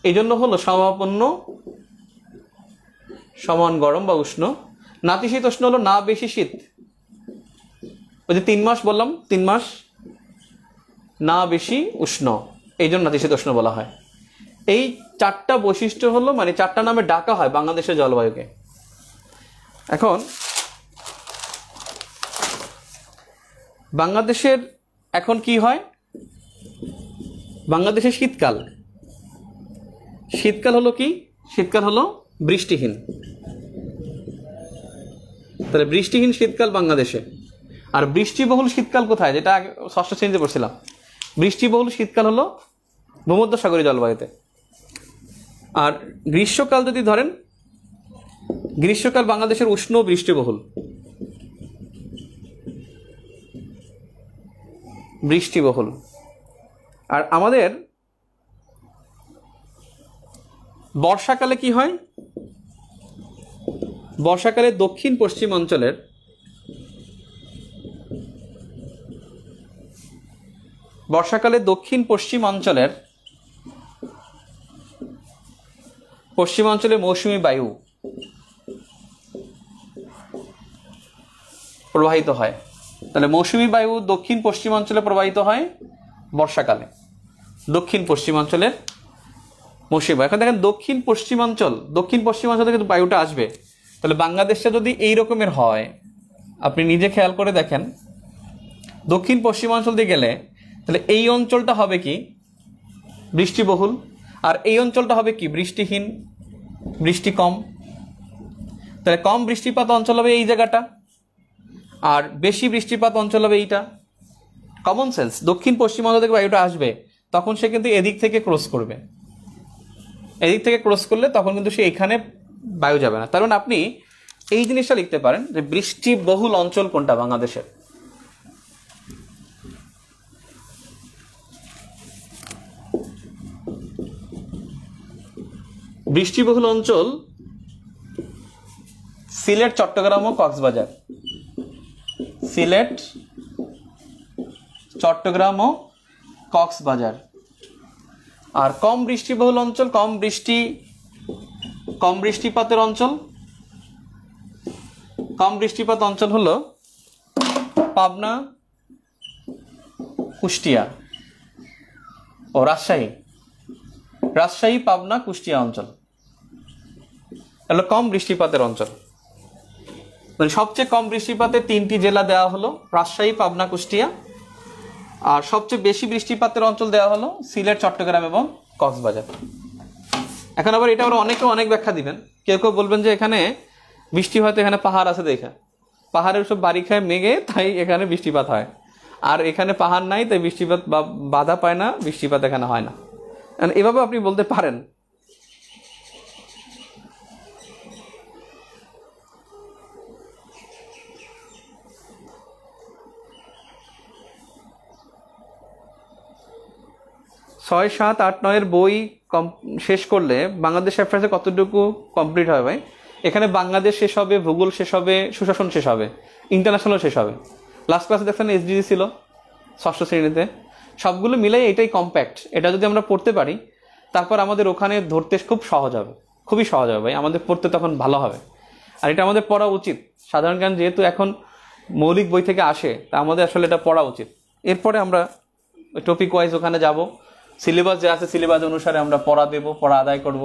এই জন্য হলো সমাপন্ন সমান গরম বা উষ্ণ। নাতিশীতোষ্ণ হলো না বেশি শীত, ওই যে তিন মাস বললাম, তিন মাস না বেশি উষ্ণ, এই জন্য নাতিশীতোষ্ণ বলা হয়। এই চারটা বৈশিষ্ট্য হলো, মানে চারটা নামে ডাকা হয় বাংলাদেশের জলবায়ুকে। এখন বাংলাদেশের এখন কি হয়, বাংলাদেশের শীতকাল, শীতকাল হলো কি, শীতকাল হলো বৃষ্টিহীন। তাহলে বৃষ্টিহীন শীতকাল বাংলাদেশে। আর বৃষ্টিবহুল শীতকাল কোথায়, যেটা ষষ্ঠ শ্রেণীতে পড়ছিলাম, বৃষ্টিবহুল শীতকাল হলো ভূমধ্যসাগরীয় জলবায়ুতে। আর গ্রীষ্মকাল যদি ধরেন, গ্রীষ্মকাল বাংলাদেশের উষ্ণ বৃষ্টিবহুল, বৃষ্টিবহুল। আর আমাদের বর্ষাকালে কি হয়, বর্ষাকালে দক্ষিণ পশ্চিম অঞ্চলের বর্ষাকালে দক্ষিণ পশ্চিম অঞ্চলের পশ্চিম অঞ্চলে মৌসুমী বায়ু প্রবাহিত হয়। তাহলে মৌসুমী বায়ু দক্ষিণ পশ্চিম অঞ্চলে প্রবাহিত হয় বর্ষাকালে, দক্ষিণ পশ্চিম অঞ্চলের মৌসুমী বায়ু। এখন দেখেন দক্ষিণ পশ্চিমাঞ্চল, দক্ষিণ পশ্চিমাঞ্চল থেকে বায়ুটা আসবে, তাহলে বাংলাদেশটা যদি এই রকমের হয়, আপনি নিজে খেয়াল করে দেখেন, দক্ষিণ পশ্চিমাঞ্চল দিয়ে গেলে তাহলে এই অঞ্চলটা হবে কি বৃষ্টিবহুল, আর এই অঞ্চলটা হবে কি বৃষ্টিহীন, বৃষ্টি কম। তাহলে কম বৃষ্টিপাত অঞ্চল হবে এই জায়গাটা, আর বেশি বৃষ্টিপাত অঞ্চল হবে এইটা। কমন সেন্স, দক্ষিণ পশ্চিমাঞ্চল থেকে বায়ুটা আসবে, তখন সে কিন্তু এদিক থেকে ক্রস করবে, এদিক থেকে ক্রস করলে তখন কিন্তু সে এখানে বায়ু যাবে না। তার মানে আপনি এই জিনিসটা লিখতে পারেন যে বৃষ্টিবহুল অঞ্চল কোনটা বাংলাদেশের। বৃষ্টিবহুল অঞ্চল সিলেট, চট্টগ্রাম ও কক্সবাজার, সিলেট, চট্টগ্রাম ও কক্সবাজার। আর কম বৃষ্টিবহুল অঞ্চল, কম বৃষ্টি কম বৃষ্টিপাতের অঞ্চল, কম বৃষ্টিপাত অঞ্চল হলো পাবনা, কুষ্টিয়া ও রাজশাহী, রাজশাহী, পাবনা, কুষ্টিয়া অঞ্চল হলো কম বৃষ্টিপাতের অঞ্চল। মানে সবচেয়ে কম বৃষ্টিপাতের তিনটি জেলা দেওয়া হলো রাজশাহী, পাবনা, কুষ্টিয়া। আর সবচেয়ে বেশি বৃষ্টিপাতের অঞ্চল দেওয়া হলো সিলেট, চট্টগ্রাম এবং কক্সবাজার। এখন আবার এটা আবার অনেকে অনেক ব্যাখ্যা দিবেন। কেউ কেউ বলবেন যে এখানে বৃষ্টি হয়তো এখানে পাহাড় আছে দেখা, পাহাড়ের সব বাড়ি খায় মেঘে, তাই এখানে বৃষ্টিপাত হয়। আর এখানে পাহাড় নাই, তাই বৃষ্টিপাত বা বাধা পায় না, বৃষ্টিপাত এখানে হয় না। এভাবে আপনি বলতে পারেন। ছয়, সাত, আট, নয়ের বই শেষ করলে বাংলাদেশ অ্যাফেয়ার্সে কতটুকু কমপ্লিট হয় ভাই? এখানে বাংলাদেশ শেষ হবে, ভূগোল শেষ হবে, সুশাসন শেষ হবে, ইন্টারন্যাশনাল শেষ হবে। লাস্ট ক্লাসে দেখছেন এসডিজি ছিল ষষ্ঠ শ্রেণীতে। সবগুলো মিলাই এটাই কম্প্যাক্ট। এটা যদি আমরা পড়তে পারি, তারপর আমাদের ওখানে ধরতে খুব সহজ হবে, খুবই সহজ হবে ভাই, আমাদের পড়তে তখন ভালো হবে। আর এটা আমাদের পড়া উচিত। সাধারণ জ্ঞান যেহেতু এখন মৌলিক বই থেকে আসে, তা আমাদের আসলে এটা পড়া উচিত। এরপরে আমরা টপিক ওয়াইজ ওখানে যাব, সিলেবাস যে আছে সিলেবাস অনুসারে আমরা পড়া দেব, পড়া আদায় করব।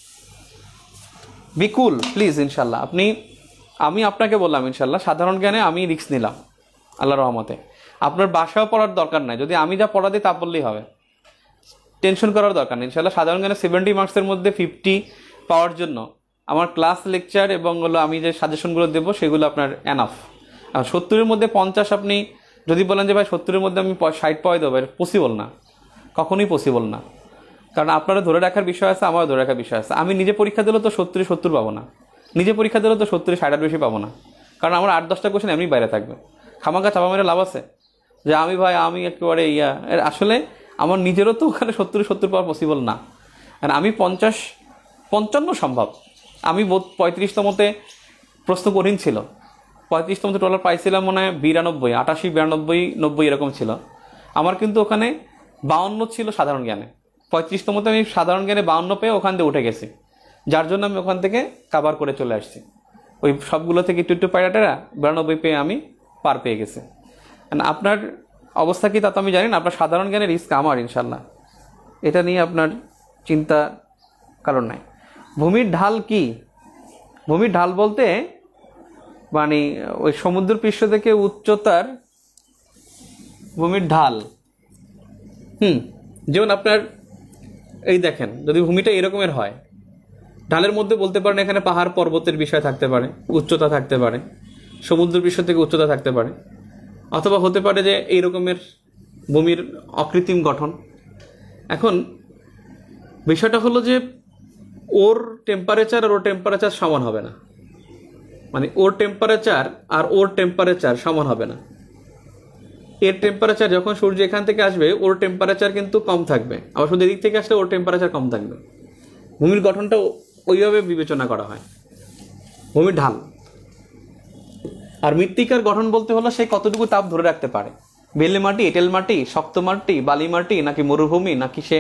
বিকুল প্লিজ, ইনশাল্লাহ। আপনি, আমি আপনাকে বললাম ইনশাল্লাহ সাধারণ জ্ঞানে আমি রিস্ক নিলাম আল্লাহর রহমতে। আপনার বাসাও পড়ার দরকার নাই, যদি আমি যা পড়া দিই তা পড়লেই হবে, টেনশন করার দরকার নেই ইনশাল্লাহ। সাধারণ জ্ঞানে সেভেন্টি মার্কসের মধ্যে ফিফটি পাওয়ার জন্য আমার ক্লাস, লেকচার এবং হলো আমি যে সাজেশনগুলো দেবো সেগুলো আপনার এনাফ। আর সত্তরের মধ্যে পঞ্চাশ আপনি যদি বলেন যে ভাই সত্তরের মধ্যে আমি ষাট পাওয়াই দেবো, এটা পসিবল না, কখনোই পসিবল না। কারণ আপনারা ধরে রাখার বিষয় আছে, আমারও ধরে রাখার বিষয় আছে। আমি নিজে পরীক্ষা দিলেও তো সত্তরে সত্তর পাবো না, নিজে পরীক্ষা দিলেও তো সত্তরে ষাটের বেশি পাবো না, কারণ আমার আট দশটা কোশ্চেন এমনি বাইরে থাকবে। খামাখা চাপা মেরে লাভ আছে যে আমি ভাই আমি একেবারে ইয়া, আসলে আমার নিজেরও তো ওখানে সত্তরে সত্তর পাওয়া পসিবল না। আর আমি পঞ্চাশ পঞ্চান্ন সম্ভব। আমি পঁয়ত্রিশতমতে প্রশ্ন কঠিন ছিল, পঁয়ত্রিশতমতে টলার পাইছিলাম মনে হয় বিরানব্বই, আটাশি, বিরানব্বই, নব্বই এরকম ছিল আমার, কিন্তু ওখানে বাউন্ন ছিল সাধারণ জ্ঞানে। পঁয়ত্রিশতমতে আমি সাধারণ জ্ঞানে বাউন্ন পেয়ে ওখান থেকে উঠে গেছি, যার জন্য আমি ওখান থেকে কাভার করে চলে আসছি। ওই সবগুলো থেকে একটু একটু পায়রাটেরা বিরানব্বই পেয়ে আমি পার পেয়ে গেছি। আপনার অবস্থা কি তা তো আমি জানি না, আপনার সাধারণ জ্ঞানের রিস্ক আমার ইনশাল্লাহ, এটা নিয়ে আপনার চিন্তা কারণ নাই। ভূমির ঢাল কি? ভূমির ঢাল বলতে মানে ওই সমুদ্র পৃষ্ঠ থেকে উচ্চতার ভূমির ঢাল। হুম যেমন আপনার এই দেখেন, যদি ভূমিটা এরকমের হয়, ঢালের মধ্যে বলতে পারেন এখানে পাহাড় পর্বতের বিষয় থাকতে পারে, উচ্চতা থাকতে পারে, সমুদ্র পৃষ্ঠ থেকে উচ্চতা থাকতে পারে, অথবা হতে পারে যে এই রকমের ভূমির অকৃত্রিম গঠন। এখন বিষয়টা হলো যে ওর টেম্পারেচার আর ওর টেম্পারেচার সমান হবে না, মানে ওর টেম্পারেচার আর ওর টেম্পারেচার সমান হবে না। এর টেম্পারেচার যখন সূর্য এখান থেকে আসবে ওর টেম্পারেচার কিন্তু কম থাকবে, আবার সূর্য এদিক থেকে আসলে ওর টেম্পারেচার কম থাকবে। ভূমির গঠনটা ওইভাবে বিবেচনা করা হয়, ভূমির ঢাল। আর মৃত্তিকার গঠন বলতে হলো সে কতটুকু তাপ ধরে রাখতে পারে, বেলে মাটি, এঁটেল মাটি, শক্ত মাটি, বালি মাটি, নাকি মরুভূমি, নাকি সে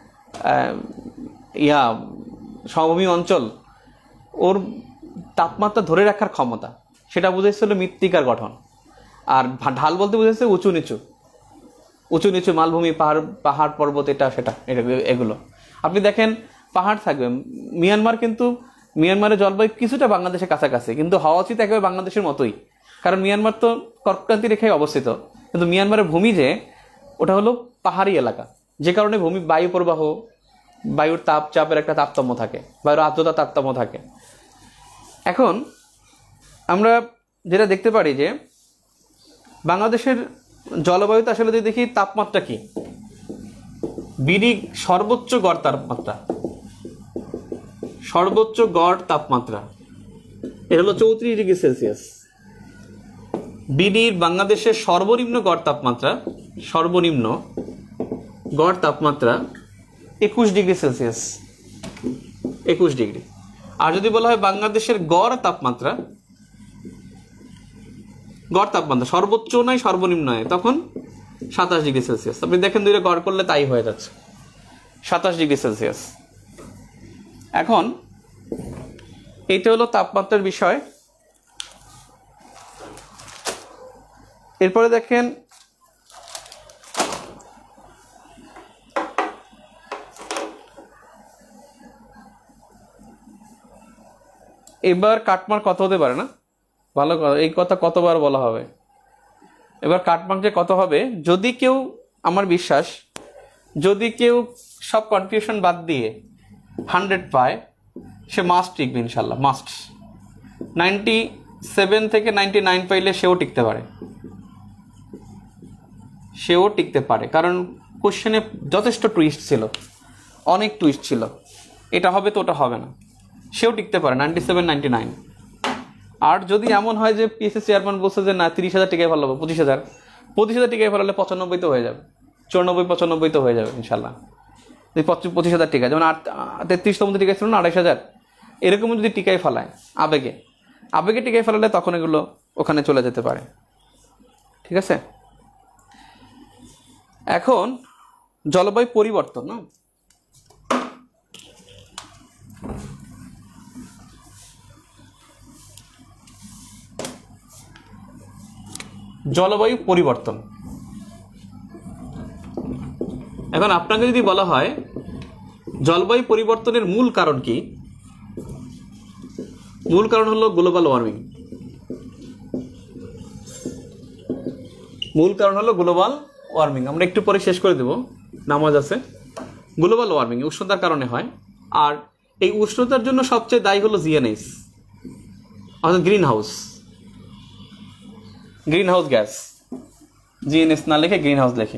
ইয়া সমভূমি অঞ্চল, ওর তাপমাত্রা ধরে রাখার ক্ষমতা, সেটা বুঝেছিল মৃত্তিকার গঠন। আর ঢাল বলতে বুঝেছে উঁচু নিচু, উঁচু নিচু মালভূমি, পাহাড় পাহাড় পর্বত, এটা সেটা এটা এগুলো। আপনি দেখেন পাহাড় থাকবে, মিয়ানমার কিন্তু মিয়ানমারের জলবায়ু কিছুটা বাংলাদেশের কাছাকাছি, কিন্তু হওয়া উচিত একেবারে বাংলাদেশের মতোই, কারণ মিয়ানমার তো কর্কক্রান্তি রেখায় অবস্থিত, কিন্তু মিয়ানমারের ভূমি যে ওটা হলো পাহাড়ি এলাকা, যে কারণে ভূমি বায়ু প্রবাহ, বায়ুর তাপ চাপের একটা তারতম্য থাকে, বায়ুর আর্দ্রতা তারতম্য থাকে। এখন আমরা যেটা দেখতে পারি যে বাংলাদেশের জলবায়ুতে আসলে যদি দেখি তাপমাত্রা কি, বিডি সর্বোচ্চ গড় তাপমাত্রা, সর্বোচ্চ গড় তাপমাত্রা এটা হলো চৌত্রিশ ডিগ্রি সেলসিয়াস। বিডির বাংলাদেশের সর্বনিম্ন গড় তাপমাত্রা, সর্বনিম্ন গড় তাপমাত্রা একুশ ডিগ্রি সেলসিয়াস, একুশ ডিগ্রি। আর যদি বলা হয় বাংলাদেশের গড় তাপমাত্রা, গড় তাপমাত্রা সর্বোচ্চ নয় সর্বনিম্ন নয়, তখন সাতাশ ডিগ্রি সেলসিয়াস। আপনি দেখেন দুইটা গড় করলে তাই হয়ে যাচ্ছে সাতাশ ডিগ্রি সেলসিয়াস। এখন এটা হলো তাপমাত্রার বিষয়। এরপরে দেখেন এবার কাটমার্ক কত হতে পারে না, ভালো কথা, এই কথা কতবার বলা হবে। এবার কাটমার্ক যে কত হবে, যদি কেউ, আমার বিশ্বাস যদি কেউ সব কনফিউশন বাদ দিয়ে হান্ড্রেড পায়, সে মাস্ট টিকবে ইনশাল্লাহ, মাস্ট। নাইনটি সেভেন থেকে নাইনটি নাইন পাইলে সেও টিকতে পারে, সেও টিকতে পারে, কারণ কোশ্চেনে যথেষ্ট টুইস্ট ছিল, অনেক টুইস্ট ছিল, এটা হবে তো ওটা হবে না, সেও টিকতে পারে নাইনটি সেভেন নাইনটি নাইন। আর যদি এমন হয় যে পিএসসি চেয়ারম্যান বলছে যে না তিরিশ হাজার টিকায় ফেলাবো, পঁচিশ হাজার পঁচিশ হাজার টিকায় ফেলালে পঁচানব্বই তো হয়ে যাবে, চুরানব্বই পঁচানব্বই তো হয়ে যাবে ইনশাল্লাহ। পঁচিশ হাজার টিকা, যেমন আট তেত্রিশতম টিকা ছিল না আড়াইশ হাজার, এরকম যদি টিকায় ফেলায় আবেগে আবেগে টিকায় ফেলালে তখন এগুলো ওখানে চলে যেতে পারে। ঠিক আছে, এখন জলবায়ু পরিবর্তন, না জলবায়ু পরিবর্তন। এখন আপনাকে যদি বলা হয় জলবায়ু পরিবর্তনের মূল কারণ কি, মূল কারণ হলো গ্লোবাল ওয়ার্মিং। মূল কারণ হলো গ্লোবাল ওয়ার্মিং। আমরা একটু পরে শেষ করে দেব, নামাজ আছে। গ্লোবাল ওয়ার্মিং উষ্ণতার কারণে হয়, আর এই উষ্ণতার জন্য সবচেয়ে দায়ী হলো জিএনএস, অর্থাৎ greenhouse greenhouse gas. GNS না লিখে গ্রিন হাউস লেখে।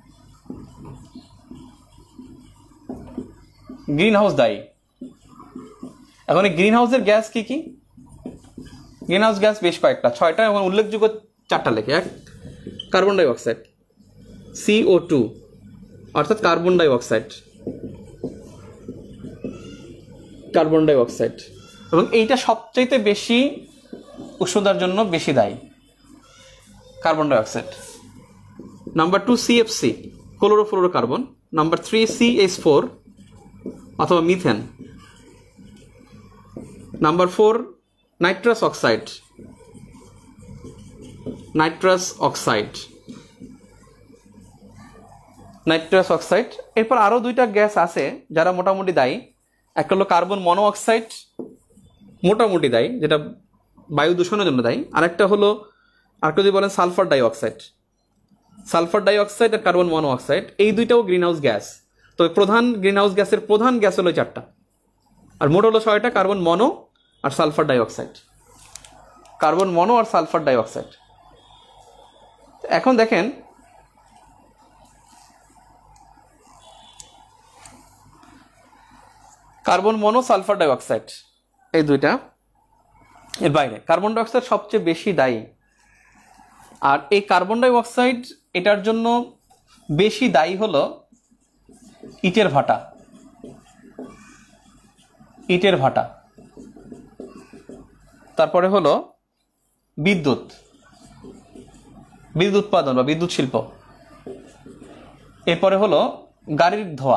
গ্রিন হাউস দায়ী। এখন এই গ্রিন হাউসের গ্যাস কি কি? গ্রিন হাউস গ্যাস বেশ কয়েকটা, ছয়টা, এবং উল্লেখযোগ্য চারটা লেখে। এক, carbon dioxide, CO two, অর্থাৎ carbon dioxide, carbon dioxide, এবং এইটা সবচাইতে বেশি উষ্ণতার জন্য বেশি দায়ী, carbon dioxide. Number two, CFC, chlorofluorocarbon, number three C H four অথবা methane, number four nitrous oxide, nitrous oxide nitrous oxide এরপর আরও দুইটা গ্যাস আছে যারা মোটামুটি দায়ী। একটা হলো কার্বন মনো অক্সাইড, মোটামুটি দায়ী, যেটা বায়ু দূষণের জন্য দায়ী। আরেকটা হলো আরেকটা যদি বলেন সালফার ডাইঅক্সাইড, সালফার ডাইঅক্সাইড আর কার্বন মনো অক্সাইড, এই দুইটাও গ্রিন হাউস গ্যাস। তো প্রধান গ্রিন হাউস গ্যাসের প্রধান গ্যাস হলো চারটা, আর মোট হলো ছয়টা, কার্বন মনো আর সালফার ডাইঅক্সাইড, কার্বন মনো আর সালফার ডাইঅক্সাইড। এখন দেখেন কার্বন মনো সালফার ডাইঅক্সাইড এই দুইটা, এর বাইরে কার্বন ডাইঅক্সাইড সবচেয়ে বেশি দায়ী। আর এই কার্বন ডাইঅক্সাইড এটার জন্য বেশি দায়ী হলো ইটের ভাটা, ইটের ভাটা, তারপরে হলো বিদ্যুৎ, বিদ্যুৎ উৎপাদন বা বিদ্যুৎ শিল্প, এরপরে হলো গাড়ির ধোঁয়া।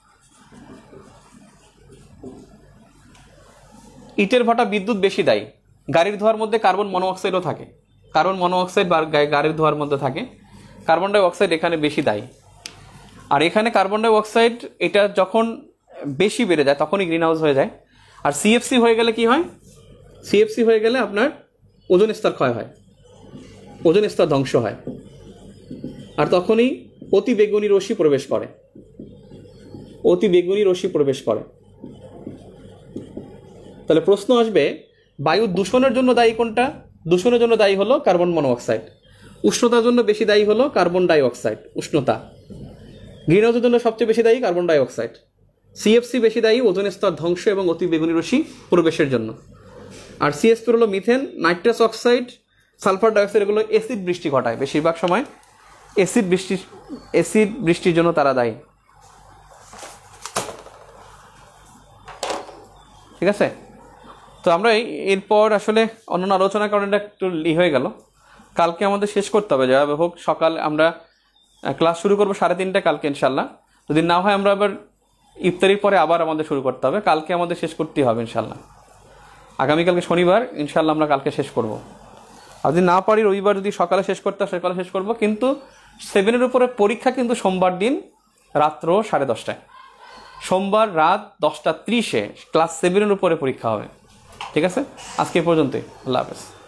ইটের ভাটা বিদ্যুৎ বেশি দায়ী, গাড়ির ধোঁয়ার মধ্যে কার্বন মনোঅক্সাইডও থাকে, কার্বন মনোঅক্সাইড বা গাড়ির ধোঁয়ার মধ্যে থাকে, কার্বন ডাই অক্সাইড এখানে বেশি দায়ী। আর এখানে কার্বন ডাই অক্সাইড এটা যখন বেশি বেড়ে যায় তখনই গ্রিন হাউস হয়ে যায়। আর সিএফসি হয়ে গেলে কি হয়, সিএফসি হয়ে গেলে আপনার ওজোন স্তর ক্ষয় হয়, ওজোন স্তর ধ্বংস হয়, আর তখনই অতি বেগুনি রশ্মি প্রবেশ করে, অতি বেগুনি রশ্মি প্রবেশ করে। তাহলে প্রশ্ন আসবে বায়ু দূষণের জন্য দায়ী কোনটা? দূষণের জন্য দায়ী হলো কার্বন মনোঅক্সাইড। উষ্ণতার জন্য বেশি দায়ী হলো কার্বন ডাই অক্সাইড, উষ্ণতা। গ্রিন হাউসের জন্য সবচেয়ে বেশি দায়ী কার্বন ডাই অক্সাইড। সিএফসি বেশি দায়ী ওজোন স্তর ধ্বংস এবং অতি বেগুনি রশ্মি প্রবেশের জন্য। আর সিএস ফোর হলো methane, nitrous oxide, sulphur dioxide, এগুলো অ্যাসিড বৃষ্টি ঘটায়, বেশিরভাগ সময় অ্যাসিড বৃষ্টি, অ্যাসিড বৃষ্টির জন্য তারা দায়ী। ঠিক আছে, তো আমরা এরপর আসলে অন্যান্য আলোচনার কারণে এটা একটু ই হয়ে গেল। কালকে আমাদের শেষ করতে হবে, যেভাবে হোক সকাল আমরা ক্লাস শুরু করবো সাড়ে তিনটা কালকে ইনশাল্লাহ। যদি না হয় আমরা আবার ইফতারির পরে আবার আমাদের শুরু করতে হবে, কালকে আমাদের শেষ করতেই হবে ইনশাল্লাহ। আগামীকালকে শনিবার, ইনশাল্লাহ আমরা কালকে শেষ করব। আর যদি না পারি রবিবার যদি সকালে শেষ করতে হয় সকালে শেষ করব, কিন্তু সেভেনের উপরে পরীক্ষা কিন্তু সোমবার দিন রাত্র সাড়ে দশটায়, সোমবার রাত দশটা ত্রিশে ক্লাস সেভেনের উপরে পরীক্ষা হবে। ঠিক আছে, আজকে পর্যন্তই, আল্লাহ হাফেজ।